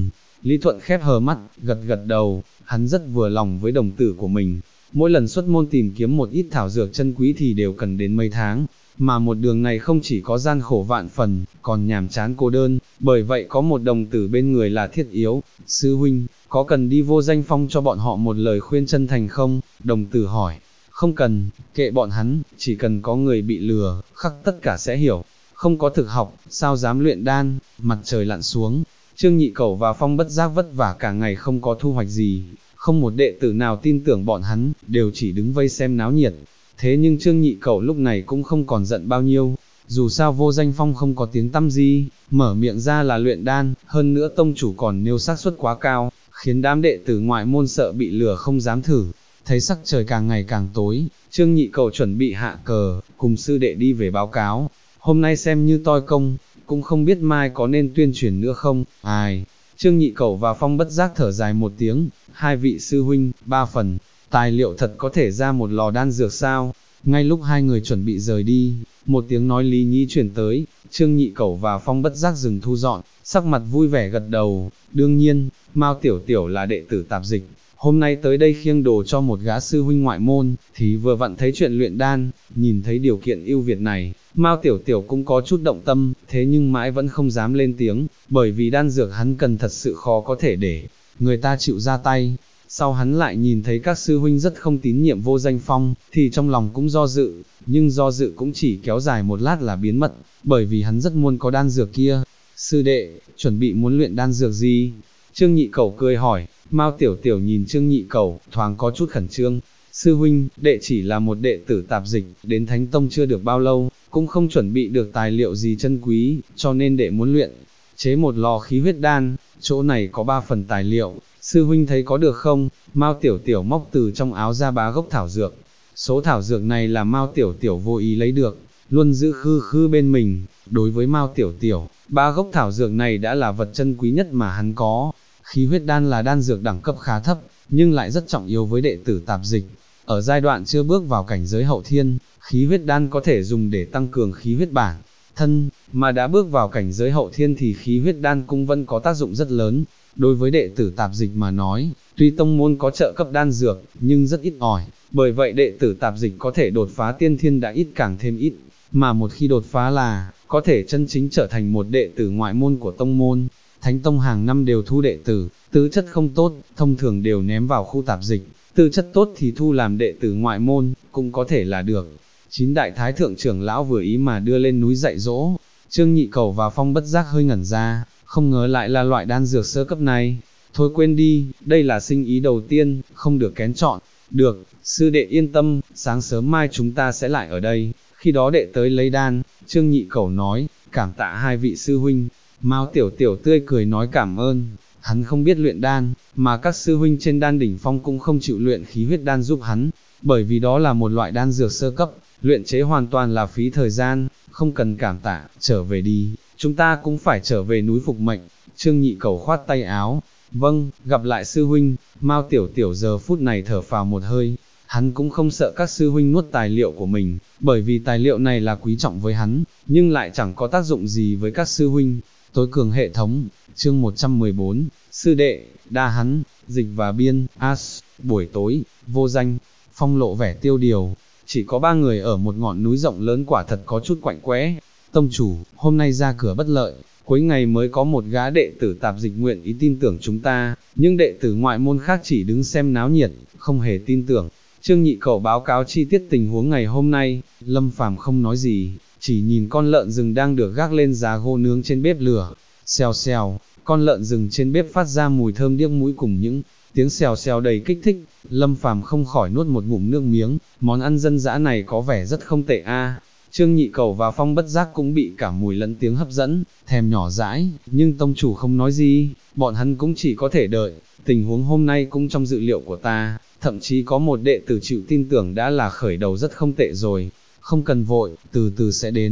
Lý Thuận khép hờ mắt, gật gật đầu, hắn rất vừa lòng với đồng tử của mình. Mỗi lần xuất môn tìm kiếm một ít thảo dược chân quý thì đều cần đến mấy tháng, mà một đường này không chỉ có gian khổ vạn phần, còn nhàm chán cô đơn, bởi vậy có một đồng tử bên người là thiết yếu. Sư huynh, có cần đi Vô Danh Phong cho bọn họ một lời khuyên chân thành không? Đồng tử hỏi. Không cần, kệ bọn hắn, chỉ cần có người bị lừa, khắc tất cả sẽ hiểu. Không có thực học, sao dám luyện đan? Mặt trời lặn xuống, Trương Nhị Cẩu và Phong Bất Giác vất vả cả ngày không có thu hoạch gì, không một đệ tử nào tin tưởng bọn hắn, đều chỉ đứng vây xem náo nhiệt. Thế nhưng Trương Nhị Cẩu lúc này cũng không còn giận bao nhiêu, dù sao Vô Danh Phong không có tiếng tăm gì, mở miệng ra là luyện đan, hơn nữa tông chủ còn nêu xác suất quá cao, khiến đám đệ tử ngoại môn sợ bị lừa không dám thử. Thấy sắc trời càng ngày càng tối, Trương Nhị Cẩu chuẩn bị hạ cờ, cùng sư đệ đi về báo cáo. Hôm nay xem như toi công, cũng không biết mai có nên tuyên truyền nữa không. Ai? Trương Nhị Cẩu và Phong Bất Giác thở dài một tiếng, 2 vị sư huynh, 3 phần, tài liệu thật có thể ra một lò đan dược sao? Ngay lúc hai người chuẩn bị rời đi, một tiếng nói lý nhí chuyển tới, Trương Nhị Cẩu và Phong Bất Giác dừng thu dọn, sắc mặt vui vẻ gật đầu. Đương nhiên, Mao Tiểu Tiểu là đệ tử tạp dịch, hôm nay tới đây khiêng đồ cho một gã sư huynh ngoại môn, thì vừa vặn thấy chuyện luyện đan, nhìn thấy điều kiện ưu việt này, Mao Tiểu Tiểu cũng có chút động tâm, thế nhưng mãi vẫn không dám lên tiếng, bởi vì đan dược hắn cần thật sự khó có thể để người ta chịu ra tay. Sau hắn lại nhìn thấy các sư huynh rất không tín nhiệm Vô Danh Phong, thì trong lòng cũng do dự, nhưng do dự cũng chỉ kéo dài một lát là biến mất, bởi vì hắn rất muốn có đan dược kia. Sư đệ, chuẩn bị muốn luyện đan dược gì? Trương Nhị Cẩu cười hỏi. Mao Tiểu Tiểu nhìn Trương Nhị Cẩu, thoáng có chút khẩn trương. Sư huynh, đệ chỉ là một đệ tử tạp dịch, đến Thánh Tông chưa được bao lâu, cũng không chuẩn bị được tài liệu gì chân quý, cho nên đệ muốn luyện chế một lò khí huyết đan, chỗ này có 3 phần tài liệu, sư huynh thấy có được không? Mao Tiểu Tiểu móc từ trong áo ra 3 gốc thảo dược. Số thảo dược này là Mao Tiểu Tiểu vô ý lấy được, luôn giữ khư bên mình. Đối với Mao Tiểu Tiểu, 3 gốc thảo dược này đã là vật chân quý nhất mà hắn có. Khí huyết đan là đan dược đẳng cấp khá thấp, nhưng lại rất trọng yếu với đệ tử tạp dịch. Ở giai đoạn chưa bước vào cảnh giới hậu thiên, khí huyết đan có thể dùng để tăng cường khí huyết bản thân, mà đã bước vào cảnh giới hậu thiên thì khí huyết đan cũng vẫn có tác dụng rất lớn. Đối với đệ tử tạp dịch mà nói, tuy tông môn có trợ cấp đan dược, nhưng rất ít ỏi, bởi vậy đệ tử tạp dịch có thể đột phá tiên thiên đã ít càng thêm ít, mà một khi đột phá là, có thể chân chính trở thành một đệ tử ngoại môn của tông môn. Thánh Tông hàng năm đều thu đệ tử, tư chất không tốt, thông thường đều ném vào khu tạp dịch, tư chất tốt thì thu làm đệ tử ngoại môn, cũng có thể là được. 9 đại thái thượng trưởng lão vừa ý mà đưa lên núi dạy dỗ. Trương Nhị Cẩu và Phong Bất Giác hơi ngẩn ra, không ngờ lại là loại đan dược sơ cấp này. Thôi quên đi, đây là sinh ý đầu tiên, không được kén chọn. Được, sư đệ yên tâm, sáng sớm mai chúng ta sẽ lại ở đây, khi đó đệ tới lấy đan. Trương Nhị Cẩu nói, cảm tạ 2 vị sư huynh. Mao Tiểu Tiểu tươi cười nói cảm ơn, hắn không biết luyện đan, mà các sư huynh trên đan đỉnh phong cũng không chịu luyện khí huyết đan giúp hắn, bởi vì đó là một loại đan dược sơ cấp, luyện chế hoàn toàn là phí thời gian, không cần cảm tạ, trở về đi, chúng ta cũng phải trở về núi phục mệnh. Trương Nhị Cẩu khoát tay áo, vâng, gặp lại sư huynh. Mao Tiểu Tiểu giờ phút này thở phào một hơi, hắn cũng không sợ các sư huynh nuốt tài liệu của mình, bởi vì tài liệu này là quý trọng với hắn, nhưng lại chẳng có tác dụng gì với các sư huynh. Tối cường hệ thống, chương 114, sư đệ, đa hắn, dịch và biên, buổi tối, Vô Danh Phong lộ vẻ tiêu điều, chỉ có 3 người ở một ngọn núi rộng lớn quả thật có chút quạnh quẽ. Tông chủ, hôm nay ra cửa bất lợi, cuối ngày mới có một gã đệ tử tạp dịch nguyện ý tin tưởng chúng ta, nhưng đệ tử ngoại môn khác chỉ đứng xem náo nhiệt, không hề tin tưởng. Trương Nhị Cẩu báo cáo chi tiết tình huống ngày hôm nay, Lâm Phàm không nói gì, chỉ nhìn con lợn rừng đang được gác lên giá gỗ nướng trên bếp lửa. Xèo xèo, con lợn rừng trên bếp phát ra mùi thơm điếc mũi cùng những tiếng xèo xèo đầy kích thích. Lâm Phàm không khỏi nuốt một ngụm nước miếng, món ăn dân dã này có vẻ rất không tệ a. Trương Nhị Cẩu và Phong Bất Giác cũng bị cả mùi lẫn tiếng hấp dẫn, thèm nhỏ dãi, nhưng tông chủ không nói gì, bọn hắn cũng chỉ có thể đợi. Tình huống hôm nay cũng trong dự liệu của ta, thậm chí có một đệ tử chịu tin tưởng đã là khởi đầu rất không tệ rồi. Không cần vội, từ từ sẽ đến.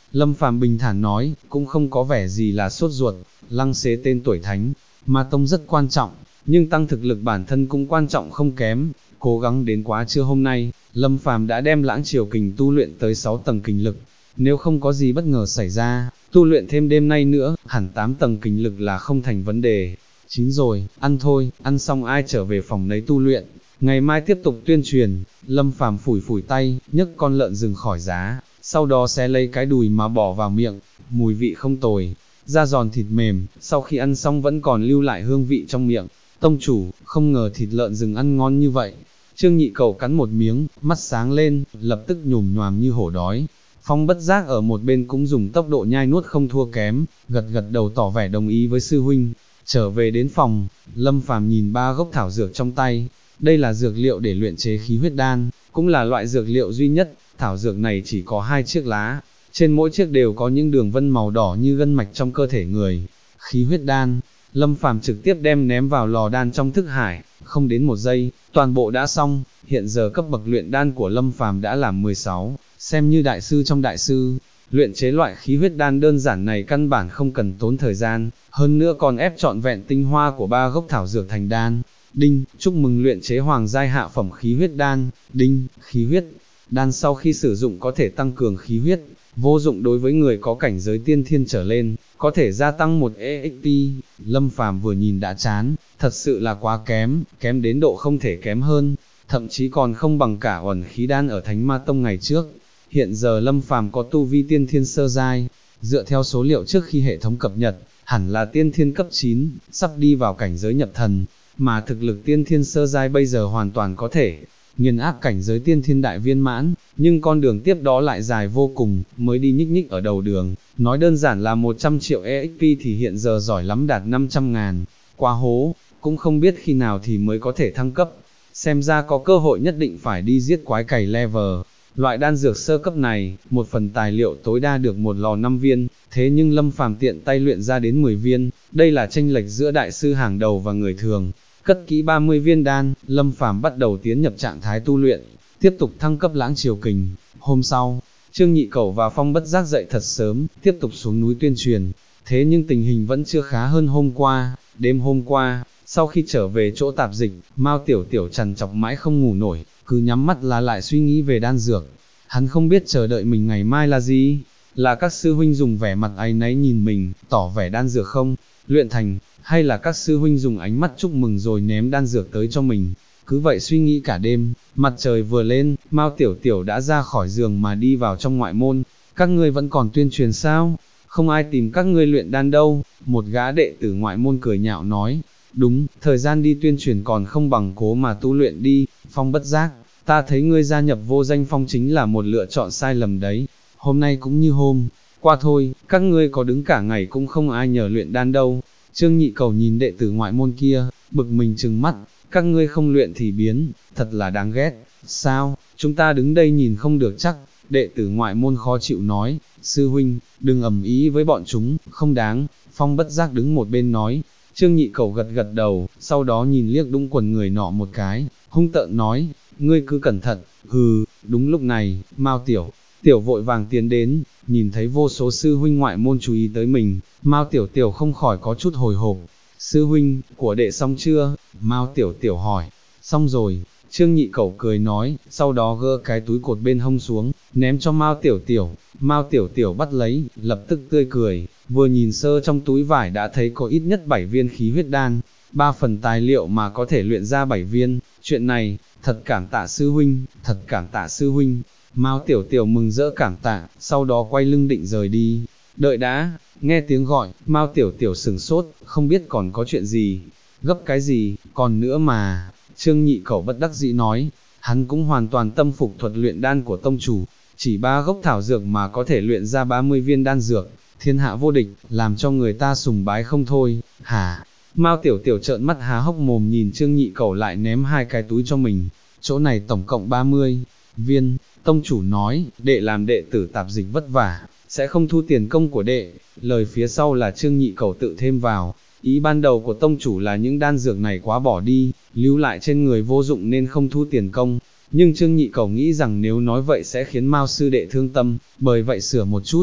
Lâm Phàm bình thản nói, cũng không có vẻ gì là sốt ruột, lăng xế tên tuổi thánh, ma tông rất quan trọng, nhưng tăng thực lực bản thân cũng quan trọng không kém, cố gắng đến quá trưa hôm nay, Lâm Phàm đã đem lãng triều kình tu luyện tới 6 tầng kình lực, nếu không có gì bất ngờ xảy ra, tu luyện thêm đêm nay nữa, hẳn 8 tầng kình lực là không thành vấn đề. Chín rồi, ăn thôi, ăn xong ai trở về phòng nấy tu luyện, ngày mai tiếp tục tuyên truyền. Lâm Phàm phủi phủi tay, nhấc con lợn rừng khỏi giá, sau đó xé lấy cái đùi mà bỏ vào miệng, mùi vị không tồi, da giòn thịt mềm, sau khi ăn xong vẫn còn lưu lại hương vị trong miệng. Tông chủ, không ngờ thịt lợn rừng ăn ngon như vậy. Trương Nhị Cầu cắn một miếng, mắt sáng lên, lập tức nhồm nhoàm như hổ đói. Phong Bất Giác ở một bên cũng dùng tốc độ nhai nuốt không thua kém, gật gật đầu tỏ vẻ đồng ý với sư huynh. Trở về đến phòng, Lâm Phàm nhìn 3 gốc thảo dược trong tay, đây là dược liệu để luyện chế khí huyết đan, cũng là loại dược liệu duy nhất, thảo dược này chỉ có 2 chiếc lá, trên mỗi chiếc đều có những đường vân màu đỏ như gân mạch trong cơ thể người. Khí huyết đan, Lâm Phàm trực tiếp đem ném vào lò đan trong thức hải, không đến 1 giây, toàn bộ đã xong, hiện giờ cấp bậc luyện đan của Lâm Phàm đã là 16, xem như đại sư trong đại sư. Luyện chế loại khí huyết đan đơn giản này căn bản không cần tốn thời gian, hơn nữa còn ép trọn vẹn tinh hoa của 3 gốc thảo dược thành đan. Đinh, chúc mừng luyện chế hoàng giai hạ phẩm khí huyết đan. Đinh, khí huyết đan sau khi sử dụng có thể tăng cường khí huyết, vô dụng đối với người có cảnh giới tiên thiên trở lên, có thể gia tăng 1 EXP. Lâm Phàm vừa nhìn đã chán, thật sự là quá kém, kém đến độ không thể kém hơn, thậm chí còn không bằng cả uẩn khí đan ở Thánh Ma Tông ngày trước. Hiện giờ Lâm Phàm có tu vi tiên thiên sơ giai, dựa theo số liệu trước khi hệ thống cập nhật, hẳn là tiên thiên cấp 9, sắp đi vào cảnh giới nhập thần, mà thực lực tiên thiên sơ giai bây giờ hoàn toàn có thể nghiền áp cảnh giới tiên thiên đại viên mãn, nhưng con đường tiếp đó lại dài vô cùng, mới đi nhích nhích ở đầu đường, nói đơn giản là 100 triệu EXP thì hiện giờ giỏi lắm đạt 500.000, quá hố, cũng không biết khi nào thì mới có thể thăng cấp, xem ra có cơ hội nhất định phải đi giết quái cày level. Loại đan dược sơ cấp này, một phần tài liệu tối đa được một lò 5 viên, thế nhưng Lâm Phàm tiện tay luyện ra đến 10 viên, đây là chênh lệch giữa đại sư hàng đầu và người thường. Cất kỹ 30 viên đan, Lâm Phàm bắt đầu tiến nhập trạng thái tu luyện, tiếp tục thăng cấp lãng triều kình. Hôm sau, Trương Nhị Cẩu và Phong Bất Giác dậy thật sớm, tiếp tục xuống núi tuyên truyền, thế nhưng tình hình vẫn chưa khá hơn hôm qua. Đêm hôm qua, sau khi trở về chỗ tạp dịch, Mao Tiểu Tiểu trằn trọc mãi không ngủ nổi, cứ nhắm mắt là lại suy nghĩ về đan dược. Hắn không biết chờ đợi mình ngày mai là gì, là các sư huynh dùng vẻ mặt áy náy nhìn mình, tỏ vẻ đan dược không luyện thành, hay là các sư huynh dùng ánh mắt chúc mừng rồi ném đan dược tới cho mình. Cứ vậy suy nghĩ cả đêm, mặt trời vừa lên, Mao Tiểu Tiểu đã ra khỏi giường mà đi vào trong ngoại môn. Các ngươi vẫn còn tuyên truyền sao? Không ai tìm các ngươi luyện đan đâu. Một gã đệ tử ngoại môn cười nhạo nói. Đúng, thời gian đi tuyên truyền còn không bằng cố mà tu luyện đi. Phong Bất Giác, ta thấy ngươi gia nhập Vô Danh Phong chính là một lựa chọn sai lầm đấy. Hôm nay cũng như hôm qua thôi, các ngươi có đứng cả ngày cũng không ai nhờ luyện đan đâu. Trương Nhị Cầu nhìn đệ tử ngoại môn kia, bực mình trừng mắt, các ngươi không luyện thì biến, thật là đáng ghét. Sao, chúng ta đứng đây nhìn không được chắc. Đệ tử ngoại môn khó chịu nói, sư huynh, đừng ầm ý với bọn chúng, không đáng. Phong Bất Giác đứng một bên nói. Trương Nhị Cầu gật gật đầu, sau đó nhìn liếc Đũng Quần người nọ một cái, hung tợn nói, ngươi cứ cẩn thận. Hừ. Đúng lúc này, Mao Tiểu vội vàng tiến đến, nhìn thấy vô số sư huynh ngoại môn chú ý tới mình, Mao Tiểu không khỏi có chút hồi hộp. Sư huynh, của đệ xong chưa? Mao Tiểu hỏi. Xong rồi. Trương Nhị Cẩu cười nói, sau đó gỡ cái túi cột bên hông xuống, ném cho Mao Tiểu. Mao Tiểu bắt lấy, lập tức tươi cười, vừa nhìn sơ trong túi vải đã thấy có ít nhất 7 viên khí huyết đan, 3 phần tài liệu mà có thể luyện ra 7 viên, chuyện này, thật cảm tạ sư huynh, thật cảm tạ sư huynh. Mao Tiểu mừng rỡ cảm tạ, sau đó quay lưng định rời đi. Đợi đã, nghe tiếng gọi, Mao Tiểu sừng sốt, không biết còn có chuyện gì, gấp cái gì, còn nữa mà. Trương Nhị Cẩu bất đắc dĩ nói, hắn cũng hoàn toàn tâm phục thuật luyện đan của tông chủ, chỉ 3 gốc thảo dược mà có thể luyện ra 30 viên đan dược, thiên hạ vô địch, làm cho người ta sùng bái không thôi. Hả? Mao Tiểu trợn mắt há hốc mồm nhìn Trương Nhị Cẩu lại ném 2 cái túi cho mình, chỗ này tổng cộng 30 viên. Tông chủ nói, đệ làm đệ tử tạp dịch vất vả, sẽ không thu tiền công của đệ. Lời phía sau là Trương Nhị Cẩu tự thêm vào. Ý ban đầu của tông chủ là những đan dược này quá bỏ đi, lưu lại trên người vô dụng nên không thu tiền công. Nhưng Trương Nhị Cẩu nghĩ rằng nếu nói vậy sẽ khiến Mao sư đệ thương tâm, bởi vậy sửa một chút.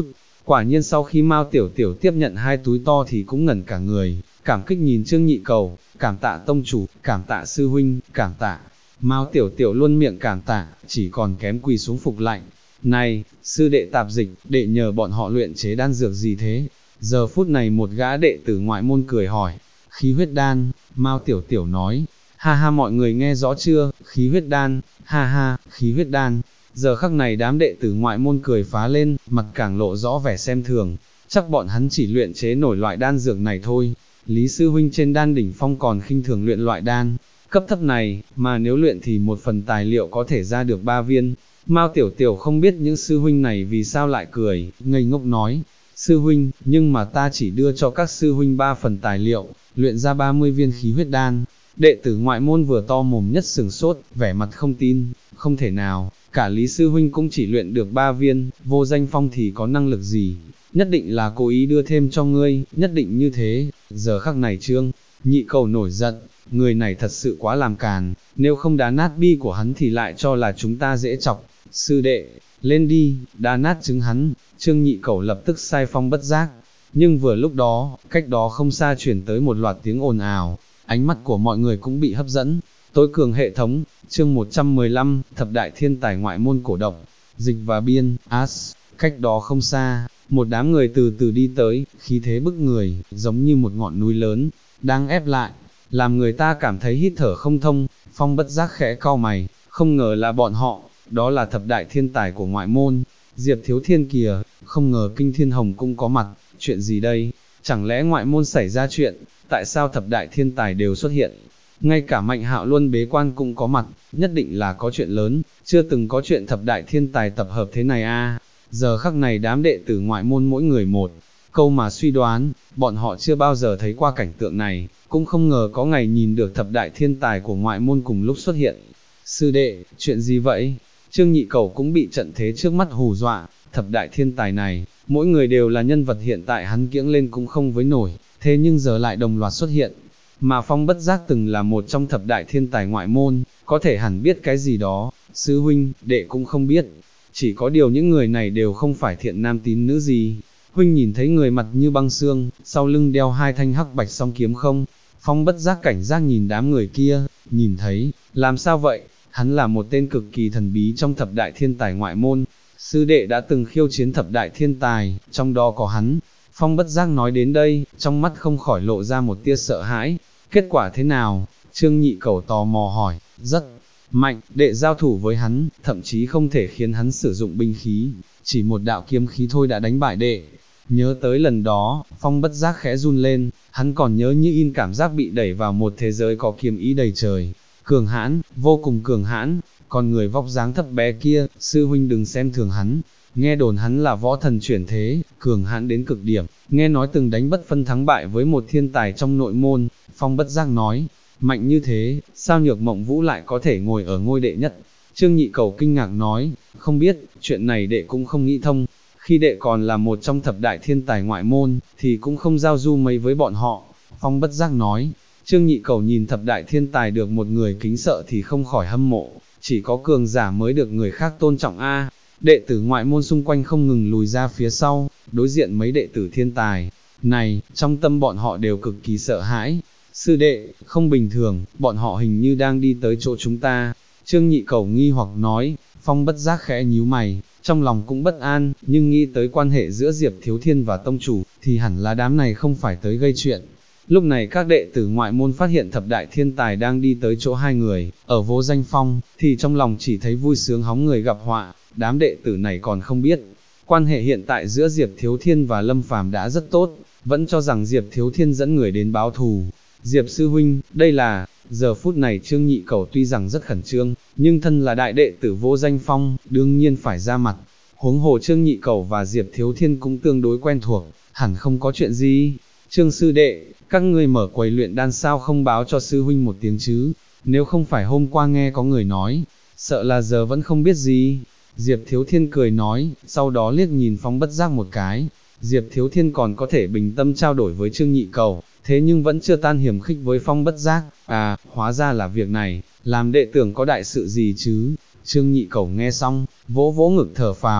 Quả nhiên sau khi Mao Tiểu Tiểu tiếp nhận 2 túi to thì cũng ngẩn cả người, cảm kích nhìn Trương Nhị Cầu, cảm tạ tông chủ, cảm tạ sư huynh, cảm tạ. Mao Tiểu Tiểu luôn miệng cảm tạ, chỉ còn kém quỳ xuống phục lạy. Này, sư đệ Tạp Dịch, đệ nhờ bọn họ luyện chế đan dược gì thế? Giờ phút này một gã đệ tử ngoại môn cười hỏi. Khí huyết đan, Mao Tiểu Tiểu nói. Ha ha, mọi người nghe rõ chưa? Khí huyết đan, ha ha, khí huyết đan. Giờ khắc này đám đệ tử ngoại môn cười phá lên, mặt càng lộ rõ vẻ xem thường. Chắc bọn hắn chỉ luyện chế nổi loại đan dược này thôi. Lý sư huynh trên đan đỉnh phong còn khinh thường luyện loại đan cấp thấp này, mà nếu luyện thì một phần tài liệu có thể ra được 3 viên. Mao Tiểu Tiểu không biết những sư huynh này vì sao lại cười, ngây ngốc nói, sư huynh, nhưng mà ta chỉ đưa cho các sư huynh 3 phần tài liệu, luyện ra 30 viên khí huyết đan. Đệ tử ngoại môn vừa to mồm nhất sừng sốt, vẻ mặt không tin, không thể nào, cả Lý sư huynh cũng chỉ luyện được 3 viên, Vô Danh Phong thì có năng lực gì, nhất định là cố ý đưa thêm cho ngươi, nhất định như thế. Giờ khắc này Trương Nhị Cầu nổi giận, người này thật sự quá làm càn, nếu không đá nát bi của hắn thì lại cho là chúng ta dễ chọc. Sư đệ, lên đi, đá nát trứng hắn. Trương Nhị Cầu lập tức sai Phong Bất Giác, nhưng vừa lúc đó, cách đó không xa chuyển tới một loạt tiếng ồn ào, ánh mắt của mọi người cũng bị hấp dẫn. Tối cường hệ thống, chương 115, thập đại thiên tài ngoại môn cổ động, Dịch và Biên, As. Cách đó không xa, một đám người từ từ đi tới, khí thế bức người, giống như một ngọn núi lớn, đang ép lại, làm người ta cảm thấy hít thở không thông. Phong Bất Giác khẽ cau mày, không ngờ là bọn họ, đó là thập đại thiên tài của ngoại môn. Diệp Thiếu Thiên kìa, không ngờ Kinh Thiên Hồng cũng có mặt, chuyện gì đây, chẳng lẽ ngoại môn xảy ra chuyện, tại sao thập đại thiên tài đều xuất hiện, ngay cả Mạnh Hạo Luân bế quan cũng có mặt, nhất định là có chuyện lớn, chưa từng có chuyện thập đại thiên tài tập hợp thế này a. Giờ khắc này đám đệ tử ngoại môn mỗi người một câu mà suy đoán, bọn họ chưa bao giờ thấy qua cảnh tượng này, cũng không ngờ có ngày nhìn được thập đại thiên tài của ngoại môn cùng lúc xuất hiện. Sư đệ, chuyện gì vậy? Trương Nhị Cầu cũng bị trận thế trước mắt hù dọa, thập đại thiên tài này, mỗi người đều là nhân vật hiện tại hắn kiễng lên cũng không với nổi, thế nhưng giờ lại đồng loạt xuất hiện. Mà Phong Bất Giác từng là một trong thập đại thiên tài ngoại môn, có thể hẳn biết cái gì đó, sư huynh, đệ cũng không biết, chỉ có điều những người này đều không phải thiện nam tín nữ gì. Huynh nhìn thấy người mặt như băng xương, sau lưng đeo 2 thanh hắc bạch song kiếm không? Phong Bất Giác cảnh giác nhìn đám người kia, nhìn thấy, làm sao vậy? Hắn là một tên cực kỳ thần bí trong thập đại thiên tài ngoại môn, sư đệ đã từng khiêu chiến thập đại thiên tài, trong đó có hắn. Phong Bất Giác nói đến đây, trong mắt không khỏi lộ ra một tia sợ hãi. Kết quả thế nào? Trương Nhị Cầu tò mò hỏi. Rất mạnh, đệ giao thủ với hắn, thậm chí không thể khiến hắn sử dụng binh khí, chỉ một đạo kiếm khí thôi đã đánh bại đệ. Nhớ tới lần đó, Phong Bất Giác khẽ run lên, hắn còn nhớ như in cảm giác bị đẩy vào một thế giới có kiếm ý đầy trời. Cường hãn, vô cùng cường hãn, còn người vóc dáng thấp bé kia, sư huynh đừng xem thường hắn. Nghe đồn hắn là võ thần chuyển thế, cường hãn đến cực điểm, nghe nói từng đánh bất phân thắng bại với một thiên tài trong nội môn. Phong Bất Giác nói, mạnh như thế, sao Nhược Mộng Vũ lại có thể ngồi ở ngôi đệ nhất? Trương Nhị Cầu kinh ngạc nói, không biết, chuyện này đệ cũng không nghĩ thông, khi đệ còn là một trong thập đại thiên tài ngoại môn, thì cũng không giao du mấy với bọn họ. Phong Bất Giác nói, Trương Nhị Cầu nhìn thập đại thiên tài được một người kính sợ thì không khỏi hâm mộ, chỉ có cường giả mới được người khác tôn trọng a. Đệ tử ngoại môn xung quanh không ngừng lùi ra phía sau, đối diện mấy đệ tử thiên tài này, trong tâm bọn họ đều cực kỳ sợ hãi. Sư đệ, không bình thường, bọn họ hình như đang đi tới chỗ chúng ta. Trương Nhị Cầu nghi hoặc nói. Phong Bất Giác khẽ nhíu mày, trong lòng cũng bất an, nhưng nghĩ tới quan hệ giữa Diệp Thiếu Thiên và tông chủ, thì hẳn là đám này không phải tới gây chuyện. Lúc này các đệ tử ngoại môn phát hiện thập đại thiên tài đang đi tới chỗ hai người, ở Vô Danh Phong, thì trong lòng chỉ thấy vui sướng hóng người gặp họa. Đám đệ tử này còn không biết, quan hệ hiện tại giữa Diệp Thiếu Thiên và Lâm Phàm đã rất tốt, vẫn cho rằng Diệp Thiếu Thiên dẫn người đến báo thù. Diệp sư huynh, đây là, giờ phút này Trương Nhị Cầu tuy rằng rất khẩn trương, nhưng thân là đại đệ tử Vô Danh Phong, đương nhiên phải ra mặt. Huống hồ Trương Nhị Cầu và Diệp Thiếu Thiên cũng tương đối quen thuộc, hẳn không có chuyện gì. Trương sư đệ, các ngươi mở quầy luyện đan sao không báo cho sư huynh một tiếng chứ, nếu không phải hôm qua nghe có người nói, sợ là giờ vẫn không biết gì. Diệp Thiếu Thiên cười nói, sau đó liếc nhìn Phong Bất Giác một cái. Diệp Thiếu Thiên còn có thể bình tâm trao đổi với Trương Nhị Cầu, thế nhưng vẫn chưa tan hiểm khích với Phong Bất Giác. À, hóa ra là việc này, làm đệ tưởng có đại sự gì chứ. Trương Nhị Cầu nghe xong, vỗ vỗ ngực thở phào,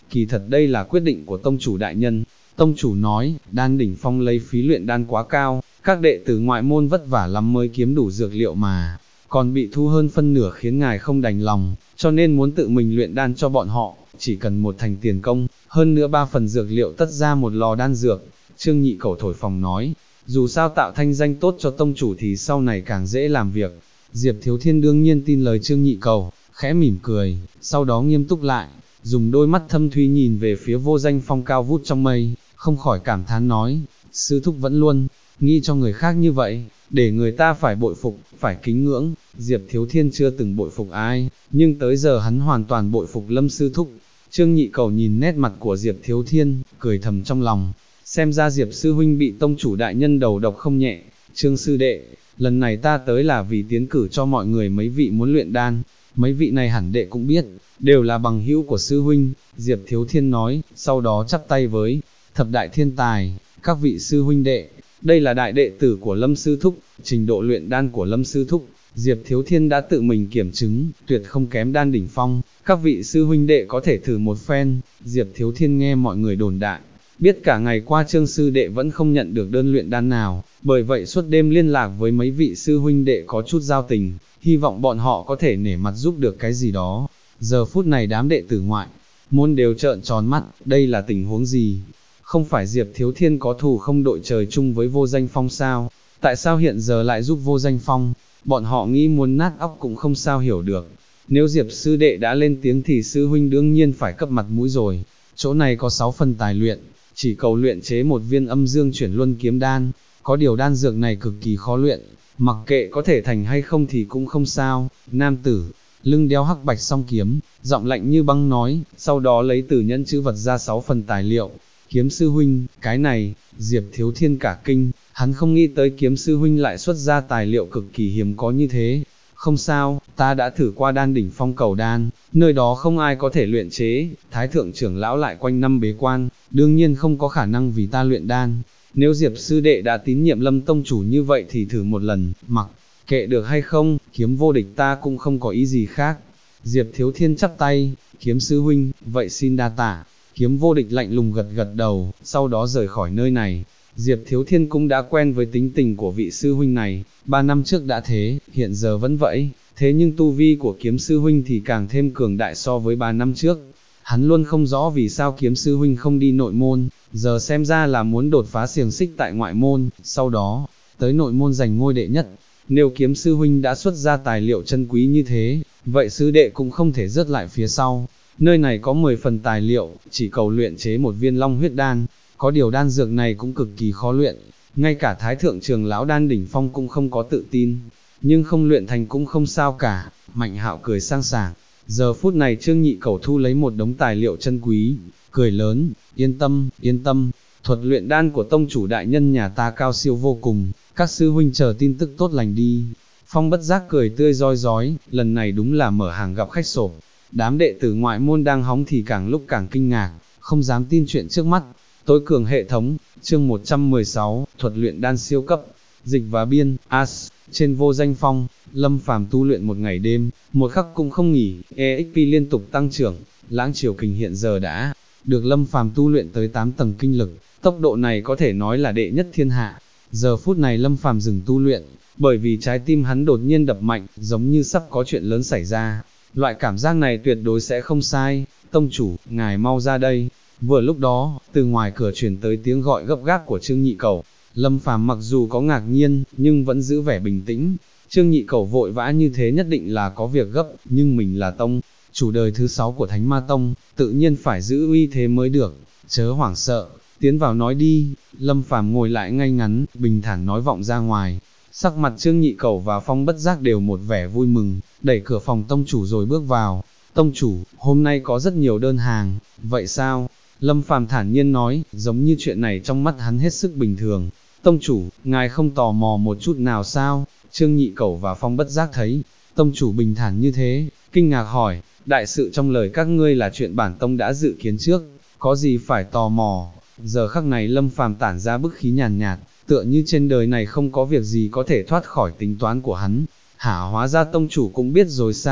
kỳ thật đây là quyết định của tông chủ đại nhân. Tông chủ nói, đan đỉnh phong lấy phí luyện đan quá cao, các đệ tử ngoại môn vất vả lắm mới kiếm đủ dược liệu mà, còn bị thu hơn phân nửa khiến ngài không đành lòng, cho nên muốn tự mình luyện đan cho bọn họ, chỉ cần một thành tiền công, hơn nữa 3 phần dược liệu tất ra một lò đan dược. Trương Nhị Cẩu thổi phồng nói, dù sao tạo thanh danh tốt cho tông chủ thì sau này càng dễ làm việc. Diệp Thiếu Thiên đương nhiên tin lời Trương Nhị Cẩu, khẽ mỉm cười, sau đó nghiêm túc lại, dùng đôi mắt thâm thúy nhìn về phía Vô Danh Phong cao vút trong mây, không khỏi cảm thán nói, sư thúc vẫn luôn nghĩ cho người khác như vậy, để người ta phải bội phục, phải kính ngưỡng. Diệp Thiếu Thiên chưa từng bội phục ai, nhưng tới giờ hắn hoàn toàn bội phục Lâm sư thúc. Trương Nhị Cẩu nhìn nét mặt của Diệp Thiếu Thiên, cười thầm trong lòng, xem ra Diệp sư huynh bị tông chủ đại nhân đầu độc không nhẹ. Trương sư đệ, lần này ta tới là vì tiến cử cho mọi người mấy vị muốn luyện đan, mấy vị này hẳn đệ cũng biết, đều là bằng hữu của sư huynh. Diệp Thiếu Thiên nói, sau đó chắp tay với thập đại thiên tài, các vị sư huynh đệ, đây là đại đệ tử của Lâm sư thúc, trình độ luyện đan của Lâm sư thúc, Diệp Thiếu Thiên đã tự mình kiểm chứng, tuyệt không kém đan đỉnh phong, các vị sư huynh đệ có thể thử một phen. Diệp Thiếu Thiên nghe mọi người đồn đại, biết cả ngày qua Trương sư đệ vẫn không nhận được đơn luyện đan nào, bởi vậy suốt đêm liên lạc với mấy vị sư huynh đệ có chút giao tình, hy vọng bọn họ có thể nể mặt giúp được cái gì đó. Giờ phút này đám đệ tử ngoại môn đều trợn tròn mắt, đây là tình huống gì? Không phải Diệp Thiếu Thiên có thù không đội trời chung với Vô Danh Phong sao? Tại sao hiện giờ lại giúp Vô Danh Phong? Bọn họ nghĩ muốn nát óc cũng không sao hiểu được. Nếu Diệp sư đệ đã lên tiếng thì sư huynh đương nhiên phải cấp mặt mũi rồi. Chỗ này có 6 phần tài luyện, chỉ cầu luyện chế một viên âm dương chuyển luân kiếm đan. Có điều đan dược này cực kỳ khó luyện, mặc kệ có thể thành hay không thì cũng không sao. Nam tử lưng đeo hắc bạch song kiếm, giọng lạnh như băng nói, sau đó lấy từ nhẫn chữ vật ra 6 phần tài liệu. Kiếm sư huynh, cái này, Diệp Thiếu Thiên cả kinh, hắn không nghĩ tới kiếm sư huynh lại xuất ra tài liệu cực kỳ hiếm có như thế. Không sao, ta đã thử qua đan đỉnh phong cầu đan, nơi đó không ai có thể luyện chế, thái thượng trưởng lão lại quanh năm bế quan, đương nhiên không có khả năng vì ta luyện đan. Nếu Diệp sư đệ đã tín nhiệm Lâm tông chủ như vậy thì thử một lần, mặc kệ được hay không, kiếm vô địch ta cũng không có ý gì khác. Diệp Thiếu Thiên chắp tay, kiếm sư huynh, vậy xin đa tạ. Kiếm vô địch lạnh lùng gật gật đầu, sau đó rời khỏi nơi này. Diệp Thiếu Thiên cũng đã quen với tính tình của vị sư huynh này, 3 năm trước đã thế, hiện giờ vẫn vậy, thế nhưng tu vi của kiếm sư huynh thì càng thêm cường đại so với 3 năm trước. Hắn luôn không rõ vì sao kiếm sư huynh không đi nội môn, giờ xem ra là muốn đột phá xiềng xích tại ngoại môn, sau đó, tới nội môn giành ngôi đệ nhất. Nếu kiếm sư huynh đã xuất ra tài liệu chân quý như thế, vậy sư đệ cũng không thể rớt lại phía sau. Nơi này có 10 phần tài liệu, chỉ cầu luyện chế một viên long huyết đan, có điều đan dược này cũng cực kỳ khó luyện, ngay cả thái thượng trường lão đan đỉnh phong cũng không có tự tin, nhưng không luyện thành cũng không sao cả. Mạnh Hạo cười sang sảng, giờ phút này Trương Nhị Cẩu thu lấy một đống tài liệu chân quý, cười lớn, yên tâm, thuật luyện đan của tông chủ đại nhân nhà ta cao siêu vô cùng, các sư huynh chờ tin tức tốt lành đi. Phong Bất Giác cười tươi rói rói, lần này đúng là mở hàng gặp khách sộp. Đám đệ tử ngoại môn đang hóng thì càng lúc càng kinh ngạc, không dám tin chuyện trước mắt. Tối cường hệ thống, chương 116, thuật luyện đan siêu cấp, dịch và biên, As, trên Vô Danh Phong, Lâm Phàm tu luyện một ngày đêm, một khắc cũng không nghỉ, EXP liên tục tăng trưởng, Lãng Triều Kình hiện giờ đã được Lâm Phàm tu luyện tới 8 tầng kinh lực, tốc độ này có thể nói là đệ nhất thiên hạ. Giờ phút này Lâm Phàm dừng tu luyện, bởi vì trái tim hắn đột nhiên đập mạnh, giống như sắp có chuyện lớn xảy ra. Loại cảm giác này tuyệt đối sẽ không sai. Tông chủ, ngài mau ra đây. Vừa lúc đó, từ ngoài cửa truyền tới tiếng gọi gấp gáp của Trương Nhị Cẩu. Lâm Phàm mặc dù có ngạc nhiên, nhưng vẫn giữ vẻ bình tĩnh. Trương Nhị Cẩu vội vã như thế nhất định là có việc gấp, nhưng mình là tông chủ đời thứ 6 của Thánh Ma Tông, tự nhiên phải giữ uy thế mới được. Chớ hoảng sợ, tiến vào nói đi. Lâm Phàm ngồi lại ngay ngắn, bình thản nói vọng ra ngoài. Sắc mặt Trương Nhị Cẩu và Phong Bất Giác đều một vẻ vui mừng, đẩy cửa phòng tông chủ rồi bước vào. Tông chủ, hôm nay có rất nhiều đơn hàng, vậy sao? Lâm Phàm thản nhiên nói, giống như chuyện này trong mắt hắn hết sức bình thường. Tông chủ, ngài không tò mò một chút nào sao? Trương Nhị Cẩu và Phong Bất Giác thấy tông chủ bình thản như thế, kinh ngạc hỏi, đại sự trong lời các ngươi là chuyện bản tông đã dự kiến trước, có gì phải tò mò? Giờ khắc này Lâm Phàm tản ra bức khí nhàn nhạt, tựa như trên đời này không có việc gì có thể thoát khỏi tính toán của hắn. Hả, hóa ra tông chủ cũng biết rồi sao?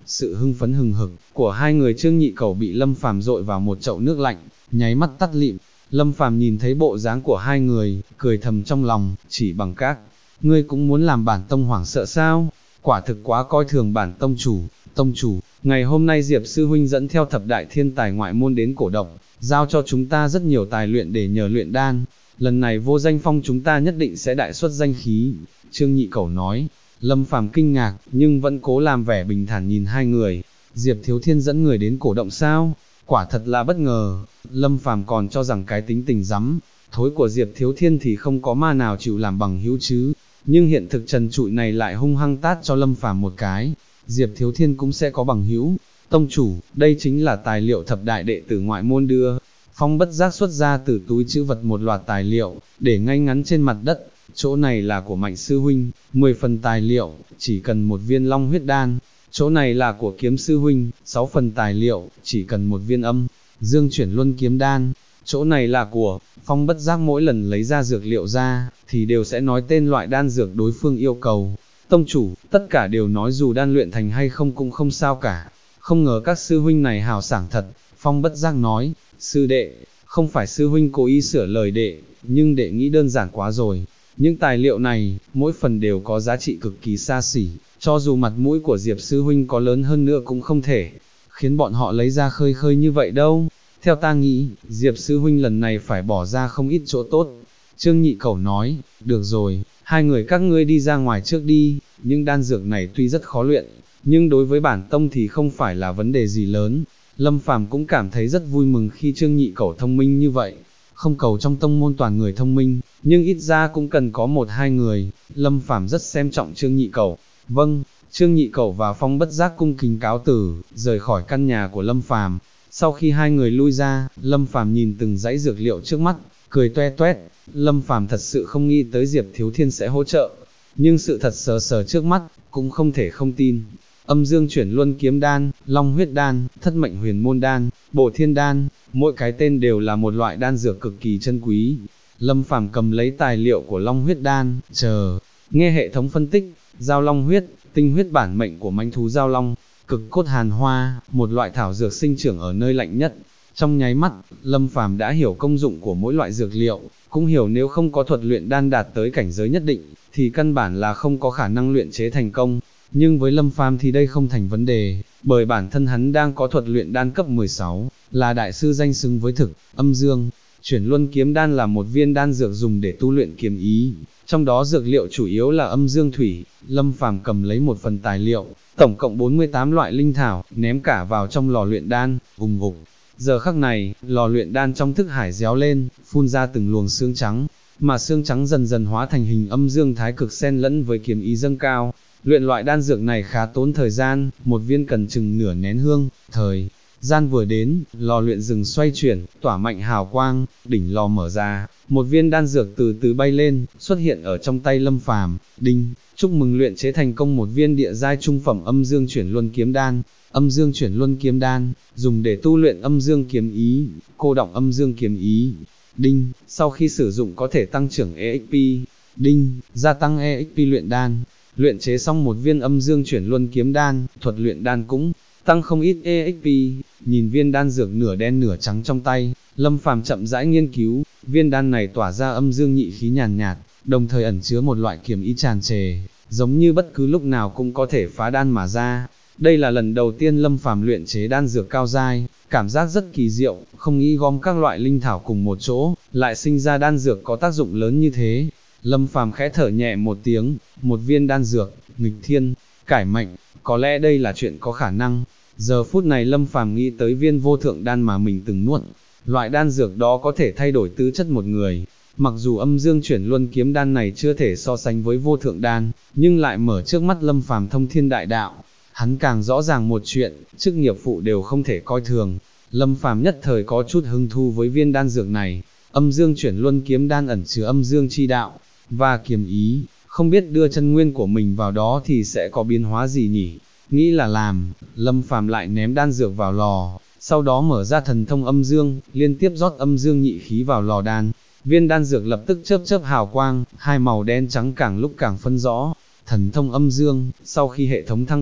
sự hưng phấn hừng hực của hai người Trương Nhị Cẩu bị Lâm Phàm dội vào một chậu nước lạnh, nháy mắt tắt lịm. Lâm Phàm nhìn thấy bộ dáng của hai người, cười thầm trong lòng, chỉ bằng các ngươi cũng muốn làm bản tông hoảng sợ sao? Quả thực quá coi thường bản tông chủ, ngày hôm nay Diệp sư huynh dẫn theo thập đại thiên tài ngoại môn đến cổ động, giao cho chúng ta rất nhiều tài luyện để nhờ luyện đan, lần này vô danh phong chúng ta nhất định sẽ đại xuất danh khí. Trương Nhị Cẩu nói. Lâm Phàm kinh ngạc, nhưng vẫn cố làm vẻ bình thản nhìn hai người. Diệp Thiếu Thiên dẫn người đến cổ động sao? Quả thật là bất ngờ. Lâm Phàm còn cho rằng cái tính tình rắn thối của Diệp Thiếu Thiên thì không có ma nào chịu làm bằng hữu chứ. Nhưng hiện thực trần trụi này lại hung hăng tát cho Lâm Phàm một cái. Diệp Thiếu Thiên cũng sẽ có bằng hữu. Tông chủ, đây chính là tài liệu thập đại đệ tử ngoại môn đưa. Phong bất giác xuất ra từ túi trữ vật một loạt tài liệu, để ngay ngắn trên mặt đất. Chỗ này là của Mạnh sư huynh, 10 phần tài liệu, chỉ cần một viên long huyết đan. Chỗ này là của Kiếm sư huynh, 6 phần tài liệu, chỉ cần một viên âm dương chuyển luân kiếm đan. Chỗ này là của Phong bất giác, mỗi lần lấy ra dược liệu ra, thì đều sẽ nói tên loại đan dược đối phương yêu cầu. Tông chủ, tất cả đều nói dù đan luyện thành hay không cũng không sao cả. Không ngờ các sư huynh này hào sảng thật. Phong bất giác nói, sư đệ, không phải sư huynh cố ý sửa lời đệ, nhưng đệ nghĩ đơn giản quá rồi. Những tài liệu này, mỗi phần đều có giá trị cực kỳ xa xỉ, cho dù mặt mũi của Diệp sư huynh có lớn hơn nữa cũng không thể khiến bọn họ lấy ra khơi khơi như vậy đâu. Theo ta nghĩ, Diệp sư huynh lần này phải bỏ ra không ít chỗ tốt. Trương Nhị Cẩu nói, được rồi, hai người các ngươi đi ra ngoài trước đi, những đan dược này tuy rất khó luyện, nhưng đối với bản tông thì không phải là vấn đề gì lớn. Lâm Phàm cũng cảm thấy rất vui mừng khi Trương Nhị Cẩu thông minh như vậy. Không cầu trong tông môn toàn người thông minh, nhưng ít ra cũng cần có một hai người. Lâm Phàm rất xem trọng Trương Nhị Cẩu. Vâng, Trương Nhị Cẩu và Phong bất giác cung kính cáo từ, rời khỏi căn nhà của Lâm Phàm. Sau khi hai người lui ra, Lâm Phàm nhìn từng dãy dược liệu trước mắt, cười toe toét. Lâm Phàm thật sự không nghĩ tới Diệp Thiếu Thiên sẽ hỗ trợ, nhưng sự thật sờ sờ trước mắt, cũng không thể không tin. Âm dương chuyển luân kiếm đan, long huyết đan, thất mệnh huyền môn đan, bộ thiên đan, mỗi cái tên đều là một loại đan dược cực kỳ chân quý. Lâm Phàm cầm lấy tài liệu của long huyết đan, nghe hệ thống phân tích, giao long huyết, tinh huyết bản mệnh của mãnh thú giao long, cực cốt hàn hoa, một loại thảo dược sinh trưởng ở nơi lạnh nhất. Trong nháy mắt, Lâm Phàm đã hiểu công dụng của mỗi loại dược liệu, cũng hiểu nếu không có thuật luyện đan đạt tới cảnh giới nhất định, thì căn bản là không có khả năng luyện chế thành công. Nhưng với Lâm Phàm thì đây không thành vấn đề, bởi bản thân hắn đang có thuật luyện đan cấp 16, là đại sư danh xứng với thực. Âm dương chuyển luân kiếm đan là một viên đan dược dùng để tu luyện kiếm ý, trong đó dược liệu chủ yếu là âm dương thủy. Lâm Phàm cầm lấy một phần tài liệu, tổng cộng 48 loại linh thảo, ném cả vào trong lò luyện đan, ùng ục. Giờ khắc này, lò luyện đan trong thức hải réo lên, phun ra từng luồng xương trắng, mà xương trắng dần dần hóa thành hình âm dương thái cực xen lẫn với kiếm ý dâng cao. Luyện loại đan dược này khá tốn thời gian, một viên cần chừng nửa nén hương. Thời gian vừa đến, lò luyện dừng xoay chuyển, tỏa mạnh hào quang, đỉnh lò mở ra, một viên đan dược từ từ bay lên, xuất hiện ở trong tay Lâm Phàm. Đinh, chúc mừng luyện chế thành công một viên địa giai trung phẩm âm dương chuyển luân kiếm đan. Âm dương chuyển luân kiếm đan, dùng để tu luyện âm dương kiếm ý, cô đọng âm dương kiếm ý. Đinh, sau khi sử dụng có thể tăng trưởng EXP. Đinh, gia tăng EXP luyện đan. Luyện chế xong một viên âm dương chuyển luân kiếm đan, thuật luyện đan cũng tăng không ít EXP. Nhìn viên đan dược nửa đen nửa trắng trong tay, Lâm Phàm chậm rãi nghiên cứu. Viên đan này tỏa ra âm dương nhị khí nhàn nhạt, đồng thời ẩn chứa một loại kiếm ý tràn trề, giống như bất cứ lúc nào cũng có thể phá đan mà ra. Đây là lần đầu tiên Lâm Phàm luyện chế đan dược cao giai, cảm giác rất kỳ diệu, không nghĩ gom các loại linh thảo cùng một chỗ, lại sinh ra đan dược có tác dụng lớn như thế. Lâm Phàm khẽ thở nhẹ một tiếng, một viên đan dược, nghịch thiên, cải mệnh, có lẽ đây là chuyện có khả năng. Giờ phút này Lâm Phàm nghĩ tới viên vô thượng đan mà mình từng nuốt, loại đan dược đó có thể thay đổi tứ chất một người. Mặc dù âm dương chuyển luân kiếm đan này chưa thể so sánh với vô thượng đan, nhưng lại mở trước mắt Lâm Phàm thông thiên đại đạo. Hắn càng rõ ràng một chuyện, chức nghiệp phụ đều không thể coi thường. Lâm Phàm nhất thời có chút hứng thú với viên đan dược này. Âm dương chuyển luân kiếm đan ẩn chứa âm dương chi đạo và kiếm ý, không biết đưa chân nguyên của mình vào đó thì sẽ có biến hóa gì nhỉ? Nghĩ là làm, Lâm Phàm lại ném đan dược vào lò, sau đó mở ra thần thông âm dương, liên tiếp rót âm dương nhị khí vào lò đan. Viên đan dược lập tức chớp chớp hào quang, hai màu đen trắng càng lúc càng phân rõ. Thần thông âm dương, sau khi hệ thống thăng cấp,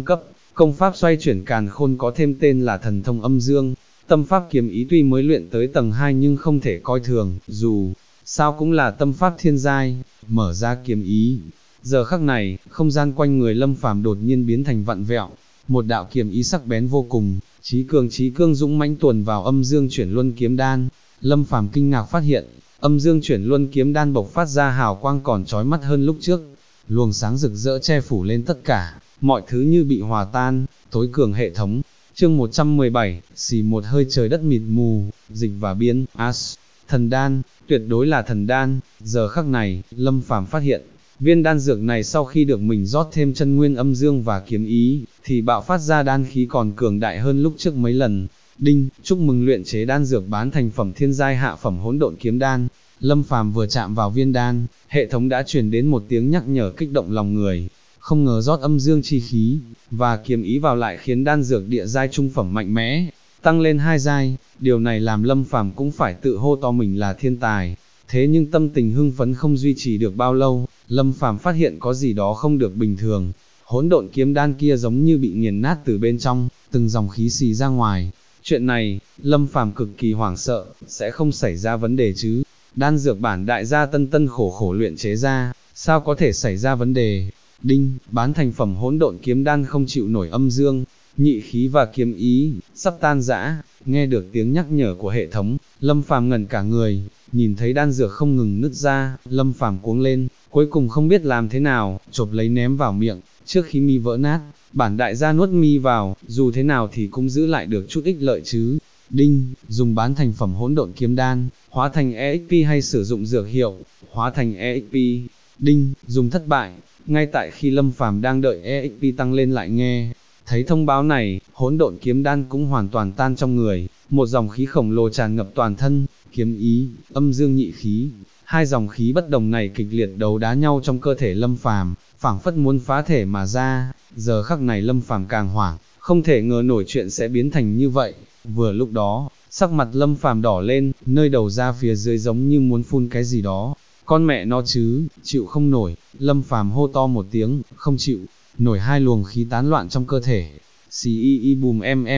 Công pháp xoay chuyển càn khôn có thêm tên là thần thông âm dương, tâm pháp kiếm ý tuy mới luyện tới tầng 2 nhưng không thể coi thường, dù sao cũng là tâm pháp thiên giai, mở ra kiếm ý. Giờ khắc này, không gian quanh người Lâm Phàm đột nhiên biến thành vặn vẹo, một đạo kiếm ý sắc bén vô cùng, chí cương dũng mãnh tuồn vào âm dương chuyển luân kiếm đan. Lâm Phàm kinh ngạc phát hiện, âm dương chuyển luân kiếm đan bộc phát ra hào quang còn chói mắt hơn lúc trước, luồng sáng rực rỡ che phủ lên tất cả, mọi thứ như bị hòa tan, tối cường hệ thống. Chương 117, xì một hơi trời đất mịt mù, dịch và biên, thần đan, tuyệt đối là thần đan. Giờ khắc này, Lâm Phàm phát hiện, viên đan dược này sau khi được mình rót thêm chân nguyên âm dương và kiếm ý, thì bạo phát ra đan khí còn cường đại hơn lúc trước mấy lần. Đinh, chúc mừng luyện chế đan dược bán thành phẩm thiên giai hạ phẩm hỗn độn kiếm đan. Lâm Phàm vừa chạm vào viên đan, hệ thống đã truyền đến một tiếng nhắc nhở kích động lòng người. Không ngờ rót âm dương chi khí và kiếm ý vào lại khiến đan dược địa giai trung phẩm mạnh mẽ, tăng lên 2 giai. Điều này làm Lâm Phàm cũng phải tự hô to mình là thiên tài. Thế nhưng tâm tình hưng phấn không duy trì được bao lâu, Lâm Phàm phát hiện có gì đó không được bình thường. Hỗn độn kiếm đan kia giống như bị nghiền nát từ bên trong, từng dòng khí xì ra ngoài. Chuyện này, Lâm Phàm cực kỳ hoảng sợ, sẽ không xảy ra vấn đề chứ? Đan dược bản đại gia tân khổ luyện chế ra, sao có thể xảy ra vấn đề? Đinh, bán thành phẩm hỗn độn kiếm đan không chịu nổi âm dương, nhị khí và kiếm ý, sắp tan rã. Nghe được tiếng nhắc nhở của hệ thống, Lâm Phàm ngẩn cả người, nhìn thấy đan dược không ngừng nứt ra, Lâm Phàm cuống lên, cuối cùng không biết làm thế nào, chộp lấy ném vào miệng, trước khi mi vỡ nát, bản đại gia nuốt mi vào, dù thế nào thì cũng giữ lại được chút ích lợi chứ. Đinh, dùng bán thành phẩm hỗn độn kiếm đan, hóa thành EXP hay sử dụng dược hiệu, hóa thành EXP. Đinh, dùng thất bại. Ngay tại khi Lâm Phàm đang đợi EXP tăng lên lại nghe thấy thông báo này, hỗn độn kiếm đan cũng hoàn toàn tan trong người, một dòng khí khổng lồ tràn ngập toàn thân, kiếm ý, âm dương nhị khí, hai dòng khí bất đồng này kịch liệt đấu đá nhau trong cơ thể Lâm Phàm, phảng phất muốn phá thể mà ra. Giờ khắc này Lâm Phàm càng hoảng, không thể ngờ nổi chuyện sẽ biến thành như vậy. Vừa lúc đó, sắc mặt Lâm Phàm đỏ lên, nơi đầu ra phía dưới giống như muốn phun cái gì đó. Con mẹ nó chứ, chịu không nổi, Lâm Phàm hô to một tiếng, không chịu nổi, hai luồng khí tán loạn trong cơ thể. Xì bùm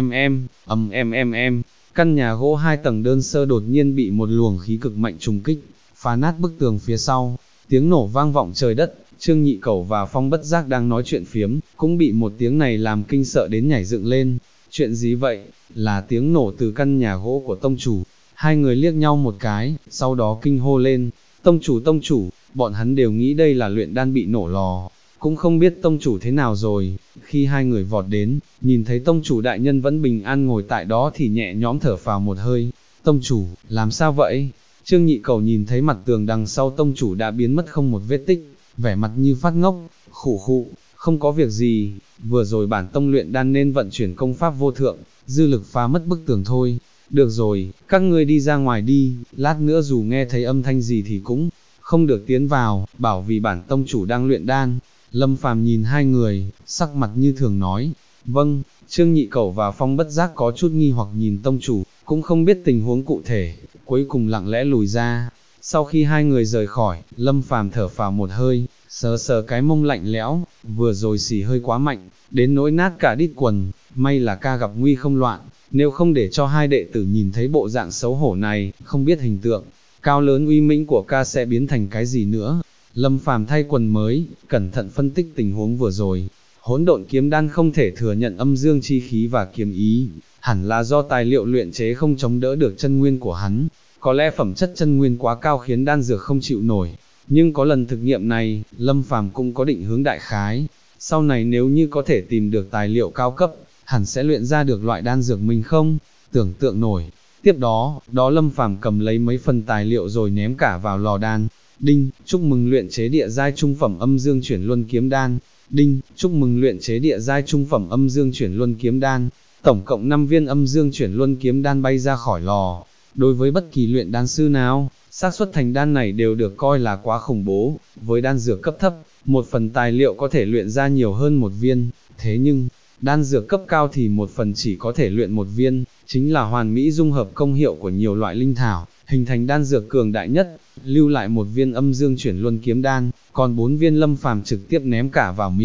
em. Căn nhà gỗ 2 tầng đơn sơ đột nhiên bị một luồng khí cực mạnh trùng kích, phá nát bức tường phía sau, tiếng nổ vang vọng trời đất. Trương Nhị Cẩu và Phong Bất Giác đang nói chuyện phiếm, cũng bị một tiếng này làm kinh sợ đến nhảy dựng lên. Chuyện gì vậy? Là tiếng nổ từ căn nhà gỗ của tông chủ. Hai người liếc nhau một cái, sau đó kinh hô lên, tông chủ, bọn hắn đều nghĩ đây là luyện đan bị nổ lò, cũng không biết tông chủ thế nào rồi. Khi hai người vọt đến, nhìn thấy tông chủ đại nhân vẫn bình an ngồi tại đó thì nhẹ nhõm thở phào một hơi. Tông chủ, làm sao vậy? Trương Nhị Cẩu nhìn thấy mặt tường đằng sau tông chủ đã biến mất không một vết tích, vẻ mặt như phát ngốc, khụ, không có việc gì, vừa rồi bản tông luyện đan nên vận chuyển công pháp vô thượng, dư lực phá mất bức tường thôi. Được rồi, các ngươi đi ra ngoài đi, lát nữa dù nghe thấy âm thanh gì thì cũng không được tiến vào, bảo vì bản tông chủ đang luyện đan. Lâm Phàm nhìn hai người, sắc mặt như thường nói, vâng. Trương Nhị Cẩu và Phong Bất Giác có chút nghi hoặc nhìn tông chủ, cũng không biết tình huống cụ thể, cuối cùng lặng lẽ lùi ra. Sau khi hai người rời khỏi, Lâm Phàm thở phào một hơi, sờ cái mông lạnh lẽo, vừa rồi xì hơi quá mạnh, đến nỗi nát cả đít quần, may là ca gặp nguy không loạn, nếu không để cho hai đệ tử nhìn thấy bộ dạng xấu hổ này, không biết hình tượng cao lớn uy mãnh của ca sẽ biến thành cái gì nữa. Lâm Phàm thay quần mới, cẩn thận phân tích tình huống vừa rồi. Hỗn độn kiếm đan không thể thừa nhận âm dương chi khí và kiếm ý, hẳn là do tài liệu luyện chế không chống đỡ được chân nguyên của hắn. Có lẽ phẩm chất chân nguyên quá cao khiến đan dược không chịu nổi. Nhưng có lần thực nghiệm này, Lâm Phàm cũng có định hướng đại khái. Sau này nếu như có thể tìm được tài liệu cao cấp, hẳn sẽ luyện ra được loại đan dược mình không tưởng tượng nổi. Tiếp đó, Lâm Phàm cầm lấy mấy phần tài liệu rồi ném cả vào lò đan. Đinh, chúc mừng luyện chế địa giai trung phẩm âm dương chuyển luân kiếm đan. Đinh, chúc mừng luyện chế địa giai trung phẩm âm dương chuyển luân kiếm đan. Tổng cộng 5 viên âm dương chuyển luân kiếm đan bay ra khỏi lò. Đối với bất kỳ luyện đan sư nào, xác suất thành đan này đều được coi là quá khủng bố. Với đan dược cấp thấp, một phần tài liệu có thể luyện ra nhiều hơn một viên. Thế nhưng, đan dược cấp cao thì một phần chỉ có thể luyện một viên, chính là hoàn mỹ dung hợp công hiệu của nhiều loại linh thảo, hình thành đan dược cường đại nhất. Lưu lại một viên âm dương chuyển luân kiếm đan, còn 4 viên Lâm Phàm trực tiếp ném cả vào miệng.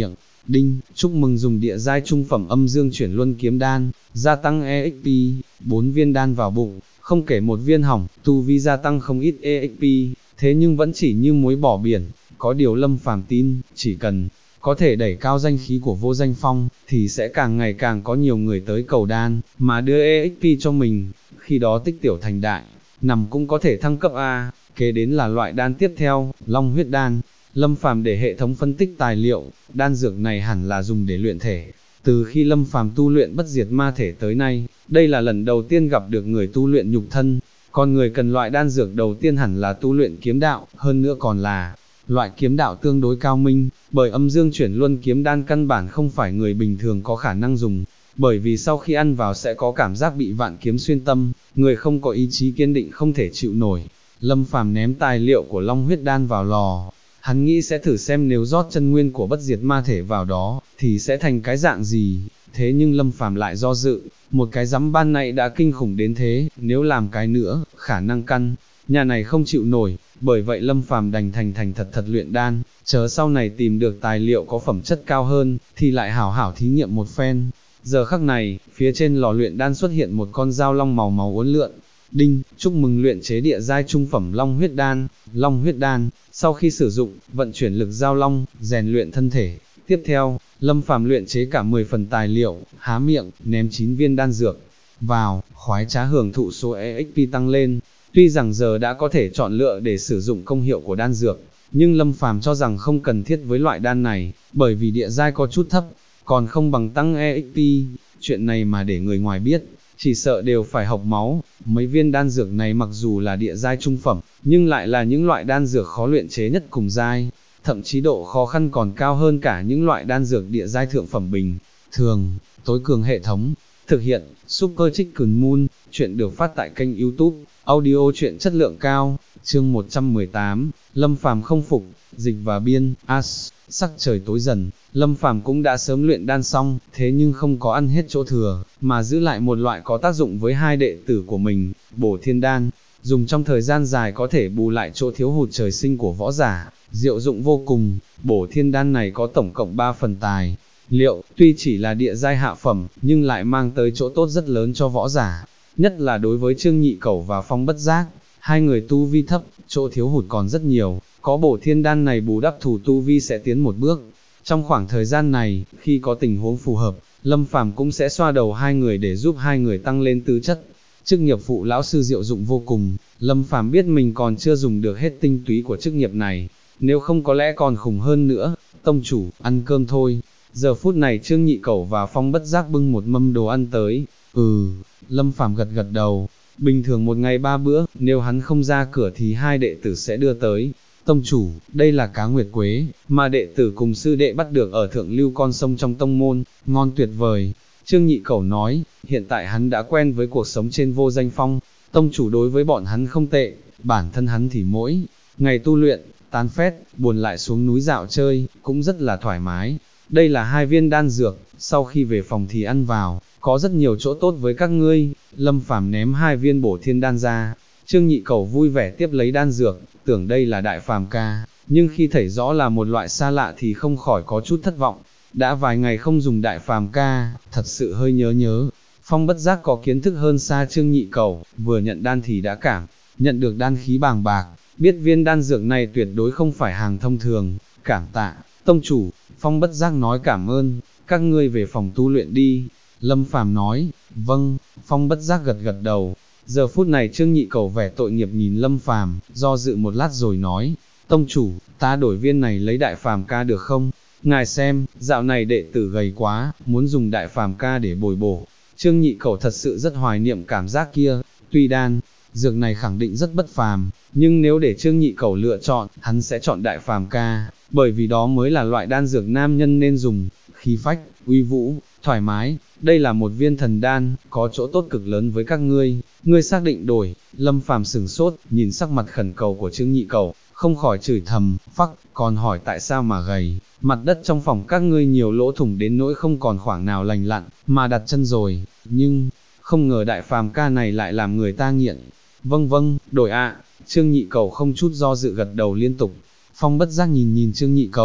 Đinh, chúc mừng dùng địa giai trung phẩm âm dương chuyển luân kiếm đan, gia tăng EXP, 4 viên đan vào bụng, không kể một viên hỏng, tu vi gia tăng không ít EXP, thế nhưng vẫn chỉ như muối bỏ biển, có điều Lâm Phàm tin, chỉ cần có thể đẩy cao danh khí của Vô Danh Phong, thì sẽ càng ngày càng có nhiều người tới cầu đan, mà đưa EXP cho mình, khi đó tích tiểu thành đại, nằm cũng có thể thăng cấp A, kế đến là loại đan tiếp theo, Long huyết đan. Lâm Phàm để hệ thống phân tích tài liệu, đan dược này hẳn là dùng để luyện thể. Từ khi Lâm Phàm tu luyện bất diệt ma thể tới nay, đây là lần đầu tiên gặp được người tu luyện nhục thân, con người cần loại đan dược đầu tiên hẳn là tu luyện kiếm đạo, hơn nữa còn là loại kiếm đạo tương đối cao minh, bởi âm dương chuyển luân kiếm đan căn bản không phải người bình thường có khả năng dùng, bởi vì sau khi ăn vào sẽ có cảm giác bị vạn kiếm xuyên tâm, người không có ý chí kiên định không thể chịu nổi. Lâm Phàm ném tài liệu của Long huyết đan vào lò, hắn nghĩ sẽ thử xem nếu rót chân nguyên của bất diệt ma thể vào đó, thì sẽ thành cái dạng gì, thế nhưng Lâm Phàm lại do dự, một cái rắm ban này đã kinh khủng đến thế, nếu làm cái nữa, khả năng căn nhà này không chịu nổi, bởi vậy Lâm Phàm đành thành thật luyện đan, chờ sau này tìm được tài liệu có phẩm chất cao hơn, thì lại hảo hảo thí nghiệm một phen. Giờ khắc này, phía trên lò luyện đan xuất hiện một con dao long màu máu uốn lượn. Đinh, chúc mừng luyện chế địa giai trung phẩm Long huyết đan. Long huyết đan, sau khi sử dụng, vận chuyển lực giao long, rèn luyện thân thể. Tiếp theo, Lâm Phàm luyện chế cả 10 phần tài liệu, há miệng, ném 9 viên đan dược vào, khoái trá hưởng thụ số EXP tăng lên. Tuy rằng giờ đã có thể chọn lựa để sử dụng công hiệu của đan dược, nhưng Lâm Phàm cho rằng không cần thiết với loại đan này, bởi vì địa giai có chút thấp, còn không bằng tăng EXP. Chuyện này mà để người ngoài biết, chỉ sợ đều phải hộc máu. Mấy viên đan dược này mặc dù là địa giai trung phẩm, nhưng lại là những loại đan dược khó luyện chế nhất cùng giai, thậm chí độ khó khăn còn cao hơn cả những loại đan dược địa giai thượng phẩm bình thường. Tối cường hệ thống thực hiện Super Chicken Moon. Chuyện được phát tại kênh YouTube audio truyện chất lượng cao. Chương 118, Lâm Phàm không phục. Dịch và biên. Sắc trời tối dần, Lâm Phàm cũng đã sớm luyện đan xong, thế nhưng không có ăn hết chỗ thừa, mà giữ lại một loại có tác dụng với hai đệ tử của mình, Bổ Thiên đan, dùng trong thời gian dài có thể bù lại chỗ thiếu hụt trời sinh của võ giả, diệu dụng vô cùng. Bổ Thiên đan này có tổng cộng 3 phần tài liệu, tuy chỉ là địa giai hạ phẩm, nhưng lại mang tới chỗ tốt rất lớn cho võ giả, nhất là đối với Trương Nhị Cẩu và Phong Bất Giác, hai người tu vi thấp, chỗ thiếu hụt còn rất nhiều, có Bổ Thiên đan này bù đắp thủ tu vi sẽ tiến một bước. Trong khoảng thời gian này, khi có tình huống phù hợp, Lâm Phàm cũng sẽ xoa đầu hai người để giúp hai người tăng lên tứ chất. Chức nghiệp phụ lão sư diệu dụng vô cùng, Lâm Phàm biết mình còn chưa dùng được hết tinh túy của chức nghiệp này, nếu không có lẽ còn khủng hơn nữa. Tông chủ, ăn cơm thôi. Giờ phút này Trương Nhị Cẩu và Phong Bất Giác bưng một mâm đồ ăn tới. Lâm Phàm gật gật đầu. Bình thường một ngày 3 bữa, nếu hắn không ra cửa thì hai đệ tử sẽ đưa tới. Tông chủ, đây là cá nguyệt quế, mà đệ tử cùng sư đệ bắt được ở thượng lưu con sông trong tông môn, ngon tuyệt vời. Trương Nhị Cẩu nói, hiện tại hắn đã quen với cuộc sống trên Vô Danh Phong, tông chủ đối với bọn hắn không tệ, bản thân hắn thì mỗi ngày tu luyện, tán phét, buồn lại xuống núi dạo chơi, cũng rất là thoải mái. Đây là 2 viên đan dược, sau khi về phòng thì ăn vào, có rất nhiều chỗ tốt với các ngươi. Lâm Phàm ném 2 viên Bổ Thiên đan ra, Trương Nhị Cẩu vui vẻ tiếp lấy đan dược, tưởng đây là đại phàm ca, nhưng khi thấy rõ là một loại xa lạ thì không khỏi có chút thất vọng. Đã vài ngày không dùng đại phàm ca, thật sự hơi nhớ. Phong Bất Giác có kiến thức hơn xa Trương Nhị Cẩu, vừa nhận đan thì đã cảm nhận được đan khí bàng bạc, biết viên đan dược này tuyệt đối không phải hàng thông thường. Cảm tạ, tông chủ. Phong Bất Giác nói cảm ơn, các ngươi về phòng tu luyện đi. Lâm Phàm nói, vâng. Phong Bất Giác gật đầu. Giờ phút này Trương Nhị Cẩu vẻ tội nghiệp nhìn Lâm Phàm, do dự một lát rồi nói, tông chủ, ta đổi viên này lấy đại phàm ca được không? Ngài xem, dạo này đệ tử gầy quá, muốn dùng đại phàm ca để bồi bổ. Trương Nhị Cẩu thật sự rất hoài niệm cảm giác kia, tuy đan dược này khẳng định rất bất phàm, nhưng nếu để Trương Nhị Cẩu lựa chọn, hắn sẽ chọn đại phàm ca, bởi vì đó mới là loại đan dược nam nhân nên dùng, khí phách, uy vũ, thoải mái. Đây là một viên thần đan, có chỗ tốt cực lớn với các ngươi xác định đổi. Lâm Phàm sửng sốt, nhìn sắc mặt khẩn cầu của Trương Nhị Cẩu, không khỏi chửi thầm, phắc, còn hỏi tại sao mà gầy, mặt đất trong phòng các ngươi nhiều lỗ thủng đến nỗi không còn khoảng nào lành lặn, mà đặt chân rồi, nhưng, không ngờ đại phàm ca này lại làm người ta nghiện. Vâng, đổi ạ. Trương Nhị Cẩu không chút do dự gật đầu liên tục. Phong Bất Giác nhìn Trương Nhị Cẩu,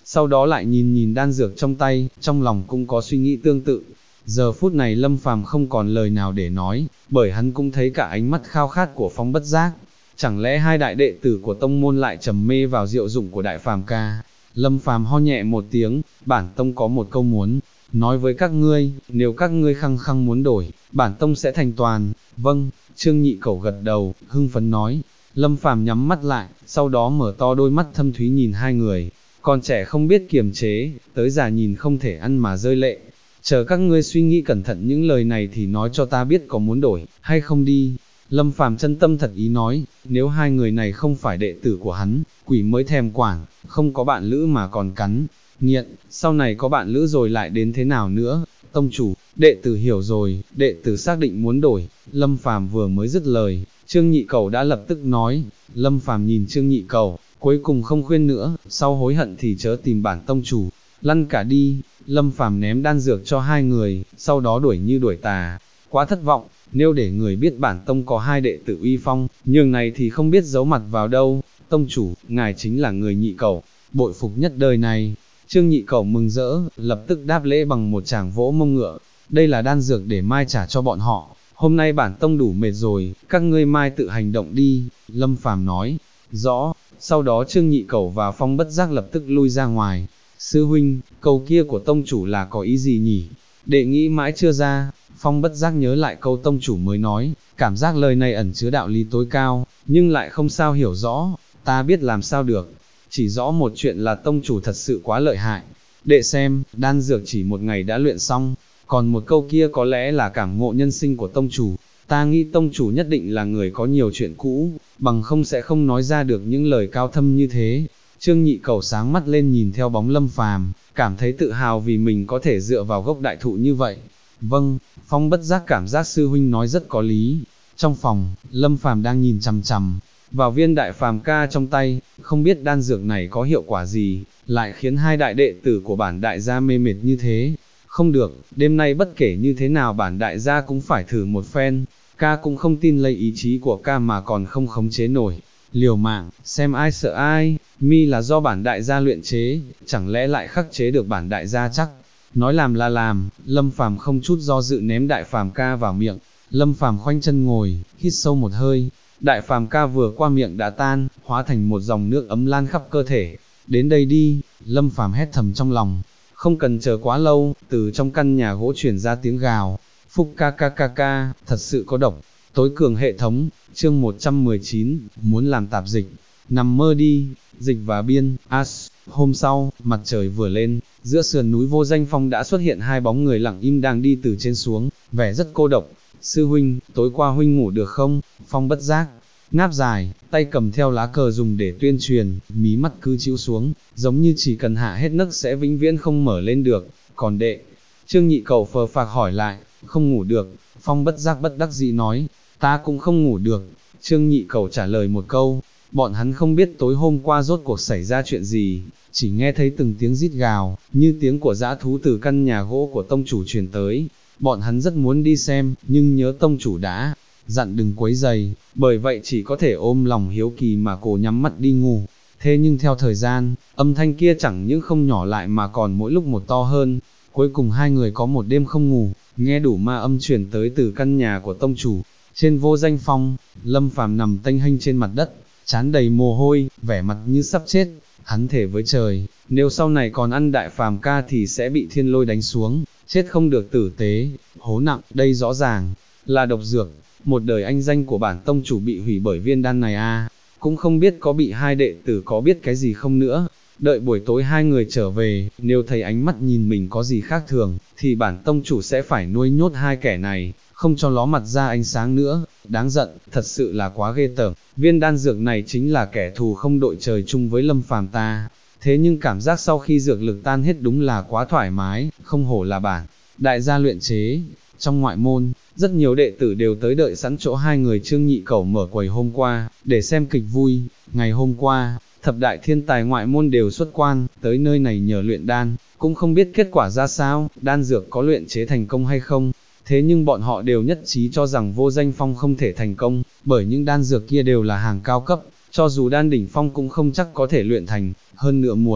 sau đó lại nhìn nhìn đan dược trong tay, trong lòng cũng có suy nghĩ tương tự. Giờ phút này Lâm Phàm không còn lời nào để nói, bởi hắn cũng thấy cả ánh mắt khao khát của Phong Bất Giác. Chẳng lẽ hai đại đệ tử của tông môn lại trầm mê vào diệu dụng của Đại Phàm ca? Lâm Phàm ho nhẹ một tiếng, bản tông có một câu muốn nói với các ngươi, nếu các ngươi khăng khăng muốn đổi, bản tông sẽ thành toàn. Vâng, Trương Nhị Cẩu gật đầu, hưng phấn nói. Lâm Phàm nhắm mắt lại, sau đó mở to đôi mắt thâm thúy nhìn hai người, còn trẻ không biết kiềm chế, tới già nhìn không thể ăn mà rơi lệ. Chờ các ngươi suy nghĩ cẩn thận những lời này thì nói cho ta biết có muốn đổi, hay không đi. Lâm Phàm chân tâm thật ý nói, nếu hai người này không phải đệ tử của hắn, quỷ mới thèm quản, không có bạn lữ mà còn cắn, nghiện, sau này có bạn lữ rồi lại đến thế nào nữa. Tông chủ, đệ tử hiểu rồi, đệ tử xác định muốn đổi. Lâm Phàm vừa mới dứt lời, Trương Nhị Cẩu đã lập tức nói. Lâm Phàm nhìn Trương Nhị Cẩu, cuối cùng không khuyên nữa, sau hối hận thì chớ tìm bản tông chủ, lăn cả đi. Lâm Phàm ném đan dược cho hai người, sau đó đuổi như đuổi tà. Quá thất vọng, nếu để người biết bản tông có hai đệ tử uy phong, nhường này thì không biết giấu mặt vào đâu. Tông chủ, ngài chính là người Nhị Cẩu, bội phục nhất đời này. Trương Nhị Cẩu mừng rỡ, lập tức đáp lễ bằng một tràng vỗ mông ngựa. Đây là đan dược để mai trả cho bọn họ, hôm nay bản tông đủ mệt rồi, các ngươi mai tự hành động đi. Lâm Phàm nói. Rõ. Sau đó Trương Nhị Cẩu và Phong Bất Giác lập tức lui ra ngoài. Sư huynh, câu kia của tông chủ là có ý gì nhỉ? Đệ nghĩ mãi chưa ra. Phong Bất Giác nhớ lại câu tông chủ mới nói, cảm giác lời này ẩn chứa đạo lý tối cao, nhưng lại không sao hiểu rõ. Ta biết làm sao được, chỉ rõ một chuyện là tông chủ thật sự quá lợi hại. Đệ xem, đan dược chỉ một ngày đã luyện xong, còn một câu kia có lẽ là cảm ngộ nhân sinh của tông chủ. Ta nghĩ tông chủ nhất định là người có nhiều chuyện cũ, bằng không sẽ không nói ra được những lời cao thâm như thế. Trương Nhị Cẩu sáng mắt lên nhìn theo bóng Lâm Phàm, cảm thấy tự hào vì mình có thể dựa vào gốc đại thụ như vậy. Vâng, Phong Bất Giác cảm giác sư huynh nói rất có lý. Trong phòng, Lâm Phàm đang nhìn chằm chằm vào viên Đại Phàm ca trong tay, không biết đan dược này có hiệu quả gì, lại khiến hai đại đệ tử của bản đại gia mê mệt như thế. Không được, đêm nay bất kể như thế nào bản đại gia cũng phải thử một phen. Ca cũng không tin lấy ý chí của ca mà còn không khống chế nổi. Liều mạng, xem ai sợ ai. Mi là do bản đại gia luyện chế, chẳng lẽ lại khắc chế được bản đại gia chắc? Nói làm là làm, Lâm Phàm không chút do dự ném Đại Phàm ca vào miệng. Lâm Phàm khoanh chân ngồi, hít sâu một hơi. Đại Phàm ca vừa qua miệng đã tan, hóa thành một dòng nước ấm lan khắp cơ thể. Đến đây đi, Lâm Phàm hét thầm trong lòng. Không cần chờ quá lâu, từ trong căn nhà gỗ truyền ra tiếng gào. Phúc ca ca ca ca, thật sự có độc. Tối cường hệ thống, chương 119, muốn làm tạp dịch. Nằm mơ đi, Dịch và Biên, As. Hôm sau, mặt trời vừa lên, giữa sườn núi Vô Danh Phong đã xuất hiện hai bóng người lặng im đang đi từ trên xuống, vẻ rất cô độc. Sư huynh, tối qua huynh ngủ được không? Phong Bất Giác ngáp dài, tay cầm theo lá cờ dùng để tuyên truyền, mí mắt cứ chịu xuống, giống như chỉ cần hạ hết nấc sẽ vĩnh viễn không mở lên được. Còn đệ? Trương Nhị Cẩu phờ phạc hỏi lại. Không ngủ được. Phong Bất Giác bất đắc dĩ nói. Ta cũng không ngủ được. Trương Nhị Cẩu trả lời một câu. Bọn hắn không biết tối hôm qua rốt cuộc xảy ra chuyện gì, chỉ nghe thấy từng tiếng rít gào, như tiếng của dã thú từ căn nhà gỗ của tông chủ truyền tới. Bọn hắn rất muốn đi xem, nhưng nhớ tông chủ đã dặn đừng quấy rầy, bởi vậy chỉ có thể ôm lòng hiếu kỳ mà cố nhắm mắt đi ngủ. Thế nhưng theo thời gian, âm thanh kia chẳng những không nhỏ lại mà còn mỗi lúc một to hơn. Cuối cùng hai người có một đêm không ngủ, nghe đủ ma âm truyền tới từ căn nhà của tông chủ. Trên Vô Danh Phong, Lâm Phàm nằm tênh hênh trên mặt đất, trán đầy mồ hôi, vẻ mặt như sắp chết. Hắn thề với trời, nếu sau này còn ăn Đại Phàm ca thì sẽ bị thiên lôi đánh xuống, chết không được tử tế. Hố nặng, đây rõ ràng là độc dược. Một đời anh danh của bản tông chủ bị hủy bởi viên đan này à. Cũng không biết có bị hai đệ tử có biết cái gì không nữa. Đợi buổi tối hai người trở về, nếu thấy ánh mắt nhìn mình có gì khác thường, thì bản tông chủ sẽ phải nuôi nhốt hai kẻ này, không cho ló mặt ra ánh sáng nữa. Đáng giận, thật sự là quá ghê tởm. Viên đan dược này chính là kẻ thù không đội trời chung với Lâm Phàm ta. Thế nhưng cảm giác sau khi dược lực tan hết đúng là quá thoải mái, không hổ là bản đại gia luyện chế. Trong ngoại môn, rất nhiều đệ tử đều tới đợi sẵn chỗ hai người Trương Nhị Cẩu mở quầy hôm qua, để xem kịch vui. Ngày hôm qua, thập đại thiên tài ngoại môn đều xuất quan, tới nơi này nhờ luyện đan, cũng không biết kết quả ra sao, đan dược có luyện chế thành công hay không. Thế nhưng bọn họ đều nhất trí cho rằng Vô Danh Phong không thể thành công, bởi những đan dược kia đều là hàng cao cấp, cho dù đan đỉnh phong cũng không chắc có thể luyện thành, hơn nữa muốn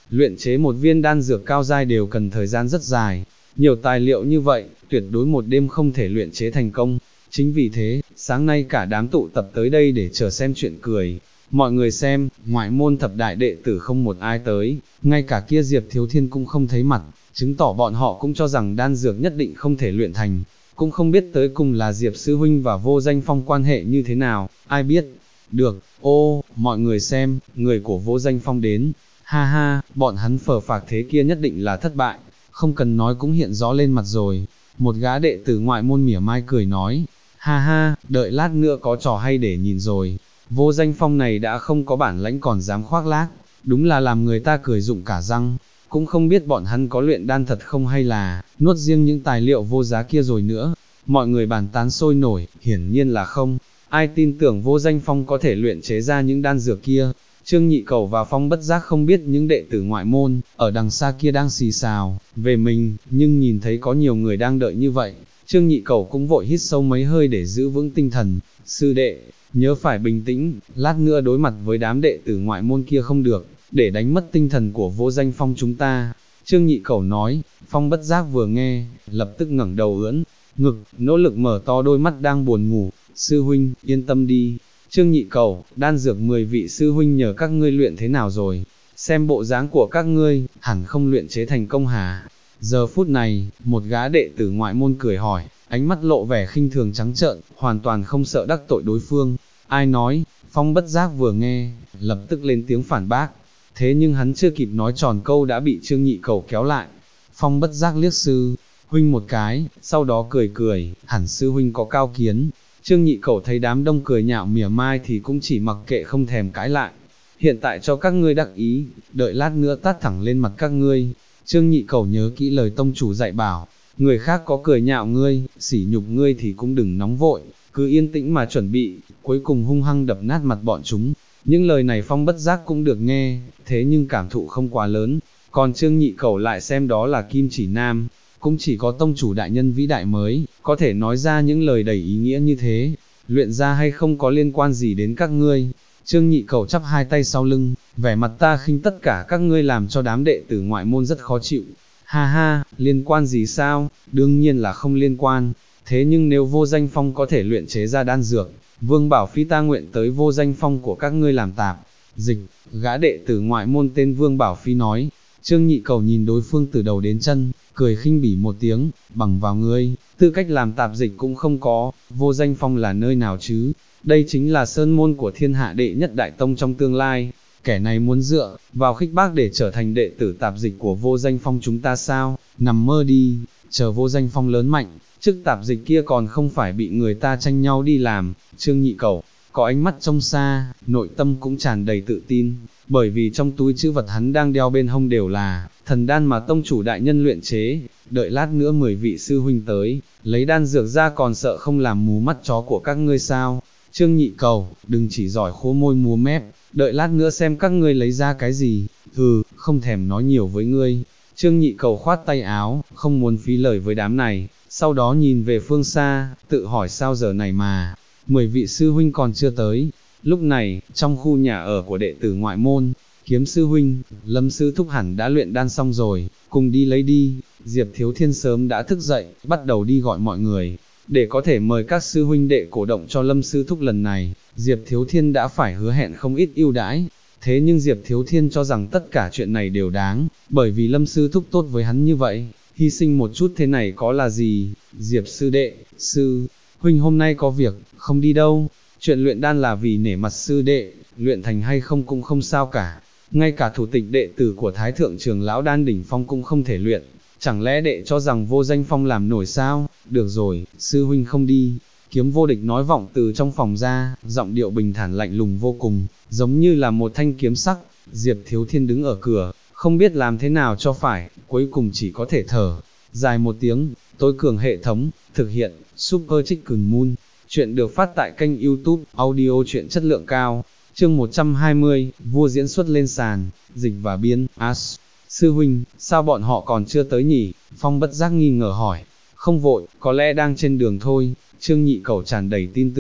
luyện chế một viên đan dược cao giai đều cần thời gian rất dài, nhiều tài liệu như vậy, tuyệt đối một đêm không thể luyện chế thành công. Chính vì thế, sáng nay cả đám tụ tập tới đây để chờ xem chuyện cười. Mọi người xem, ngoại môn thập đại đệ tử không một ai tới, ngay cả kia Diệp Thiếu Thiên cũng không thấy mặt, chứng tỏ bọn họ cũng cho rằng đan dược nhất định không thể luyện thành, cũng không biết tới cùng là Diệp Sư Huynh và Vô Danh Phong quan hệ như thế nào, ai biết. Được, ô, mọi người xem, người của Vô Danh Phong đến, ha ha, bọn hắn phờ phạc thế kia nhất định là thất bại, không cần nói cũng hiện rõ lên mặt rồi. Một gã đệ tử ngoại môn mỉa mai cười nói, ha ha, đợi lát nữa có trò hay để nhìn rồi. Vô Danh Phong này đã không có bản lãnh còn dám khoác lác, đúng là làm người ta cười rụng cả răng, cũng không biết bọn hắn có luyện đan thật không hay là nuốt riêng những tài liệu vô giá kia rồi nữa. Mọi người bàn tán sôi nổi, hiển nhiên là không, ai tin tưởng Vô Danh Phong có thể luyện chế ra những đan dược kia. Trương Nhị Cẩu và Phong Bất Giác không biết những đệ tử ngoại môn, ở đằng xa kia đang xì xào, về mình, nhưng nhìn thấy có nhiều người đang đợi như vậy, Trương Nhị Cẩu cũng vội hít sâu mấy hơi để giữ vững tinh thần. Sư đệ, nhớ phải bình tĩnh, lát nữa đối mặt với đám đệ tử ngoại môn kia không được, để đánh mất tinh thần của Vô Danh Phong chúng ta. Trương Nhị Cẩu nói. Phong Bất Giác vừa nghe, lập tức ngẩng đầu ưỡn ngực, nỗ lực mở to đôi mắt đang buồn ngủ. Sư huynh, yên tâm đi. Trương Nhị Cẩu, đan dược 10 vị sư huynh nhờ các ngươi luyện thế nào rồi? Xem bộ dáng của các ngươi, hẳn không luyện chế thành công hả? Giờ phút này, một gã đệ tử ngoại môn cười hỏi, ánh mắt lộ vẻ khinh thường trắng trợn, hoàn toàn không sợ đắc tội đối phương. Ai nói? Phong Bất Giác vừa nghe, lập tức lên tiếng phản bác. Thế nhưng hắn chưa kịp nói tròn câu đã bị Trương Nhị Cẩu kéo lại. Phong Bất Giác liếc sư huynh một cái, sau đó cười cười, hẳn sư huynh có cao kiến. Trương Nhị Cẩu thấy đám đông cười nhạo mỉa mai thì cũng chỉ mặc kệ không thèm cãi lại. Hiện tại cho các ngươi đắc ý, đợi lát nữa tát thẳng lên mặt các ngươi. Trương Nhị Cẩu nhớ kỹ lời tông chủ dạy bảo, người khác có cười nhạo ngươi, sỉ nhục ngươi thì cũng đừng nóng vội, cứ yên tĩnh mà chuẩn bị, cuối cùng hung hăng đập nát mặt bọn chúng. Những lời này Phong Bất Giác cũng được nghe, thế nhưng cảm thụ không quá lớn, còn Trương Nhị Cẩu lại xem đó là kim chỉ nam, cũng chỉ có tông chủ đại nhân vĩ đại mới, có thể nói ra những lời đầy ý nghĩa như thế, luyện ra hay không có liên quan gì đến các ngươi. Trương Nhị Cẩu chắp hai tay sau lưng, vẻ mặt ta khinh tất cả các ngươi làm cho đám đệ tử ngoại môn rất khó chịu. Ha ha, liên quan gì sao, đương nhiên là không liên quan, thế nhưng nếu Vô Danh Phong có thể luyện chế ra đan dược, Vương Bảo Phi ta nguyện tới Vô Danh Phong của các ngươi làm tạp dịch. Gã đệ tử ngoại môn tên Vương Bảo Phi nói. Trương Nhị Cẩu nhìn đối phương từ đầu đến chân, cười khinh bỉ một tiếng, bằng vào ngươi, tư cách làm tạp dịch cũng không có, Vô Danh Phong là nơi nào chứ, đây chính là sơn môn của thiên hạ đệ nhất đại tông trong tương lai, kẻ này muốn dựa vào khích bác để trở thành đệ tử tạp dịch của Vô Danh Phong chúng ta sao, nằm mơ đi, chờ Vô Danh Phong lớn mạnh, chức tạp dịch kia còn không phải bị người ta tranh nhau đi làm. Trương Nhị Cẩu có ánh mắt trông xa, nội tâm cũng tràn đầy tự tin, bởi vì trong túi trữ vật hắn đang đeo bên hông đều là thần đan mà tông chủ đại nhân luyện chế, đợi lát nữa 10 vị sư huynh tới, lấy đan dược ra còn sợ không làm mù mắt chó của các ngươi sao. Trương Nhị Cẩu, đừng chỉ giỏi khô môi múa mép, đợi lát nữa xem các ngươi lấy ra cái gì, không thèm nói nhiều với ngươi. Trương Nhị Cẩu khoát tay áo, không muốn phí lời với đám này, sau đó nhìn về phương xa, tự hỏi sao giờ này mà 10 vị sư huynh còn chưa tới. Lúc này, trong khu nhà ở của đệ tử ngoại môn, Kiếm sư huynh, Lâm sư thúc hẳn đã luyện đan xong rồi, cùng đi lấy đi. Diệp Thiếu Thiên sớm đã thức dậy, bắt đầu đi gọi mọi người, để có thể mời các sư huynh đệ cổ động cho Lâm sư thúc lần này. Diệp Thiếu Thiên đã phải hứa hẹn không ít ưu đãi, thế nhưng Diệp Thiếu Thiên cho rằng tất cả chuyện này đều đáng, bởi vì Lâm sư thúc tốt với hắn như vậy, hy sinh một chút thế này có là gì. Diệp sư đệ, sư huynh hôm nay có việc, không đi đâu. Chuyện luyện đan là vì nể mặt sư đệ, luyện thành hay không cũng không sao cả. Ngay cả thủ tịch đệ tử của Thái Thượng Trường Lão Đan Đỉnh Phong cũng không thể luyện, chẳng lẽ đệ cho rằng Vô Danh Phong làm nổi sao? Được rồi, sư huynh không đi. Kiếm Vô Địch nói vọng từ trong phòng ra, giọng điệu bình thản lạnh lùng vô cùng, giống như là một thanh kiếm sắc. Diệp Thiếu Thiên đứng ở cửa, không biết làm thế nào cho phải, cuối cùng chỉ có thể thở dài một tiếng. Tối cường hệ thống, thực hiện, Super Chicken Moon. Chuyện được phát tại kênh YouTube, audio truyện chất lượng cao. Chương 120, vua diễn xuất lên sàn, dịch và biên, As. Sư huynh, sao bọn họ còn chưa tới nhỉ? Phong Bất Giác nghi ngờ hỏi. Không vội, có lẽ đang trên đường thôi. Trương Nhị Cẩu tràn đầy tin tưởng.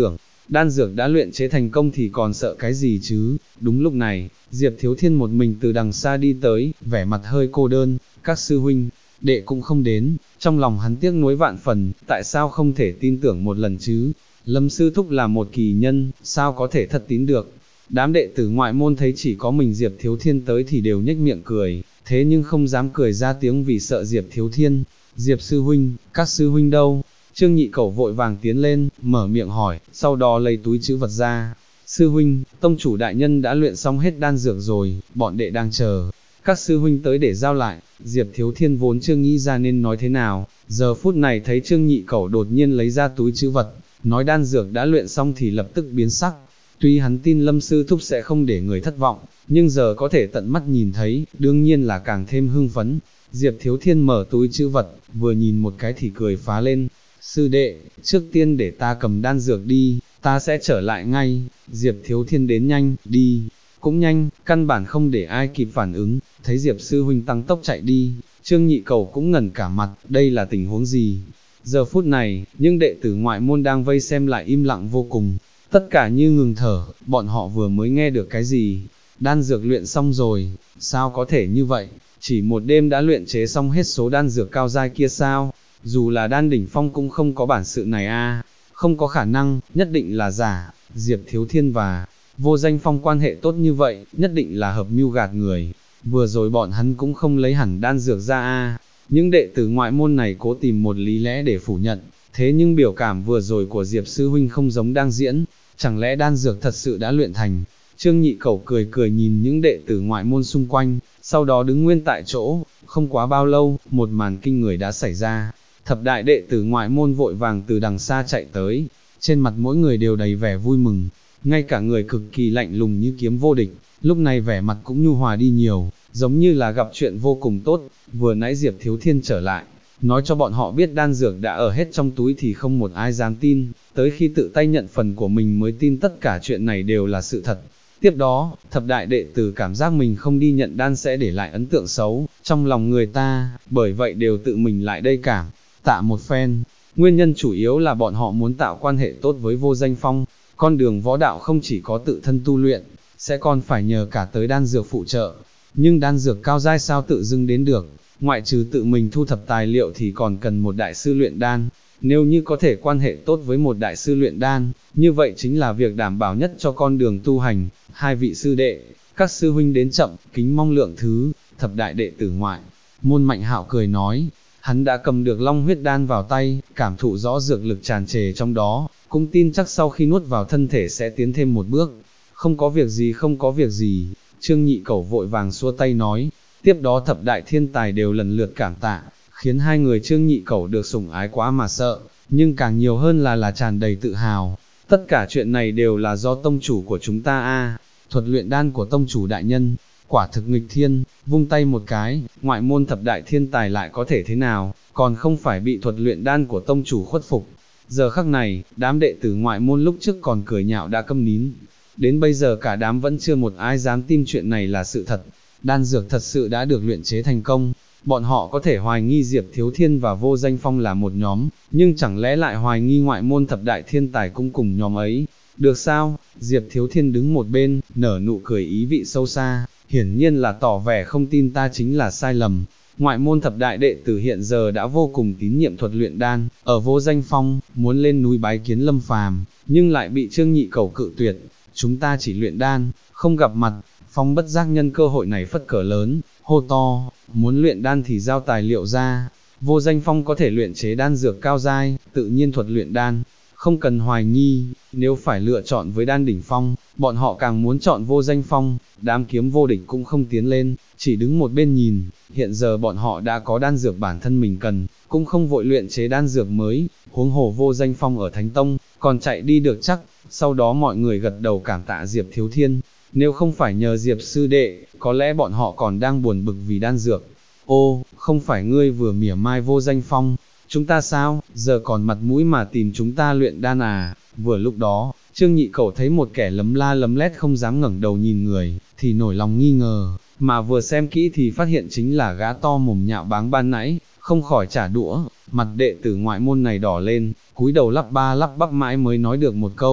đan dược đã luyện chế thành công thì còn sợ cái gì chứ. Đúng lúc này, Diệp Thiếu Thiên một mình từ đằng xa đi tới, vẻ mặt hơi cô đơn, các sư huynh, đệ cũng không đến, trong lòng hắn tiếc nuối vạn phần, tại sao không thể tin tưởng một lần chứ. Lâm sư thúc là một kỳ nhân, sao có thể thật tín được. Đám đệ tử ngoại môn thấy chỉ có mình Diệp Thiếu Thiên tới thì đều nhếch miệng cười, thế nhưng không dám cười ra tiếng vì sợ Diệp Thiếu Thiên. Diệp sư huynh, các sư huynh đâu? Trương Nhị Cẩu vội vàng tiến lên, mở miệng hỏi, sau đó lấy túi trữ vật ra. Sư huynh, tông chủ đại nhân đã luyện xong hết đan dược rồi, bọn đệ đang chờ các sư huynh tới để giao lại. Diệp Thiếu Thiên vốn chưa nghĩ ra nên nói thế nào, giờ phút này thấy Trương Nhị Cẩu đột nhiên lấy ra túi trữ vật, nói đan dược đã luyện xong thì lập tức biến sắc. Tuy hắn tin Lâm sư thúc sẽ không để người thất vọng, nhưng giờ có thể tận mắt nhìn thấy, đương nhiên là càng thêm hưng phấn. Diệp Thiếu Thiên mở túi trữ vật, vừa nhìn một cái thì cười phá lên. Sư đệ, trước tiên để ta cầm đan dược đi, ta sẽ trở lại ngay. Diệp Thiếu Thiên đến nhanh, đi, cũng nhanh, căn bản không để ai kịp phản ứng, thấy Diệp sư huynh tăng tốc chạy đi, Trương Nhị Cẩu cũng ngẩn cả mặt, đây là tình huống gì? Giờ phút này, những đệ tử ngoại môn đang vây xem lại im lặng vô cùng, tất cả như ngừng thở, bọn họ vừa mới nghe được cái gì? Đan dược luyện xong rồi, sao có thể như vậy? Chỉ một đêm đã luyện chế xong hết số đan dược cao giai kia sao? Dù là đan đỉnh phong cũng không có bản sự này a, không có khả năng, nhất định là giả. Diệp Thiếu Thiên và Vô Danh Phong quan hệ tốt như vậy, nhất định là hợp mưu gạt người. Vừa rồi bọn hắn cũng không lấy hẳn đan dược ra a. Những đệ tử ngoại môn này cố tìm một lý lẽ để phủ nhận, thế nhưng biểu cảm vừa rồi của Diệp sư huynh không giống đang diễn, chẳng lẽ đan dược thật sự đã luyện thành? Trương Nhị Cẩu cười cười nhìn những đệ tử ngoại môn xung quanh, sau đó đứng nguyên tại chỗ. Không quá bao lâu, một màn kinh người đã xảy ra. Thập đại đệ tử ngoại môn vội vàng từ đằng xa chạy tới, trên mặt mỗi người đều đầy vẻ vui mừng, ngay cả người cực kỳ lạnh lùng như Kiếm Vô Địch, lúc này vẻ mặt cũng nhu hòa đi nhiều, giống như là gặp chuyện vô cùng tốt. Vừa nãy Diệp Thiếu Thiên trở lại, nói cho bọn họ biết đan dược đã ở hết trong túi thì không một ai dám tin, tới khi tự tay nhận phần của mình mới tin tất cả chuyện này đều là sự thật. Tiếp đó, thập đại đệ tử cảm giác mình không đi nhận đan sẽ để lại ấn tượng xấu trong lòng người ta, bởi vậy đều tự mình lại đây cảm tạ một phen. Nguyên nhân chủ yếu là bọn họ muốn tạo quan hệ tốt với Vô Danh Phong, con đường võ đạo không chỉ có tự thân tu luyện, sẽ còn phải nhờ cả tới đan dược phụ trợ. Nhưng đan dược cao giai sao tự dưng đến được, ngoại trừ tự mình thu thập tài liệu thì còn cần một đại sư luyện đan. Nếu như có thể quan hệ tốt với một đại sư luyện đan, như vậy chính là việc đảm bảo nhất cho con đường tu hành. Hai vị sư đệ, các sư huynh đến chậm, kính mong lượng thứ. Thập đại đệ tử ngoại môn Mạnh Hạo cười nói, hắn đã cầm được long huyết đan vào tay, cảm thụ rõ dược lực tràn trề trong đó, cũng tin chắc sau khi nuốt vào thân thể sẽ tiến thêm một bước. Không có việc gì, không có việc gì. Trương Nhị Cẩu vội vàng xua tay nói. Tiếp đó thập đại thiên tài đều lần lượt cảm tạ, khiến hai người Trương Nhị Cẩu được sủng ái quá mà sợ, nhưng càng nhiều hơn là tràn đầy tự hào. Tất cả chuyện này đều là do tông chủ của chúng ta a. Thuật luyện đan của tông chủ đại nhân, quả thực nghịch thiên, vung tay một cái, ngoại môn thập đại thiên tài lại có thể thế nào, còn không phải bị thuật luyện đan của tông chủ khuất phục. Giờ khắc này, đám đệ tử ngoại môn lúc trước còn cười nhạo đã câm nín, đến bây giờ cả đám vẫn chưa một ai dám tin chuyện này là sự thật. Đan dược thật sự đã được luyện chế thành công. Bọn họ có thể hoài nghi Diệp Thiếu Thiên và Vô Danh Phong là một nhóm, nhưng chẳng lẽ lại hoài nghi ngoại môn thập đại thiên tài cũng cùng nhóm ấy? Được sao? Diệp Thiếu Thiên đứng một bên, nở nụ cười ý vị sâu xa, hiển nhiên là tỏ vẻ không tin ta chính là sai lầm. Ngoại môn thập đại đệ tử hiện giờ đã vô cùng tín nhiệm thuật luyện đan, ở Vô Danh Phong, muốn lên núi bái kiến Lâm Phàm, nhưng lại bị Trương Nhị Cẩu cự tuyệt. Chúng ta chỉ luyện đan, không gặp mặt. Phong bất giác nhân cơ hội này phất cờ lớn, hô to, muốn luyện đan thì giao tài liệu ra. Vô Danh Phong có thể luyện chế đan dược cao giai, tự nhiên thuật luyện đan, không cần hoài nghi. Nếu phải lựa chọn với đan đỉnh phong, bọn họ càng muốn chọn Vô Danh Phong. Đám Kiếm Vô Địch cũng không tiến lên, chỉ đứng một bên nhìn. Hiện giờ bọn họ đã có đan dược bản thân mình cần, cũng không vội luyện chế đan dược mới. Huống hồ Vô Danh Phong ở Thánh Tông, còn chạy đi được chắc. Sau đó mọi người gật đầu cảm tạ Diệp Thiếu Thiên. Nếu không phải nhờ Diệp sư đệ, có lẽ bọn họ còn đang buồn bực vì đan dược. Ô, không phải ngươi vừa mỉa mai Vô Danh Phong, chúng ta sao, giờ còn mặt mũi mà tìm chúng ta luyện đan à? Vừa lúc đó, Trương Nhị Cẩu thấy một kẻ lấm la lấm lét không dám ngẩng đầu nhìn người, thì nổi lòng nghi ngờ, mà vừa xem kỹ thì phát hiện chính là gã to mồm nhạo báng ban nãy, không khỏi trả đũa. Mặt đệ tử ngoại môn này đỏ lên, cúi đầu lắp ba lắp bắp mãi mới nói được một câu.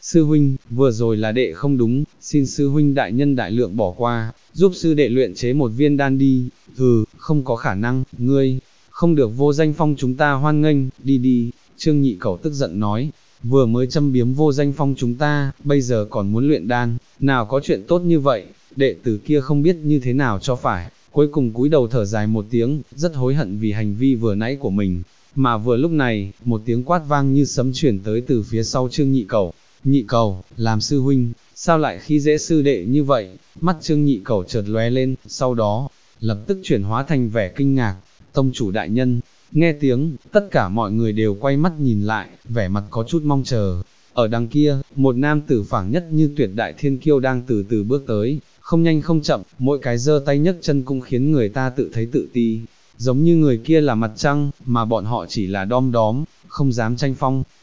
sư huynh, vừa rồi là đệ không đúng, xin sư huynh đại nhân đại lượng bỏ qua, giúp sư đệ luyện chế một viên đan đi, không có khả năng, ngươi, không được Vô Danh Phong chúng ta hoan nghênh, đi đi, Trương Nhị Cẩu tức giận nói, vừa mới châm biếm Vô Danh Phong chúng ta, bây giờ còn muốn luyện đan, nào có chuyện tốt như vậy, đệ tử kia không biết như thế nào cho phải, cuối cùng cúi đầu thở dài một tiếng, rất hối hận vì hành vi vừa nãy của mình, mà vừa lúc này, một tiếng quát vang như sấm chuyển tới từ phía sau Trương Nhị Cẩu, làm sư huynh, sao lại khi dễ sư đệ như vậy, mắt Trương Nhị Cẩu chợt lóe lên, sau đó, lập tức chuyển hóa thành vẻ kinh ngạc, tông chủ đại nhân, nghe tiếng, tất cả mọi người đều quay mắt nhìn lại, vẻ mặt có chút mong chờ, ở đằng kia, một nam tử phảng nhất như tuyệt đại thiên kiêu đang từ từ bước tới, không nhanh không chậm, mỗi cái giơ tay nhấc chân cũng khiến người ta tự thấy tự ti, giống như người kia là mặt trăng, mà bọn họ chỉ là đom đóm, không dám tranh phong.